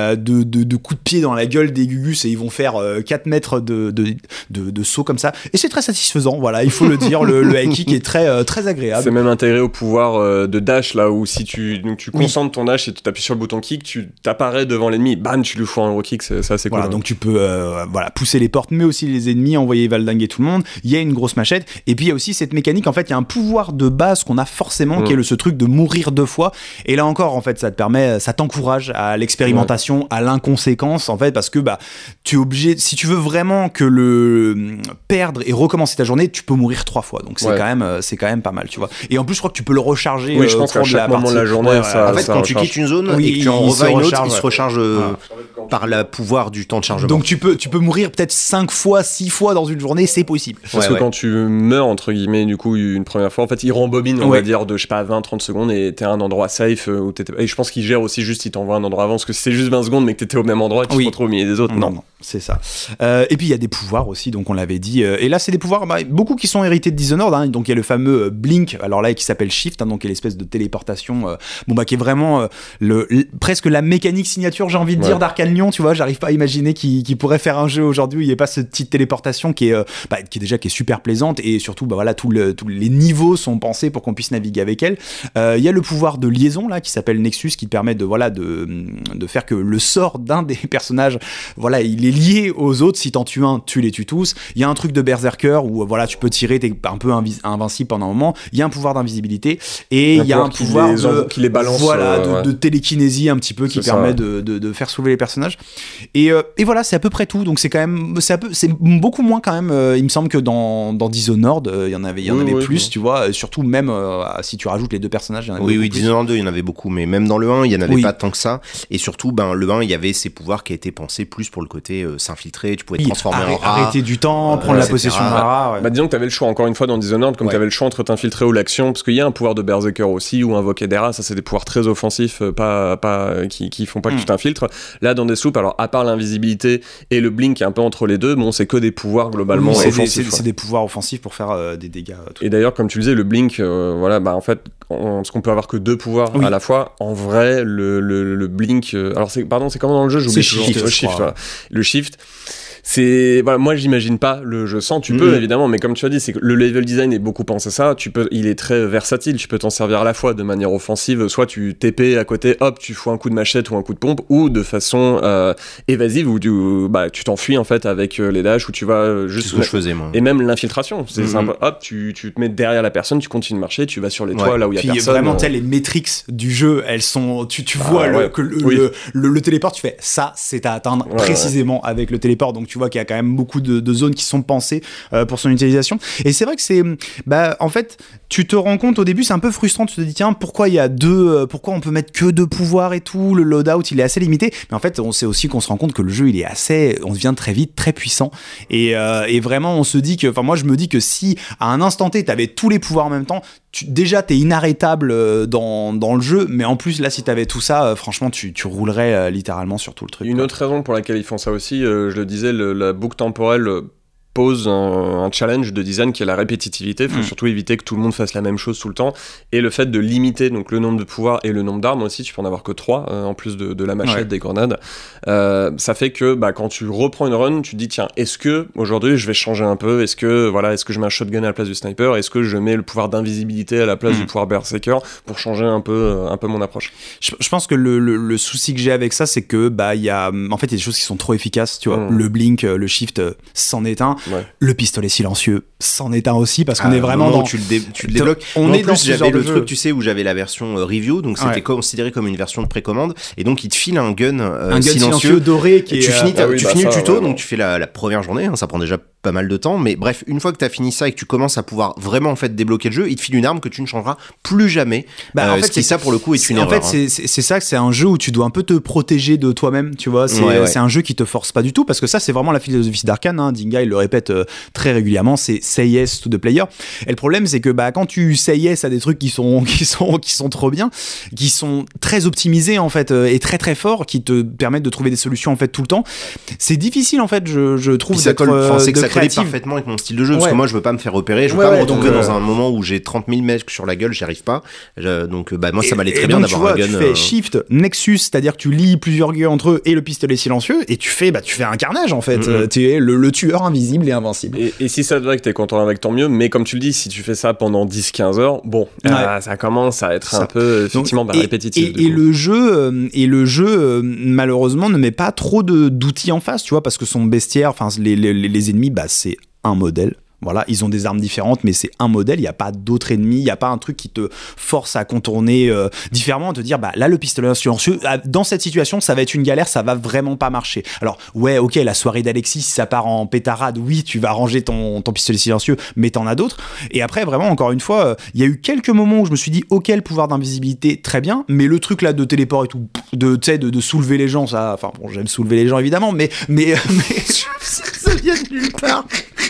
de coup de pied dans la gueule des Gugus et ils vont faire 4 mètres de saut comme ça. Et c'est très satisfaisant. Voilà, il faut le dire. Le high kick est très agréable. C'est même intégré au pouvoir de dash, là où si tu concentres ton dash et tu appuies sur le bouton kick, tu t'apparais devant l'ennemi, bam, tu lui fous un gros kick, c'est assez cool. Voilà, donc tu peux pousser les portes, mais aussi les ennemis, envoyer valdinguer tout le monde. Il y a une grosse machette, et puis il y a aussi cette mécanique, en fait, il y a un pouvoir de base qu'on a forcément, qui est ce truc de mourir 2 fois. Et là encore, en fait, ça t'encourage à l'expérimentation, à l'inconséquence, en fait, parce que tu es obligé, si tu veux vraiment que perdre et recommencer ta journée, tu peux mourir 3 fois. Donc c'est quand même pas mal, tu vois. Et en plus, je crois que tu peux le recharger. Oui, je pense qu'à chaque moment de la journée, ça. En fait, quand tu quittes une zone et que tu en revas une autre, il se recharge par le pouvoir du temps de chargement. Donc tu peux mourir peut-être 5 fois, 6 fois dans une journée, c'est possible. Parce que quand tu meurs, entre guillemets, du coup, une première fois, en fait, il rembobine, on va dire, de, je sais pas, 20-30 secondes et t'es à un endroit safe où t'étais. Et je pense qu'il gère aussi juste, il t'envoie un endroit avant, parce que si c'est juste 20 secondes mais que t'étais au même endroit, tu te retrouves au milieu des autres. Non, c'est ça. Et puis il y a des pouvoirs aussi, donc on l'avait dit. Et là, c'est des pouvoirs, beaucoup qui sont hérités de Dishonored. Hein. Donc il y a le fameux Blink, alors là, qui s'appelle Shift, donc qui est l'espèce de téléportation, qui est vraiment presque la mécanique signature, j'ai envie de dire, d'Arcane Lyon, tu vois. J'arrive pas à imaginer qu'il pourrait faire un jeu aujourd'hui où il n'y ait pas cette petite téléportation qui est super plaisante, et surtout, tous les niveaux sont pensés pour qu'on puisse naviguer avec elle. Il y a le pouvoir de liaison, là, qui s'appelle Nexus, qui te permet de faire que le sort d'un des personnages, il est lié aux autres. Si t'en tues un, tu les tues tous. Il y a un truc de berserker où tu peux tirer, t'es un peu invincible pendant un moment. Il y a un pouvoir d'invisibilité et il y a un pouvoir qui les balance, de télékinésie un petit peu qui permet de faire soulever les personnages. Et voilà, c'est à peu près tout. Donc c'est quand même c'est beaucoup moins quand même. Il me semble que dans Dishonored, il y en avait plus, tu vois. Surtout même si tu rajoutes les 2 personnages, il y en avait beaucoup plus. Dishonored 2, il y en avait beaucoup, mais même dans le 1, il y en avait pas tant que ça. Et surtout, le 1, il y avait ces pouvoirs qui étaient pensés plus pour le côté s'infiltrer. Tu pouvais te transformer en rat, arrêter du temps, prendre la possession d'un rat. Disons que t'avais le choix, encore une fois, dans Dishonored, comme t'avais le choix entre t'infiltrer ou l'action, parce qu'il y a un pouvoir de berserker aussi, ou invoquer des rats. Ça, c'est des pouvoirs très offensifs, qui font pas que tu t'infiltres. Là, dans Deathloop, alors à part l'invisibilité et le blink qui est un peu entre les deux, c'est que des pouvoirs globalement offensifs. C'est des pouvoirs offensifs pour faire des dégâts. Et d'ailleurs, comme tu le disais, le blink, en fait, parce qu'on peut avoir que 2 pouvoirs à la fois. En vrai, le blink, alors c'est comment dans le jeu, j'oublie toujours. Shift, voilà. Le shift. Moi j'imagine pas le jeu sans, tu peux évidemment, mais comme tu as dit, c'est que le level design est beaucoup pensé ça, il est très versatile, tu peux t'en servir à la fois de manière offensive, soit tu TP à côté, hop, tu fous un coup de machette ou un coup de pompe, ou de façon évasive, où tu t'enfuis en fait avec les dashs, où tu vas juste... C'est ce que je faisais moi. Et même l'infiltration, c'est simple, hop, tu te mets derrière la personne, tu continues de marcher, tu vas sur les toits là où il y a puis personne. Vraiment, les métriques du jeu, elles sont... Tu vois que le téléport, tu fais ça, c'est à atteindre précisément avec le téléport, donc tu vois qu'il y a quand même beaucoup de zones qui sont pensées pour son utilisation. Et c'est vrai que c'est... en fait, tu te rends compte au début, c'est un peu frustrant, tu te dis tiens, pourquoi on peut mettre que 2 pouvoirs et tout, le loadout il est assez limité, mais en fait on sait aussi qu'on se rend compte que le jeu on devient très vite très puissant, et vraiment on se dit que, moi je me dis que si à un instant T t'avais tous les pouvoirs en même temps, déjà t'es inarrêtable dans le jeu, mais en plus là si t'avais tout ça, franchement tu roulerais littéralement sur tout le truc. Une autre raison pour laquelle ils font ça aussi, je le disais, la boucle temporelle pose un challenge de design qui est la répétitivité. Il faut surtout éviter que tout le monde fasse la même chose tout le temps, et le fait de limiter donc le nombre de pouvoirs et le nombre d'armes aussi. Tu peux en avoir que 3 en plus de la machette, des grenades. Ça fait que quand tu reprends une run, tu te dis tiens, est-ce que aujourd'hui je vais changer un peu, est-ce que je mets un shotgun à la place du sniper, est-ce que je mets le pouvoir d'invisibilité à la place du pouvoir berserker pour changer un peu mon approche. Je pense que le souci que j'ai avec ça, c'est que il y a des choses qui sont trop efficaces, tu vois. Le blink, le shift, c'en est un. Le pistolet silencieux, c'en est un aussi, parce qu'on est vraiment dans... Tu le débloques. J'avais le truc, tu sais, où j'avais la version review, donc c'était considéré comme une version de précommande, et donc il te file un gun silencieux doré qui tu finis le tuto, non. donc tu fais la première journée, ça prend déjà pas mal de temps, mais bref, une fois que t'as fini ça et que tu commences à pouvoir vraiment en fait débloquer le jeu, il te file une arme que tu ne changeras plus jamais. En fait, ce qui ça pour le coup est une en erreur. fait, c'est ça, que c'est un jeu où tu dois un peu te protéger de toi-même, tu vois. C'est un jeu qui te force pas du tout, parce que ça, c'est vraiment la philosophie d'Arkane. Hein. Dinga, il le répète très régulièrement, c'est say yes to the player. Et le problème, c'est que quand tu say yes à des trucs qui sont trop bien, qui sont très optimisés en fait et très très forts, qui te permettent de trouver des solutions en fait tout le temps, c'est difficile en fait, je trouve, ça d'être c'est que ça collait créatif. parfaitement avec mon style de jeu, parce que moi je veux pas me faire repérer, je veux pas me retrouver dans un moment où j'ai 30 000 mecs sur la gueule, j'y arrive pas. Donc moi ça m'allait très bien d'avoir un gun. Tu fais Shift Nexus, c'est-à-dire que tu lies plusieurs gueux entre eux et le pistolet silencieux, et tu fais un carnage en fait. Tu es le tueur invisible et invincible. Et si ça te va que t'es content avec, tant mieux, mais comme tu le dis, si tu fais ça pendant 10-15 heures, bon, ça commence à être un peu effectivement répétitif. Et le jeu malheureusement ne met pas trop d'outils en face, tu vois, parce que son bestiaire, enfin les ennemis, c'est un modèle. Voilà, ils ont des armes différentes, mais c'est un modèle, il n'y a pas d'autres ennemis, il n'y a pas un truc qui te force à contourner différemment, te dire, là, le pistolet silencieux, dans cette situation, ça va être une galère, ça va vraiment pas marcher. Alors, ouais, ok, la soirée d'Alexis, si ça part en pétarade, oui, tu vas ranger ton pistolet silencieux, mais t'en as d'autres. Et après, vraiment, encore une fois, il y a eu quelques moments où je me suis dit, ok, le pouvoir d'invisibilité, très bien, mais le truc là de téléport et tout, de soulever les gens, ça, enfin, bon, j'aime soulever les gens évidemment, mais ça vient de nulle part.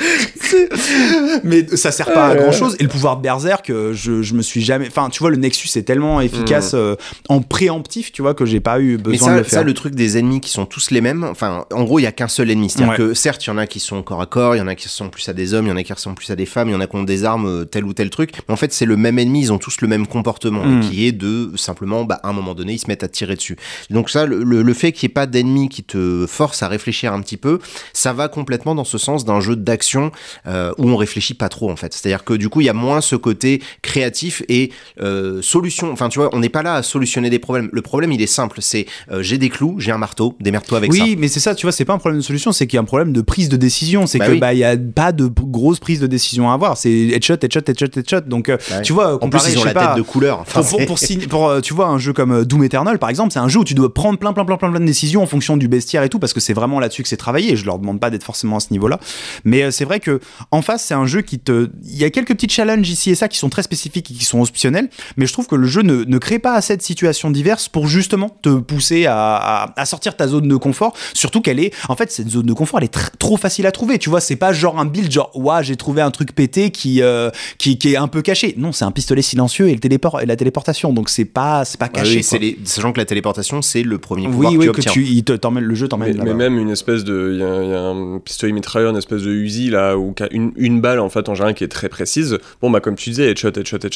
Mais ça sert pas à grand chose. Et le pouvoir de Berserk, je me suis jamais. Enfin, tu vois, le Nexus est tellement efficace en préemptif, tu vois, que j'ai pas eu besoin de le faire. Ça, le truc des ennemis qui sont tous les mêmes, enfin, en gros, il y a qu'un seul ennemi. C'est-à-dire que certes, il y en a qui sont corps à corps, il y en a qui ressemblent plus à des hommes, il y en a qui ressemblent plus à des femmes, il y en a qui ont des armes, tel ou tel truc. Mais en fait, c'est le même ennemi, ils ont tous le même comportement, qui est de simplement, à un moment donné, ils se mettent à tirer dessus. Donc ça, le fait qu'il n'y ait pas d'ennemis qui te force à réfléchir un petit peu, ça va complètement dans ce sens d'un jeu d'action où on réfléchit pas trop en fait. C'est-à-dire que du coup il y a moins ce côté créatif et solution. Enfin tu vois, on n'est pas là à solutionner des problèmes. Le problème il est simple, c'est j'ai des clous, j'ai un marteau, démerde-toi avec ça. Oui, mais c'est ça, tu vois, c'est pas un problème de solution, c'est qu'il y a un problème de prise de décision. C'est que il y a pas de grosse prise de décision à avoir. C'est headshot. Donc tu vois, en plus ils ont la tête de couleur. Enfin, pour tu vois un jeu comme Doom Eternal par exemple, c'est un jeu où tu dois prendre plein de décisions en fonction du bestiaire et tout, parce que c'est vraiment là-dessus que c'est travaillé. Je leur demande pas d'être forcément à ce niveau-là, mais c'est vrai que en face c'est un jeu il y a quelques petits challenges ici et ça qui sont très spécifiques et qui sont optionnels, mais je trouve que le jeu ne crée pas assez de situations diverses pour justement te pousser à sortir ta zone de confort, surtout qu'elle est, en fait cette zone de confort elle est trop facile à trouver, tu vois, c'est pas genre un build genre j'ai trouvé un truc pété qui est un peu caché. Non, c'est un pistolet silencieux et la téléportation, donc c'est pas caché. Sachant que la téléportation c'est le premier pouvoir que tu obtiens. Le jeu t'emmène là-bas. Mais même une espèce de, il y a un pistolet mitrailleur, une espèce de Uzi là où une balle en fait en général qui est très précise. Bon comme tu disais, headshot,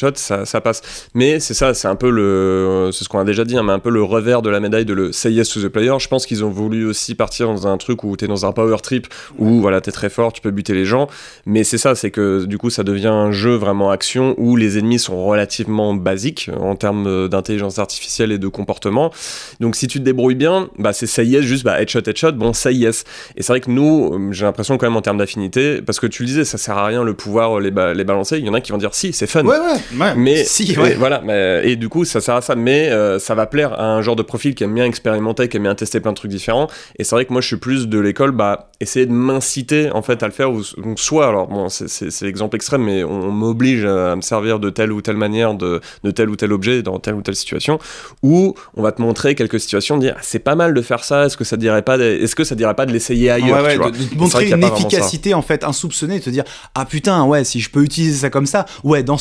ça passe. Mais c'est ça, c'est un peu c'est ce qu'on a déjà dit, mais un peu le revers de la médaille de le say yes to the player. Je pense qu'ils ont voulu aussi partir dans un truc où t'es dans un power trip où voilà t'es très fort, tu peux buter les gens. Mais c'est ça, c'est que du coup ça devient un jeu vraiment action où les ennemis sont relativement basiques en termes d'intelligence artificielle et de comportement. Donc si tu te débrouilles bien, c'est say yes juste headshot, bon say yes. Et c'est vrai que nous, j'ai l'impression quand même en termes d'affinité, parce que tu le disais, ça sert à rien le pouvoir les balancer. Il y en a qui vont dire si c'est fun. Ouais. Mais si, ouais. Voilà. Et du coup ça sert à ça, mais ça va plaire à un genre de profil qui aime bien expérimenter, qui aime bien tester plein de trucs différents. Et c'est vrai que moi je suis plus de l'école, essayer de m'inciter en fait à le faire. Donc soit alors bon c'est l'exemple extrême, mais on m'oblige à me servir de telle ou telle manière de tel ou tel objet dans telle ou telle situation, ou on va te montrer quelques situations, dire c'est pas mal de faire ça, est-ce que ça dirait pas de l'essayer ailleurs, tu vois. De te montrer une efficacité en fait insoupçonnée, de te dire putain si je peux utiliser ça comme ça,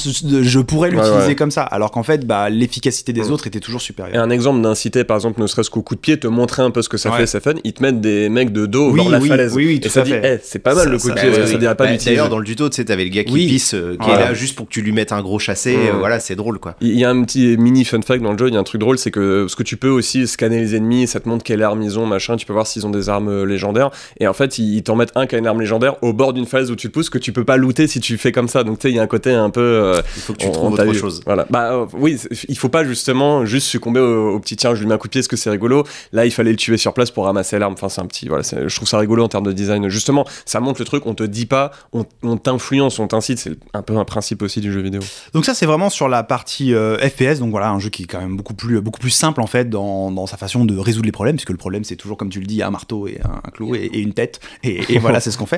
je pourrais l'utiliser comme ça, alors qu'en fait l'efficacité des autres était toujours supérieure. Et un exemple d'inciter par exemple ne serait-ce qu'au coup de pied, te montrer un peu ce que ça fait, c'est fun, ils te mettent des mecs de dos dans la falaise, et ça dit c'est pas mal le coup de pied, est-ce que ça dirait pas d'utiliser. D'ailleurs dans le tuto tu sais t'avais le gars qui pisse qui est là juste pour que tu lui mettes un gros chassé, voilà c'est drôle quoi. Il y a un petit mini fun fact dans le jeu, il y a un truc drôle, c'est que ce que tu peux aussi scanner les ennemis, ça te montre quelle arme ils ont, machin, tu peux voir s'ils ont des armes légendaires, et en fait ils t'en mettent un qui a une arme légendaire au bord d'une falaise où tu te pousses, que tu peux pas looter si tu fais comme ça, donc tu sais il y a un côté un peu il faut que tu trouves autre chose. Voilà, oui, il faut pas justement juste succomber au petit tiens je lui mets un coup de pied, est-ce que c'est rigolo, là il fallait le tuer sur place pour ramasser l'arme, enfin c'est un petit je trouve ça rigolo en termes de design, justement ça montre le truc, on te dit pas, on t'influence, on t'incite, c'est un peu un principe aussi du jeu vidéo. Donc ça c'est vraiment sur la partie FPS, donc voilà un jeu qui est quand même beaucoup plus simple en fait dans sa façon de résoudre les problèmes, puisque le problème c'est toujours comme tu le dis un marteau et un clou et une tête et voilà c'est ce qu'on fait.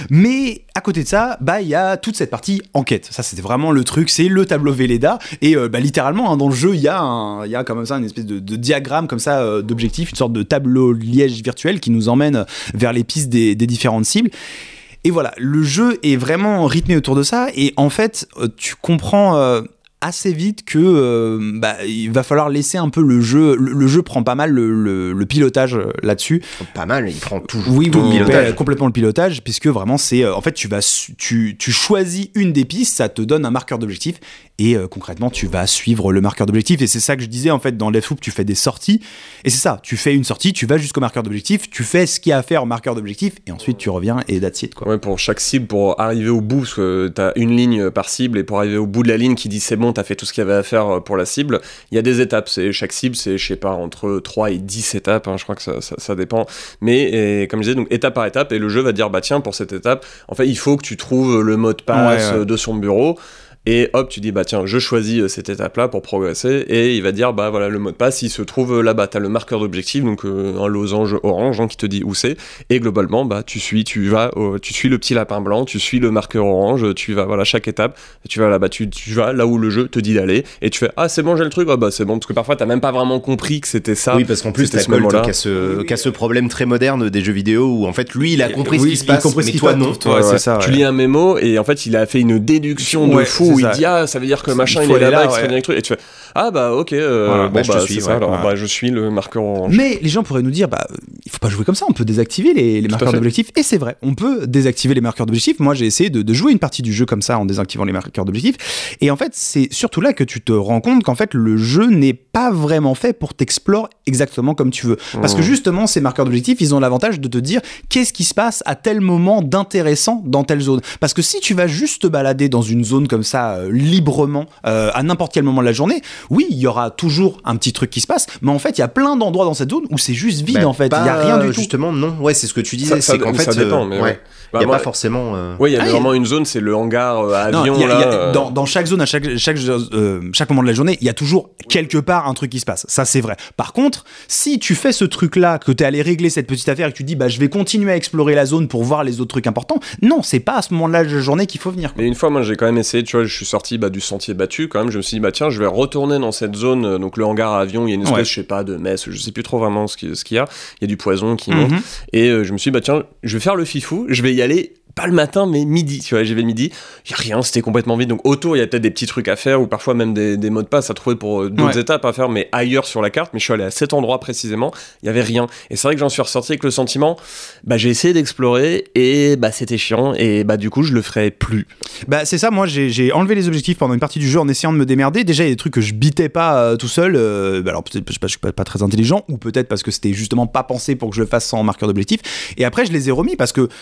Mais à côté de ça, il y a toute cette partie enquête. Ça, c'était vraiment le truc, c'est le tableau Velleda. Et littéralement, hein, dans le jeu, il y a comme ça une espèce de diagramme comme ça d'objectifs, une sorte de tableau liège virtuel qui nous emmène vers les pistes des différentes cibles. Et voilà, le jeu est vraiment rythmé autour de ça. Et en fait, tu comprends assez vite que il va falloir laisser un peu le jeu. Le jeu prend pas mal le pilotage là-dessus. Pas mal, il prend tout. Oui, tout le pilotage. complètement le pilotage, puisque vraiment c'est en fait tu choisis une des pistes, ça te donne un marqueur d'objectif et concrètement tu vas suivre le marqueur d'objectif. Et c'est ça que je disais en fait dans Deathloop, tu fais des sorties et c'est ça, tu fais une sortie, tu vas jusqu'au marqueur d'objectif, tu fais ce qu'il y a à faire au marqueur d'objectif et ensuite tu reviens et that's it, quoi. Ouais, pour chaque cible, pour arriver au bout, parce que t'as une ligne par cible et pour arriver au bout de la ligne qui dit c'est bon, t'as fait tout ce qu'il y avait à faire pour la cible, il y a des étapes. Chaque cible, c'est, je sais pas, entre 3 et 10 étapes, hein, je crois que ça dépend. Mais comme je disais, donc étape par étape, et le jeu va dire, tiens, pour cette étape, en fait, il faut que tu trouves le mot de passe de son bureau. Et hop, tu dis, tiens, je choisis cette étape-là pour progresser, et il va dire, voilà, le mot de passe, il se trouve là-bas. T'as le marqueur d'objectif, donc un losange orange, qui te dit où c'est, et globalement, tu suis le petit lapin blanc, tu suis le marqueur orange, tu vas, chaque étape, tu vas là-bas, tu vas là où le jeu te dit d'aller, et tu fais, c'est bon, j'ai le truc, c'est bon, parce que parfois, t'as même pas vraiment compris que c'était ça. Oui, parce qu'en plus, t'as Colt qui a ce problème très moderne des jeux vidéo, où en fait, lui, il a compris ce qui se passe, mais toi, non. C'est ça, tu lis un mémo, et en fait, il a fait une déduction de fou, où il dit ça veut dire que machin il est là-bas, et tu fais ok, je suis, c'est ça, alors je suis le marqueur orange. Mais les gens pourraient nous dire il faut pas jouer comme ça, on peut désactiver les marqueurs d'objectifs, et c'est vrai, on peut désactiver les marqueurs d'objectifs. Moi j'ai essayé de jouer une partie du jeu comme ça en désactivant les marqueurs d'objectifs, et en fait c'est surtout là que tu te rends compte qu'en fait le jeu n'est pas vraiment fait pour t'explorer exactement comme tu veux, parce que justement ces marqueurs d'objectifs ils ont l'avantage de te dire qu'est-ce qui se passe à tel moment d'intéressant dans telle zone, parce que si tu vas juste te balader dans une zone comme ça librement à n'importe quel moment de la journée, oui, il y aura toujours un petit truc qui se passe, mais en fait, il y a plein d'endroits dans cette zone où c'est juste vide, en fait. Il y a rien du tout. Justement, non. Ouais, c'est ce que tu disais. C'est qu'en fait, ça dépend, mais il y a pas forcément. Oui, il y a vraiment une zone, c'est le hangar à avion. Dans chaque zone, à chaque moment de la journée, il y a toujours quelque part un truc qui se passe. Ça, c'est vrai. Par contre, si tu fais ce truc-là, que t'es allé régler cette petite affaire et que tu dis, je vais continuer à explorer la zone pour voir les autres trucs importants, non, c'est pas à ce moment-là de la journée qu'il faut venir, quoi. Mais une fois, moi, j'ai quand même essayé, tu vois, je suis sorti du sentier battu, quand même, je me suis dit, tiens, je vais retourner dans cette zone, donc le hangar à avion, il y a une espèce, je sais pas, de mess, je sais plus trop vraiment ce qu'il y a, il y a du poison qui monte, et je me suis dit, tiens, je vais faire le fifou, je vais y aller pas le matin, mais midi, tu vois, j'y vais le midi, il y a rien, c'était complètement vide, donc autour, il y a peut-être des petits trucs à faire, ou parfois même des mots de passe à trouver pour d'autres étapes à faire, mais ailleurs sur la carte, mais je suis allé à cet endroit précisément, il y avait rien, et c'est vrai que j'en suis ressorti avec le sentiment, j'ai essayé d'explorer, et c'était chiant, et du coup, je le ferai plus. C'est ça, moi, j'ai enlevé les objectifs pendant une partie du jeu en essayant de me démerder. Déjà, il y a des trucs que je bitais pas tout seul, alors peut-être, je suis pas très intelligent, ou peut-être parce que c'était justement pas pensé pour que je le fasse sans marqueur d'objectif, et après, je les ai remis parce que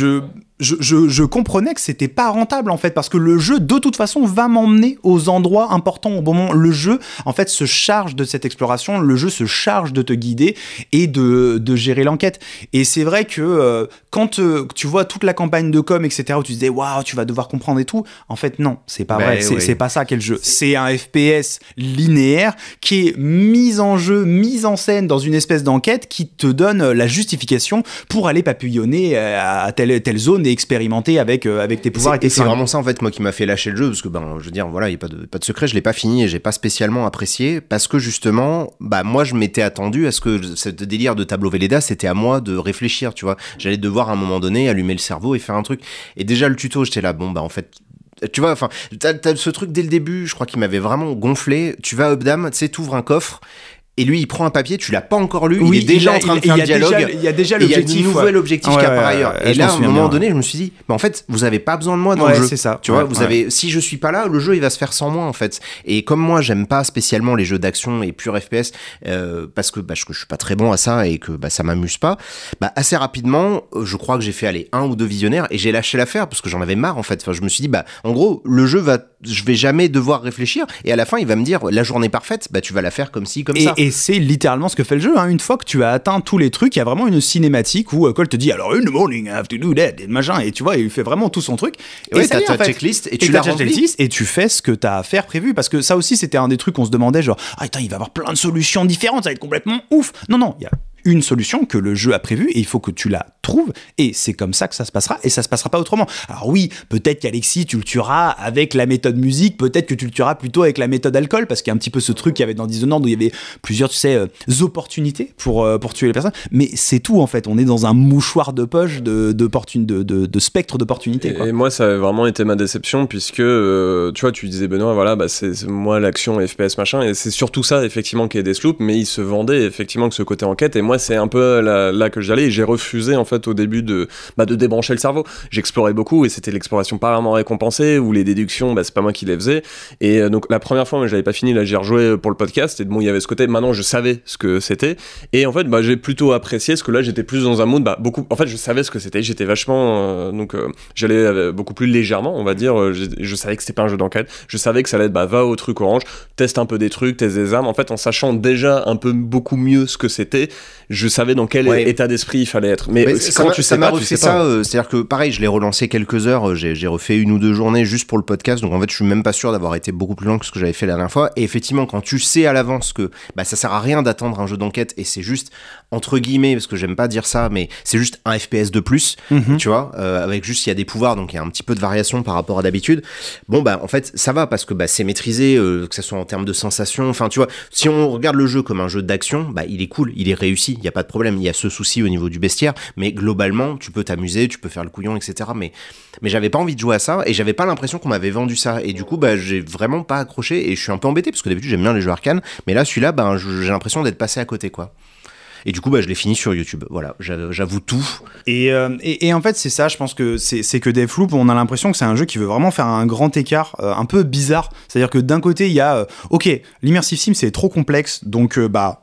je comprenais que c'était pas rentable en fait, parce que le jeu de toute façon va m'emmener aux endroits importants au bon moment. Le jeu en fait se charge de cette exploration, le jeu se charge de te guider et de gérer l'enquête. Et c'est vrai que quand tu vois toute la campagne de com etc où tu te disais waouh tu vas devoir comprendre et tout, en fait non, c'est pas vrai, c'est pas ça qu'est le jeu. C'est un FPS linéaire qui est mis en jeu, mis en scène dans une espèce d'enquête qui te donne la justification pour aller papillonner à telle zone et expérimenter avec tes pouvoirs et tes c'est vraiment ça en fait moi qui m'a fait lâcher le jeu, parce que je veux dire voilà, il y a pas de secret, je l'ai pas fini et j'ai pas spécialement apprécié, parce que justement moi je m'étais attendu à ce que ce délire de tableau Velleda, c'était à moi de réfléchir, tu vois, j'allais devoir à un moment donné allumer le cerveau et faire un truc, et déjà le tuto j'étais là en fait tu vois, enfin t'as ce truc dès le début, je crois qu'il m'avait vraiment gonflé. Tu vas à Updam, tu sais, t'ouvres un coffre et lui il prend un papier, tu l'as pas encore lu, il est déjà en train de faire le dialogue, il y a déjà l'objectif, il y a un nouvel objectif qu'il y a par ailleurs, et là à un moment donné je me suis dit en fait vous avez pas besoin de moi dans le jeu, c'est ça. Tu vois, vous avez, si je suis pas là, le jeu il va se faire sans moi en fait. Et comme moi j'aime pas spécialement les jeux d'action et pur FPS parce que je suis pas très bon à ça et que ça m'amuse pas, assez rapidement je crois que j'ai fait 1 ou 2 visionnaires et j'ai lâché l'affaire parce que j'en avais marre en fait. Enfin, je me suis dit en gros le jeu je vais jamais devoir réfléchir, et à la fin il va me dire la journée parfaite, tu vas la faire comme ci comme ça. Et c'est littéralement ce que fait le jeu, hein. Une fois que tu as atteint tous les trucs, il y a vraiment une cinématique où Colt te dit alors in the morning I have to do that et machin, et tu vois, il fait vraiment tout son truc. Et t'as ta checklist et tu la remplis et tu fais ce que t'as à faire prévu, parce que ça aussi c'était un des trucs qu'on se demandait, genre attends, il va y avoir plein de solutions différentes, ça va être complètement ouf. Non, il y a une solution que le jeu a prévue et il faut que tu la trouves et c'est comme ça que ça se passera et ça se passera pas autrement. Alors oui, peut-être qu'Alexis, tu le tueras avec la méthode musique, peut-être que tu le tueras plutôt avec la méthode alcool parce qu'il y a un petit peu ce truc qu'il y avait dans Dishonored où il y avait plusieurs, tu sais, opportunités pour tuer les personnes, mais c'est tout en fait, on est dans un mouchoir de poche de spectre d'opportunités. Et moi, ça a vraiment été ma déception puisque, tu vois, tu disais Benoît, voilà, bah, c'est moi l'action FPS machin, et c'est surtout ça effectivement qui est Deathloop, mais il se vendait effectivement que ce côté enquête, et moi c'est un peu là que j'allais, et j'ai refusé en fait au début de débrancher le cerveau. J'explorais beaucoup et c'était l'exploration pas vraiment récompensée, ou les déductions, bah, c'est pas moi qui les faisais, et donc la première fois, moi j'avais pas fini, là j'ai rejoué pour le podcast, et bon, il y avait ce côté, maintenant je savais ce que c'était, et en fait, bah, j'ai plutôt apprécié, parce que là j'étais plus dans un mood, bah, beaucoup, en fait je savais ce que c'était, j'étais vachement, j'allais beaucoup plus légèrement, on va dire, je savais que c'était pas un jeu d'enquête, je savais que ça allait être, bah, va au truc orange, teste un peu des trucs, teste des armes, en fait en sachant déjà un peu beaucoup mieux ce que c'était, je savais dans quel état d'esprit il fallait être. Mais quand tu sais pas, tu sais pas. C'est-à-dire que pareil, je l'ai relancé quelques heures, j'ai refait 1 ou 2 journées juste pour le podcast, donc en fait je suis même pas sûr d'avoir été beaucoup plus loin que ce que j'avais fait la dernière fois, et effectivement quand tu sais à l'avance que bah, ça sert à rien d'attendre un jeu d'enquête, et c'est juste, entre guillemets, parce que j'aime pas dire ça, mais c'est juste un FPS de plus, tu vois, avec juste il y a des pouvoirs, donc il y a un petit peu de variation par rapport à d'habitude. Bon bah en fait ça va, parce que bah, c'est maîtrisé, que ça soit en termes de sensations, enfin tu vois, si on regarde le jeu comme un jeu d'action, bah il est cool, il est réussi, il y a pas de problème, il y a ce souci au niveau du bestiaire, mais globalement tu peux t'amuser, tu peux faire le couillon, etc. Mais j'avais pas envie de jouer à ça, et j'avais pas l'impression qu'on m'avait vendu ça, et du coup bah j'ai vraiment pas accroché, et je suis un peu embêté parce que d'habitude j'aime bien les jeux Arcane, mais là celui-là bah j'ai l'impression d'être passé à côté, quoi. Et du coup, bah, je l'ai fini sur YouTube. Voilà, j'avoue tout. Et en fait, c'est ça, je pense que c'est que Deathloop, on a l'impression que c'est un jeu qui veut vraiment faire un grand écart, un peu bizarre. C'est-à-dire que d'un côté, il y a, ok, l'immersive sim, c'est trop complexe, donc bah,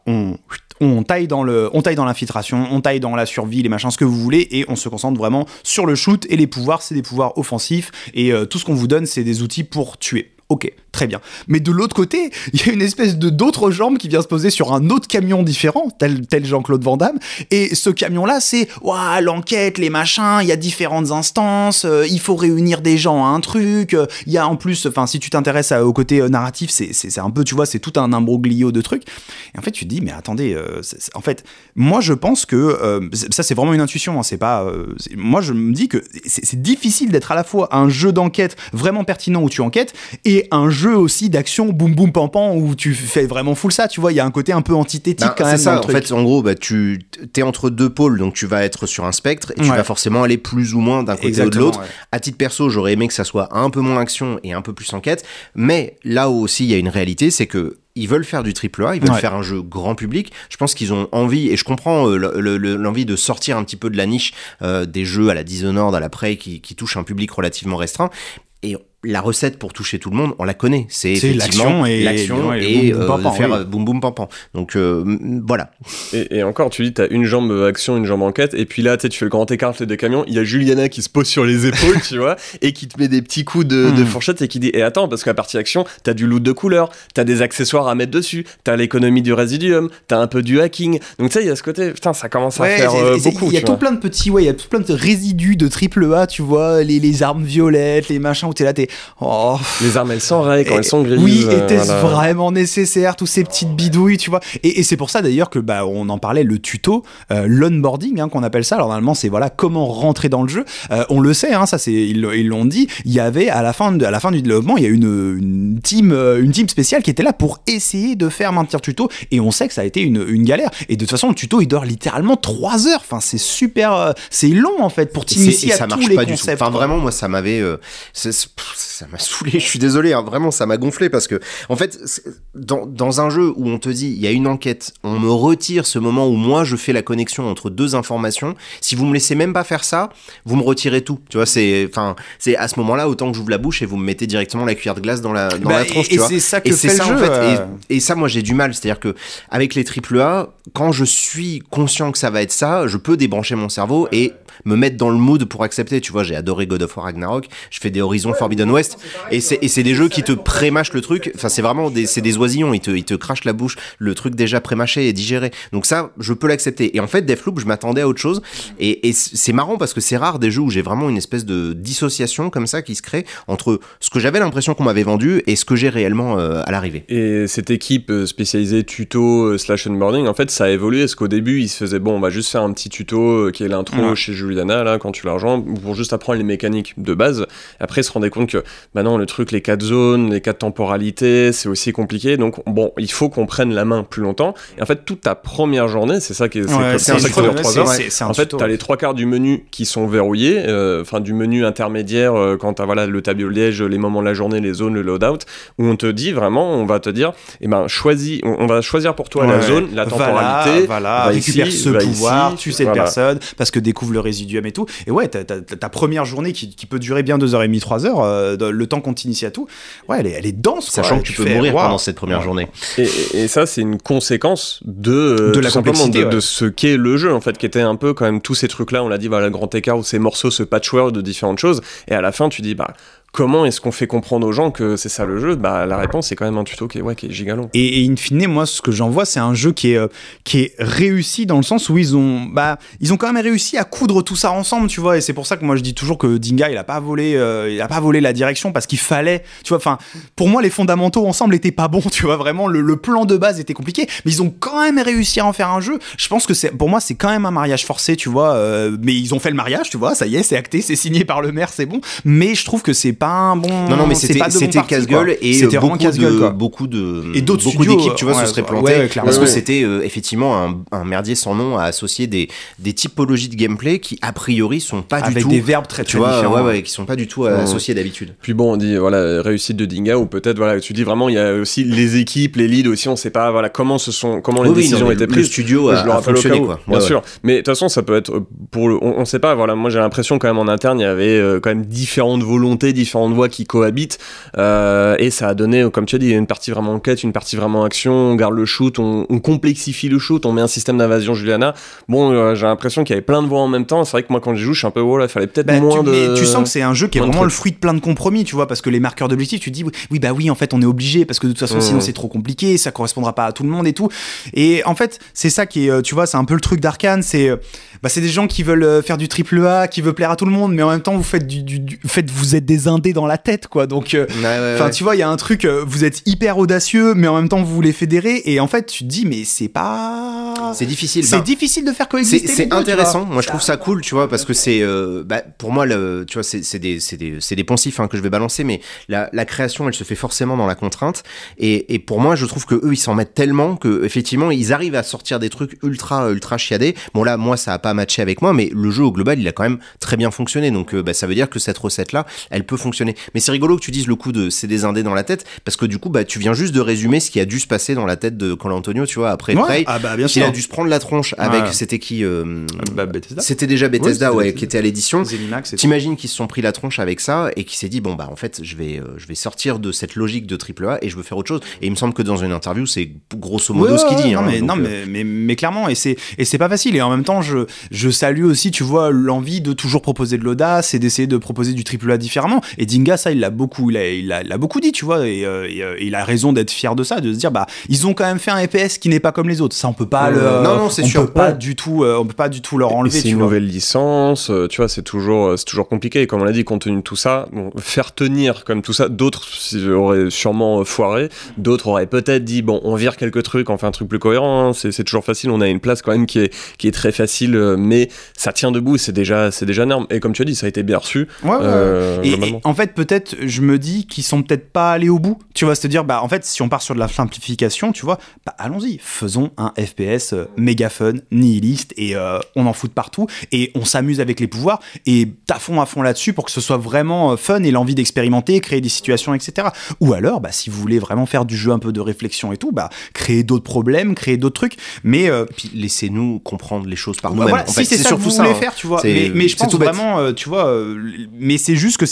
on taille dans l'infiltration, on taille dans la survie, les machins, ce que vous voulez, et on se concentre vraiment sur le shoot, et les pouvoirs, c'est des pouvoirs offensifs, et tout ce qu'on vous donne, c'est des outils pour tuer. Ok, très bien. Mais de l'autre côté, il y a une espèce d'autre jambe qui vient se poser sur un autre camion différent, tel Jean-Claude Van Damme. Et ce camion-là, c'est ouah, l'enquête, les machins, il y a différentes instances, il faut réunir des gens à un truc. Il y a en plus, enfin, si tu t'intéresses au côté narratif, c'est un peu, tu vois, c'est tout un imbroglio de trucs. Et en fait, tu te dis, mais attendez, en fait, moi je pense que ça, c'est vraiment une intuition. Hein, c'est pas, moi je me dis que c'est difficile d'être à la fois un jeu d'enquête vraiment pertinent où tu enquêtes et un jeu aussi d'action boum boum pam pam où tu fais vraiment full ça, tu vois, il y a un côté un peu antithétique quand même. C'est ça, en fait, en gros, bah, tu t'es entre deux pôles, donc tu vas être sur un spectre et tu vas forcément aller plus ou moins d'un côté ou de l'autre. Ouais. À titre perso, j'aurais aimé que ça soit un peu moins action et un peu plus enquête, mais là où aussi il y a une réalité, c'est que ils veulent faire du AAA, ils veulent faire un jeu grand public. Je pense qu'ils ont envie, et je comprends l'envie de sortir un petit peu de la niche des jeux à la Dishonored, à la Prey, qui touchent un public relativement restreint. Et la recette pour toucher tout le monde, on la connaît. C'est effectivement l'action et faire boum boum pam pam. Donc voilà. Et encore, tu dis, t'as une jambe action, une jambe enquête, et puis là, tu fais le grand écart des camions. Il y a Juliana qui se pose sur les épaules, tu vois, et qui te met des petits coups de fourchette et qui dit, et attends, parce qu'à partie action, t'as du loot de couleur, t'as des accessoires à mettre dessus, t'as l'économie du résidium, t'as un peu du hacking. Donc tu sais, il y a ce côté, putain, ça commence à faire beaucoup. Il y a tout plein de petits, il y a tout plein de résidus de AAA, tu vois, les armes violettes, les machins où t'es là, oh. Les armes elles s'enrayent quand elles sont grises. Oui, était-ce vraiment nécessaire, tous ces petites bidouilles, tu vois. Et c'est pour ça d'ailleurs que bah on en parlait, le tuto, l'onboarding qu'on appelle ça. Alors normalement c'est voilà comment rentrer dans le jeu. On le sait, ça c'est ils l'ont dit. Il y avait à la fin du développement, il y a une team spéciale qui était là pour essayer de faire maintenir le tuto. Et on sait que ça a été une galère. Et de toute façon le tuto il dure littéralement 3 heures. Enfin c'est super, c'est long en fait pour t'initier à tous les concepts. Enfin vraiment moi ça m'avait ça m'a saoulé, je suis désolé, vraiment ça m'a gonflé parce que en fait dans un jeu où on te dit il y a une enquête, on me retire ce moment où moi je fais la connexion entre deux informations, si vous me laissez même pas faire ça, vous me retirez tout, tu vois, c'est à ce moment-là autant que j'ouvre la bouche et vous me mettez directement la cuillère de glace dans la tronche, tu vois. C'est ça que fait le jeu. En fait, et ça moi j'ai du mal, c'est-à-dire que avec les AAA, quand je suis conscient que ça va être ça, je peux débrancher mon cerveau et me mettre dans le mood pour accepter, tu vois, j'ai adoré God of War Ragnarok, je fais des Horizon Forbidden Forbidden West, et c'est des jeux qui te pré-mâchent le truc. Enfin, c'est vraiment c'est des oisillons. Ils te crachent la bouche, le truc déjà pré-mâché et digéré. Donc ça, je peux l'accepter. Et en fait, Deathloop, je m'attendais à autre chose. Et c'est marrant parce que c'est rare des jeux où j'ai vraiment une espèce de dissociation comme ça qui se crée entre ce que j'avais l'impression qu'on m'avait vendu et ce que j'ai réellement à l'arrivée. Et cette équipe spécialisée tuto slash onboarding, en fait, ça a évolué. Parce qu'au début, ils se faisaient, bon, on va juste faire un petit tuto qui est l'intro chez Juliana, là, quand tu la rejoins, pour juste apprendre les mécaniques de base. Après, ils se rendaient compte que, bah non, le truc, les 4 zones, les 4 temporalités, c'est aussi compliqué. Donc, bon, il faut qu'on prenne la main plus longtemps. Et en fait, toute ta première journée, c'est ça qui est, c'est ça qui dure 3 heures. En fait, t'as les 3 quarts du menu qui sont verrouillés, enfin, du menu intermédiaire, quand t'as, voilà, le tableau liège, les moments de la journée, les zones, le loadout, où on te dit vraiment, on va te dire, eh ben, on va choisir pour toi la zone, la temporalité, récupère ce pouvoir, ici, tue cette personne, parce que découvre le résiduum et tout. Et ouais, ta première journée qui peut durer bien 2h30, 3h, le temps qu'on t'initie à tout, ouais, elle est dense, quoi. Sachant que tu peux mourir pendant cette première journée. Et ça, c'est une conséquence de la complexité, de ce qu'est le jeu, en fait, qui était un peu quand même tous ces trucs-là, on l'a dit, voilà, le grand écart, ou ces morceaux, ce patchwork de différentes choses, et à la fin, tu dis, bah, comment est-ce qu'on fait comprendre aux gens que c'est ça le jeu ? Bah, la réponse, c'est quand même un tuto qui est giga long. Et in fine, moi, ce que j'en vois, c'est un jeu qui est réussi dans le sens où ils ont quand même réussi à coudre tout ça ensemble, tu vois. Et c'est pour ça que moi, je dis toujours que Dynga, il a pas volé la direction parce qu'il fallait, tu vois. Enfin, pour moi, les fondamentaux ensemble étaient pas bons, tu vois. Vraiment, le plan de base était compliqué, mais ils ont quand même réussi à en faire un jeu. Je pense que pour moi, c'est quand même un mariage forcé, tu vois. Mais ils ont fait le mariage, tu vois. Ça y est, c'est acté, c'est signé par le maire, c'est bon. Mais je trouve que c'est pas un bon. Non, mais c'était casse-gueule et c'était beaucoup et d'autres studios, d'équipes, tu vois, se seraient plantés parce que c'était effectivement un merdier sans nom à associer des typologies de gameplay qui a priori sont pas du tout avec des verbes très différents, qui sont pas du tout associés d'habitude. Puis bon, on dit voilà, réussite de Dynga, ou peut-être voilà, tu dis vraiment, il y a aussi les équipes, les leads aussi, on sait pas voilà comment les décisions ont été prises. Le studio je le a rappelle fonctionné, quoi. Bien sûr, mais de toute façon, ça peut être on sait pas, voilà, moi j'ai l'impression quand même en interne, il y avait quand même différentes volontés, différentes voix qui cohabitent, et ça a donné, comme tu as dit, une partie vraiment enquête, une partie vraiment action, on garde le shoot, on complexifie le shoot, on met un système d'invasion Juliana. Bon, j'ai l'impression qu'il y avait plein de voix en même temps. C'est vrai que moi, quand j'y joue, je suis un peu, il fallait peut-être moins de. Mais tu sens que c'est un jeu qui est vraiment le fruit de plein de compromis, tu vois, parce que les marqueurs d'objectifs, tu dis, oui, en fait, on est obligé, parce que de toute façon, sinon c'est trop compliqué, ça correspondra pas à tout le monde et tout. Et en fait, c'est ça qui est, tu vois, c'est un peu le truc d'Arkane, c'est des gens qui veulent faire du AAA, qui veulent plaire à tout le monde, mais en même temps, vous faites vous êtes des indés dans la tête, quoi. Donc, tu vois, il y a un truc, vous êtes hyper audacieux, mais en même temps, vous voulez fédérer, et en fait, tu te dis, mais c'est difficile de faire coexister. C'est intéressant. Moi, je trouve ça cool, tu vois, parce que c'est, pour moi, tu vois, c'est des poncifs que je vais balancer, mais la création, elle se fait forcément dans la contrainte. Et pour moi, je trouve que eux, ils s'en mettent tellement que effectivement, ils arrivent à sortir des trucs ultra chiadés. Bon là, moi, ça a pas matché avec moi, mais le jeu au global, il a quand même très bien fonctionné. Donc, ça veut dire que cette recette-là, elle peut fonctionner. Mais c'est rigolo que tu dises le coup de c'est des indés dans la tête, parce que du coup, tu viens juste de résumer ce qui a dû se passer dans la tête de Colantonio, tu vois, après Prey. Il a dû se prendre la tronche avec, c'était qui Bethesda. C'était déjà Bethesda, qui était à l'édition. Zenimax, t'imagines qu'ils se sont pris la tronche avec ça et qui s'est dit, bon, en fait, je vais sortir de cette logique de AAA et je veux faire autre chose. Et il me semble que dans une interview, c'est grosso modo ce qu'il dit. Mais clairement, et c'est pas facile. Et en même temps, je salue aussi, tu vois, l'envie de toujours proposer de l'audace et d'essayer de proposer du AAA différemment. Et Dynga, ça, il l'a beaucoup dit, tu vois, et il a raison d'être fier de ça, de se dire, ils ont quand même fait un FPS qui n'est pas comme les autres. Ça, on peut pas on peut pas du tout leur enlever. C'est une nouvelle licence, tu vois, c'est toujours compliqué. Et comme on l'a dit, compte tenu de tout ça, faire tenir comme tout ça, d'autres auraient sûrement foiré, d'autres auraient peut-être dit, bon, on vire quelques trucs, on fait un truc plus cohérent, c'est toujours facile, on a une place quand même qui est très facile, mais ça tient debout, c'est déjà énorme. Et comme tu as dit, ça a été bien reçu. Et en fait, peut-être, je me dis qu'ils sont peut-être pas allés au bout, tu vois, c'est-à-dire, en fait, si on part sur de la simplification, tu vois, allons-y, faisons un FPS méga fun, nihiliste, et on en fout de partout, et on s'amuse avec les pouvoirs, et à fond là-dessus pour que ce soit vraiment fun et l'envie d'expérimenter, créer des situations, etc. Ou alors, si vous voulez vraiment faire du jeu un peu de réflexion et tout, créer d'autres problèmes, créer d'autres trucs, mais puis laissez-nous comprendre les choses par nous-mêmes. Voilà, si c'est ça que vous voulez faire, tu vois. Mais je pense vraiment, tu vois, mais c'est juste que ces deux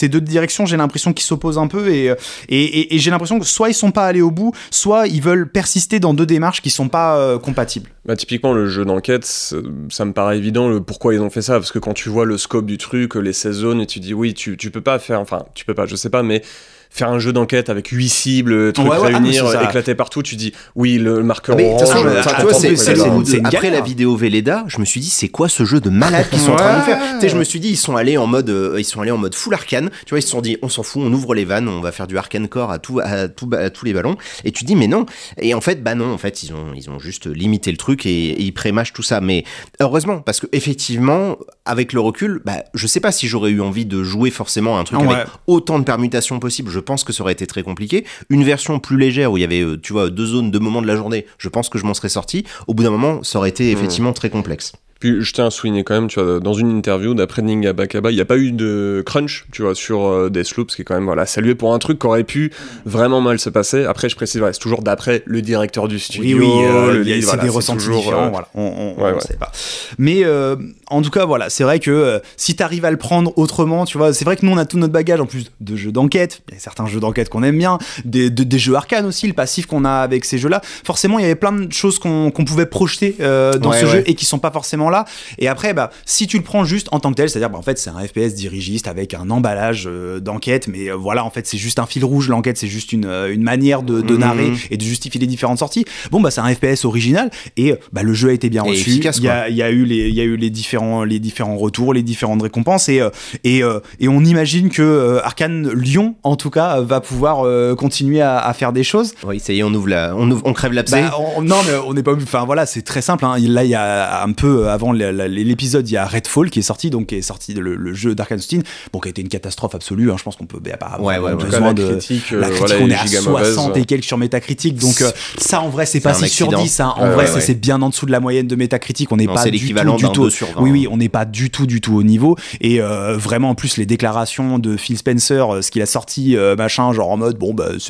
directions, j'ai l'impression qu'ils s'opposent un peu et j'ai l'impression que soit ils sont pas allés au bout, soit ils veulent persister dans deux démarches qui sont pas compatibles. Bah, typiquement, le jeu d'enquête, ça me paraît évident pourquoi ils ont fait ça, parce que quand tu vois le scope du truc, les 16 zones, et tu dis oui, tu peux pas faire, enfin, tu peux pas, je sais pas, mais faire un jeu d'enquête avec 8 cibles, trucs réunir, éclater partout, tu dis oui, le marqueur mais de toute orange. façon, tu vois, c'est une après galère. la vidéo Velleda, je me suis dit c'est quoi ce jeu de malade qu'ils sont en train de faire. Tu sais, je me suis dit ils sont allés en mode full arcane. Tu vois, ils se sont dit on s'en fout, on ouvre les vannes, on va faire du arcane core à tous les ballons. Et tu dis mais non. Et en fait non, en fait ils ont juste limité le truc et ils prémâchent tout ça. Mais heureusement parce que effectivement avec le recul, je sais pas si j'aurais eu envie de jouer forcément à un truc avec autant de permutations possibles. Je pense que ça aurait été très compliqué. Une version plus légère où il y avait, tu vois, 2 zones, 2 moments de la journée, je pense que je m'en serais sorti. Au bout d'un moment, ça aurait été effectivement très complexe. Puis je tiens à souligner quand même, tu vois, dans une interview d'après Ninga Bakaba, il n'y a pas eu de crunch, tu vois, sur Deathloop, ce qui est quand même, voilà, salué pour un truc qui aurait pu vraiment mal se passer. Après, je précise, c'est toujours d'après le directeur du studio. C'est des ressentis différents, voilà. On sait pas. Mais en tout cas, voilà, c'est vrai que si t'arrives à le prendre autrement, tu vois, c'est vrai que nous on a tout notre bagage en plus de jeux d'enquête. Il y a certains jeux d'enquête qu'on aime bien, des jeux arcane aussi, le passif qu'on a avec ces jeux-là. Forcément, il y avait plein de choses qu'on pouvait projeter dans ce jeu et qui sont pas forcément là. Et après, si tu le prends juste en tant que tel, c'est-à-dire, en fait, c'est un FPS dirigiste avec un emballage d'enquête, mais voilà, en fait, c'est juste un fil rouge. L'enquête, c'est juste une manière de narrer et de justifier les différentes sorties. Bon, c'est un FPS original et le jeu a été bien reçu. Efficace, il y a eu les différents retours, les différentes récompenses et on imagine que Arcane Lyon, en tout cas, va pouvoir continuer à faire des choses. Oui, ça y est, on crève l'abcès. Non, mais on n'est pas. Enfin voilà, c'est très simple. Hein. Là, il y a un peu avant l'épisode, il y a Redfall qui est sorti, le jeu d'Arcane Austin, qui a été une catastrophe absolue. Hein. Je pense qu'on peut pas avoir besoin de critique, la critique. On est à 60 et quelques sur Metacritic, donc ça en vrai c'est pas 6 sur 10. Hein. En vrai, c'est bien en dessous de la moyenne de Metacritic. On n'est pas du tout. Oui, on n'est pas du tout au niveau. Et vraiment, en plus, les déclarations de Phil Spencer, ce qu'il a sorti, genre en mode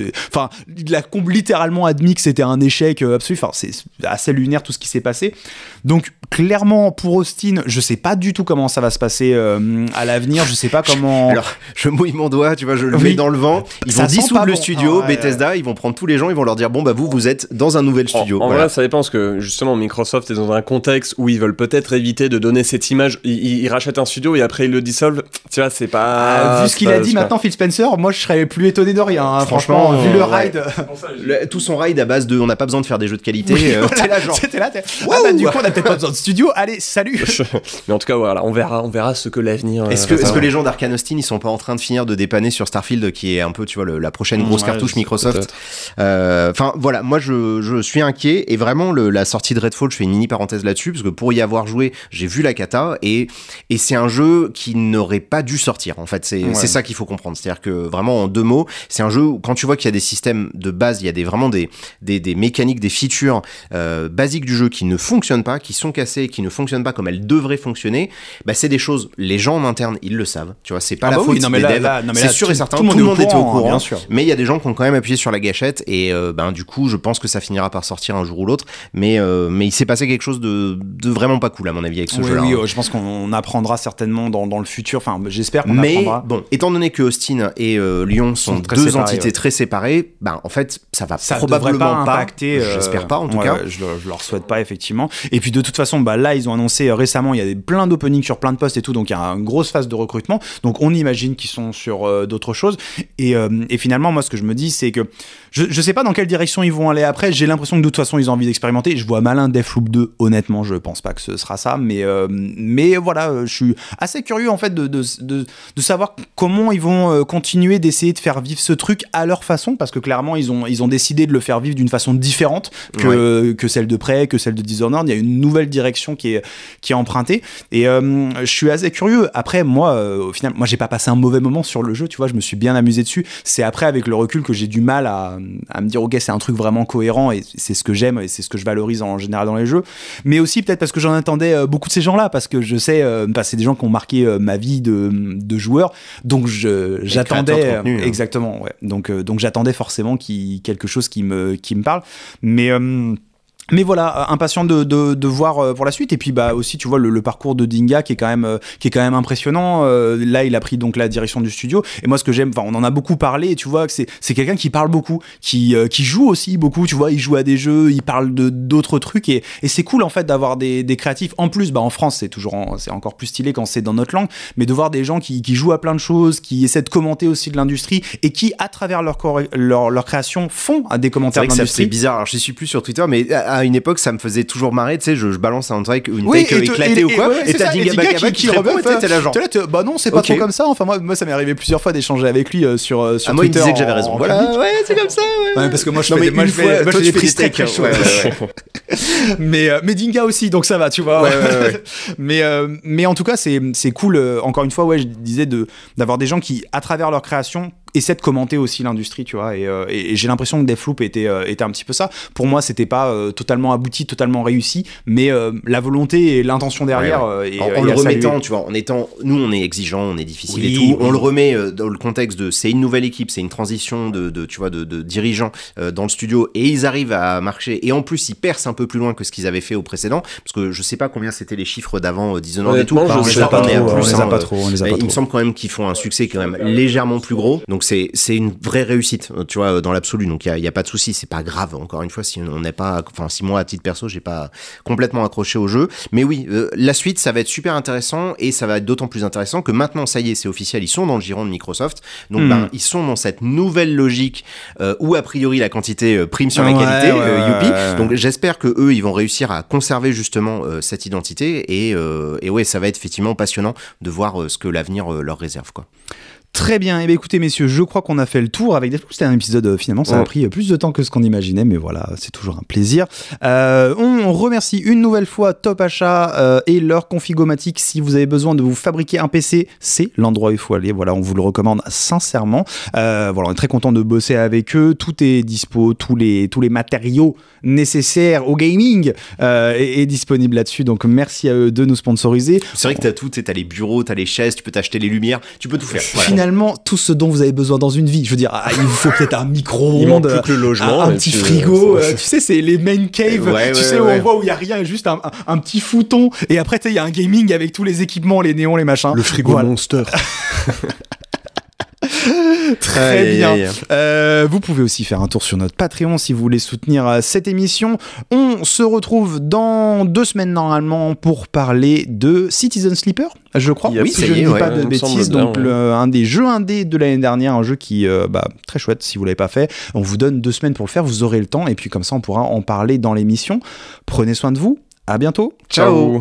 il a littéralement admis que c'était un échec absolu. Enfin, c'est assez lunaire tout ce qui s'est passé. Donc clairement pour Austin, je sais pas du tout comment ça va se passer à l'avenir. Je sais pas comment. Alors, je mouille mon doigt, tu vois, je le mets dans le vent. Ils vont dissoudre le studio, Bethesda. Ils vont prendre tous les gens, ils vont leur dire vous êtes dans un nouvel studio. En vrai, ça dépend parce que justement, Microsoft est dans un contexte où ils veulent peut-être éviter de donner cette image. Ils rachètent un studio et après ils le dissolvent. Tu vois, c'est pas. Vu ce qu'il a dit maintenant, Phil Spencer, moi je serais plus étonné de rien. Hein. Franchement, vu le ride. Tout son ride à base de on n'a pas besoin de faire des jeux de qualité. T'es là, genre. C'était là, du coup, on a peut-être pas besoin de studio. Allez, salut. Mais en tout cas, voilà, on verra ce que l'avenir. Est-ce que les gens d'Arcane Austin, ils sont pas en train de finir de dépanner sur Starfield, qui est un peu, tu vois, la prochaine grosse cartouche Microsoft. Enfin, voilà, moi je suis inquiet et vraiment la sortie de Redfall, je fais une mini parenthèse là-dessus parce que pour y avoir joué, j'ai vu la cata et c'est un jeu qui n'aurait pas dû sortir. En fait, c'est ça qu'il faut comprendre. C'est-à-dire que vraiment en 2 mots, c'est un jeu où quand tu vois qu'il y a des systèmes de base, il y a vraiment des mécaniques, des features basiques du jeu qui ne fonctionnent pas, qui sont cassées, qui ne fonctionnent pas comme elles devraient fonctionner, c'est des choses, les gens en interne, ils le savent. Tu vois, c'est pas la faute des devs. C'est sûr et certain, tout le monde était au courant, bien sûr. Mais il y a des gens qui ont quand même appuyé sur la gâchette et du coup, je pense que ça finira par sortir un jour ou l'autre. Mais il s'est passé quelque chose de vraiment pas cool à mon avis avec ce jeu-là. Oui, je pense qu'on apprendra certainement dans le futur. Enfin, j'espère qu'on apprendra. Mais bon, étant donné que Austin et Lyon sont deux entités très séparées, en fait, ça va probablement pas impacter. J'espère pas en tout cas. Je leur souhaite pas effectivement. Et puis de toute façon, là ils ont annoncé récemment, il y a plein d'openings sur plein de postes et tout, donc il y a une grosse phase de recrutement. Donc on imagine qu'ils sont sur d'autres choses. Et finalement, moi ce que je me dis, c'est que je sais pas dans quelle direction ils vont aller après. J'ai l'impression que de toute façon ils ont envie d'expérimenter. Je vois mal un Deathloop 2. Honnêtement, je pense pas que ce sera ça. Mais voilà, je suis assez curieux en fait de savoir comment ils vont continuer d'essayer de faire vivre ce truc à leur façon, parce que clairement ils ont décidé de le faire vivre d'une façon différente que celle de Prey, que celle de Dishonored. Il y a une nouvelle direction qui est empruntée et je suis assez curieux. Après moi au final, moi j'ai pas passé un mauvais moment sur le jeu, tu vois, je me suis bien amusé dessus. C'est après avec le recul que j'ai du mal à me dire ok, c'est un truc vraiment cohérent et c'est ce que j'aime et c'est ce que je valorise en général dans les jeux, mais aussi peut-être parce que j'en attendais beaucoup de ces gens-là, parce que je sais c'est des gens qui ont marqué ma vie de joueur, donc j'attendais exactement, ouais. Donc j'attendais forcément quelque chose qui me parle, mais Mais voilà, impatient de voir pour la suite. Et puis bah aussi, tu vois, le parcours de Dynga qui est quand même impressionnant. Là, il a pris donc la direction du studio. Et moi, ce que j'aime, enfin, on en a beaucoup parlé. Et tu vois que c'est quelqu'un qui parle beaucoup, qui joue aussi beaucoup. Tu vois, il joue à des jeux, il parle d'autres trucs. Et c'est cool en fait d'avoir des créatifs. En plus, bah en France, c'est encore plus stylé quand c'est dans notre langue. Mais de voir des gens qui jouent à plein de choses, qui essaient de commenter aussi de l'industrie et qui, à travers leur création, font des commentaires C'est vrai que d'industrie. c'est bizarre. Alors, je suis plus sur Twitter, mais à une époque, ça me faisait toujours marrer. Tu sais, je balance un truc, une Oui, take éclatée ou quoi, ouais, et c'est t'as ça, Dynga Bakaba qui répond, et t'es là genre. Bah non, c'est pas Ok. trop comme ça. Enfin, moi, ça m'est arrivé plusieurs fois d'échanger avec lui sur Moi, il me Twitter. disait que j'avais raison. en Voilà, public. ouais, c'est comme ça, ouais. Ouais, parce que moi, je Non, fais mais des, moi, une je fais, fois, moi, toi, je tu fais fais des des steaks steaks, très chauds. ouais. mais Dynga aussi, donc ça va, tu vois. Ouais, ouais. Mais en tout cas, c'est cool. Encore une fois, ouais, je disais d'avoir des gens qui, à travers leur création, essaient de commenter aussi l'industrie, tu vois. Et j'ai l'impression que Deathloop était un petit peu ça. Pour moi, c'était pas totalement abouti, totalement réussi, mais la volonté et l'intention derrière. Ouais. est- En est le à saluer. remettant, tu vois, nous on est exigeant, on est difficile Oui, et tout. oui. On le remet dans le contexte de c'est une nouvelle équipe, c'est une transition tu vois, de dirigeants dans le studio et ils arrivent à marcher. Et en plus, ils percent un peu plus loin que ce qu'ils avaient fait au précédent, parce que je sais pas combien c'était les chiffres d'avant Dishonored et tout. Honnêtement, on je les sais a pas pas trop, est à on plus, les a hein, pas trop, on les a mais pas il trop. me semble quand même qu'ils font un succès quand même légèrement plus gros. Donc c'est une vraie réussite, tu vois, dans l'absolu. Donc il y a pas de souci, c'est pas grave. Encore une fois, si on n'est pas, enfin si moi à titre perso, j'ai pas complètement accroché au jeu. Mais oui, la suite, ça va être super intéressant et ça va être d'autant plus intéressant que maintenant, ça y est, c'est officiel, ils sont dans le giron de Microsoft. Donc ils sont dans cette nouvelle logique où a priori la quantité prime sur la Ouais, qualité, ouais, youpi. ouais. Donc j'espère que eux, ils vont réussir à conserver justement cette identité et ouais, ça va être effectivement passionnant de voir ce que l'avenir leur réserve, quoi. Très bien, et bien écoutez messieurs, je crois qu'on a fait le tour avec Deathloop. C'était un épisode finalement, ça a pris plus de temps que ce qu'on imaginait, mais voilà, c'est toujours un plaisir. On remercie une nouvelle fois Top Achat et leur Configomatic. Si vous avez besoin de vous fabriquer un PC, c'est l'endroit où il faut aller. Voilà, on vous le recommande sincèrement. Voilà, on est très content de bosser avec eux. Tout est dispo, tous les matériaux nécessaires au gaming est disponible là-dessus. Donc merci à eux de nous sponsoriser. C'est vrai que t'as tout, t'as les bureaux, t'as les chaises, tu peux t'acheter les lumières, tu peux tout faire. Voilà. Finalement, tout ce dont vous avez besoin dans une vie. Je veux dire, il vous faut peut-être un Il manque micro-ondes, plus que le logement. un et petit puis, frigo. Tu sais, c'est les main cave. Ouais, tu ouais, sais, où ouais. on voit où il y a rien, juste un petit fouton. Et après, tu sais, il y a un gaming avec tous les équipements, les néons, les machins. Le frigo Voilà. Monster. Très Aïe, bien. aïe, aïe. Vous pouvez aussi faire un tour sur notre Patreon si vous voulez soutenir cette émission. On se retrouve dans 2 semaines normalement pour parler de Citizen Sleeper, je crois. Yep. Oui, Oui, si ça je y est, ne dis ouais, pas de il me semble bêtises. bien, Donc ouais. un des jeux indés de l'année dernière, un jeu qui très chouette si vous l'avez pas fait. On vous donne 2 semaines pour le faire, vous aurez le temps et puis comme ça on pourra en parler dans l'émission. Prenez soin de vous. À bientôt. Ciao.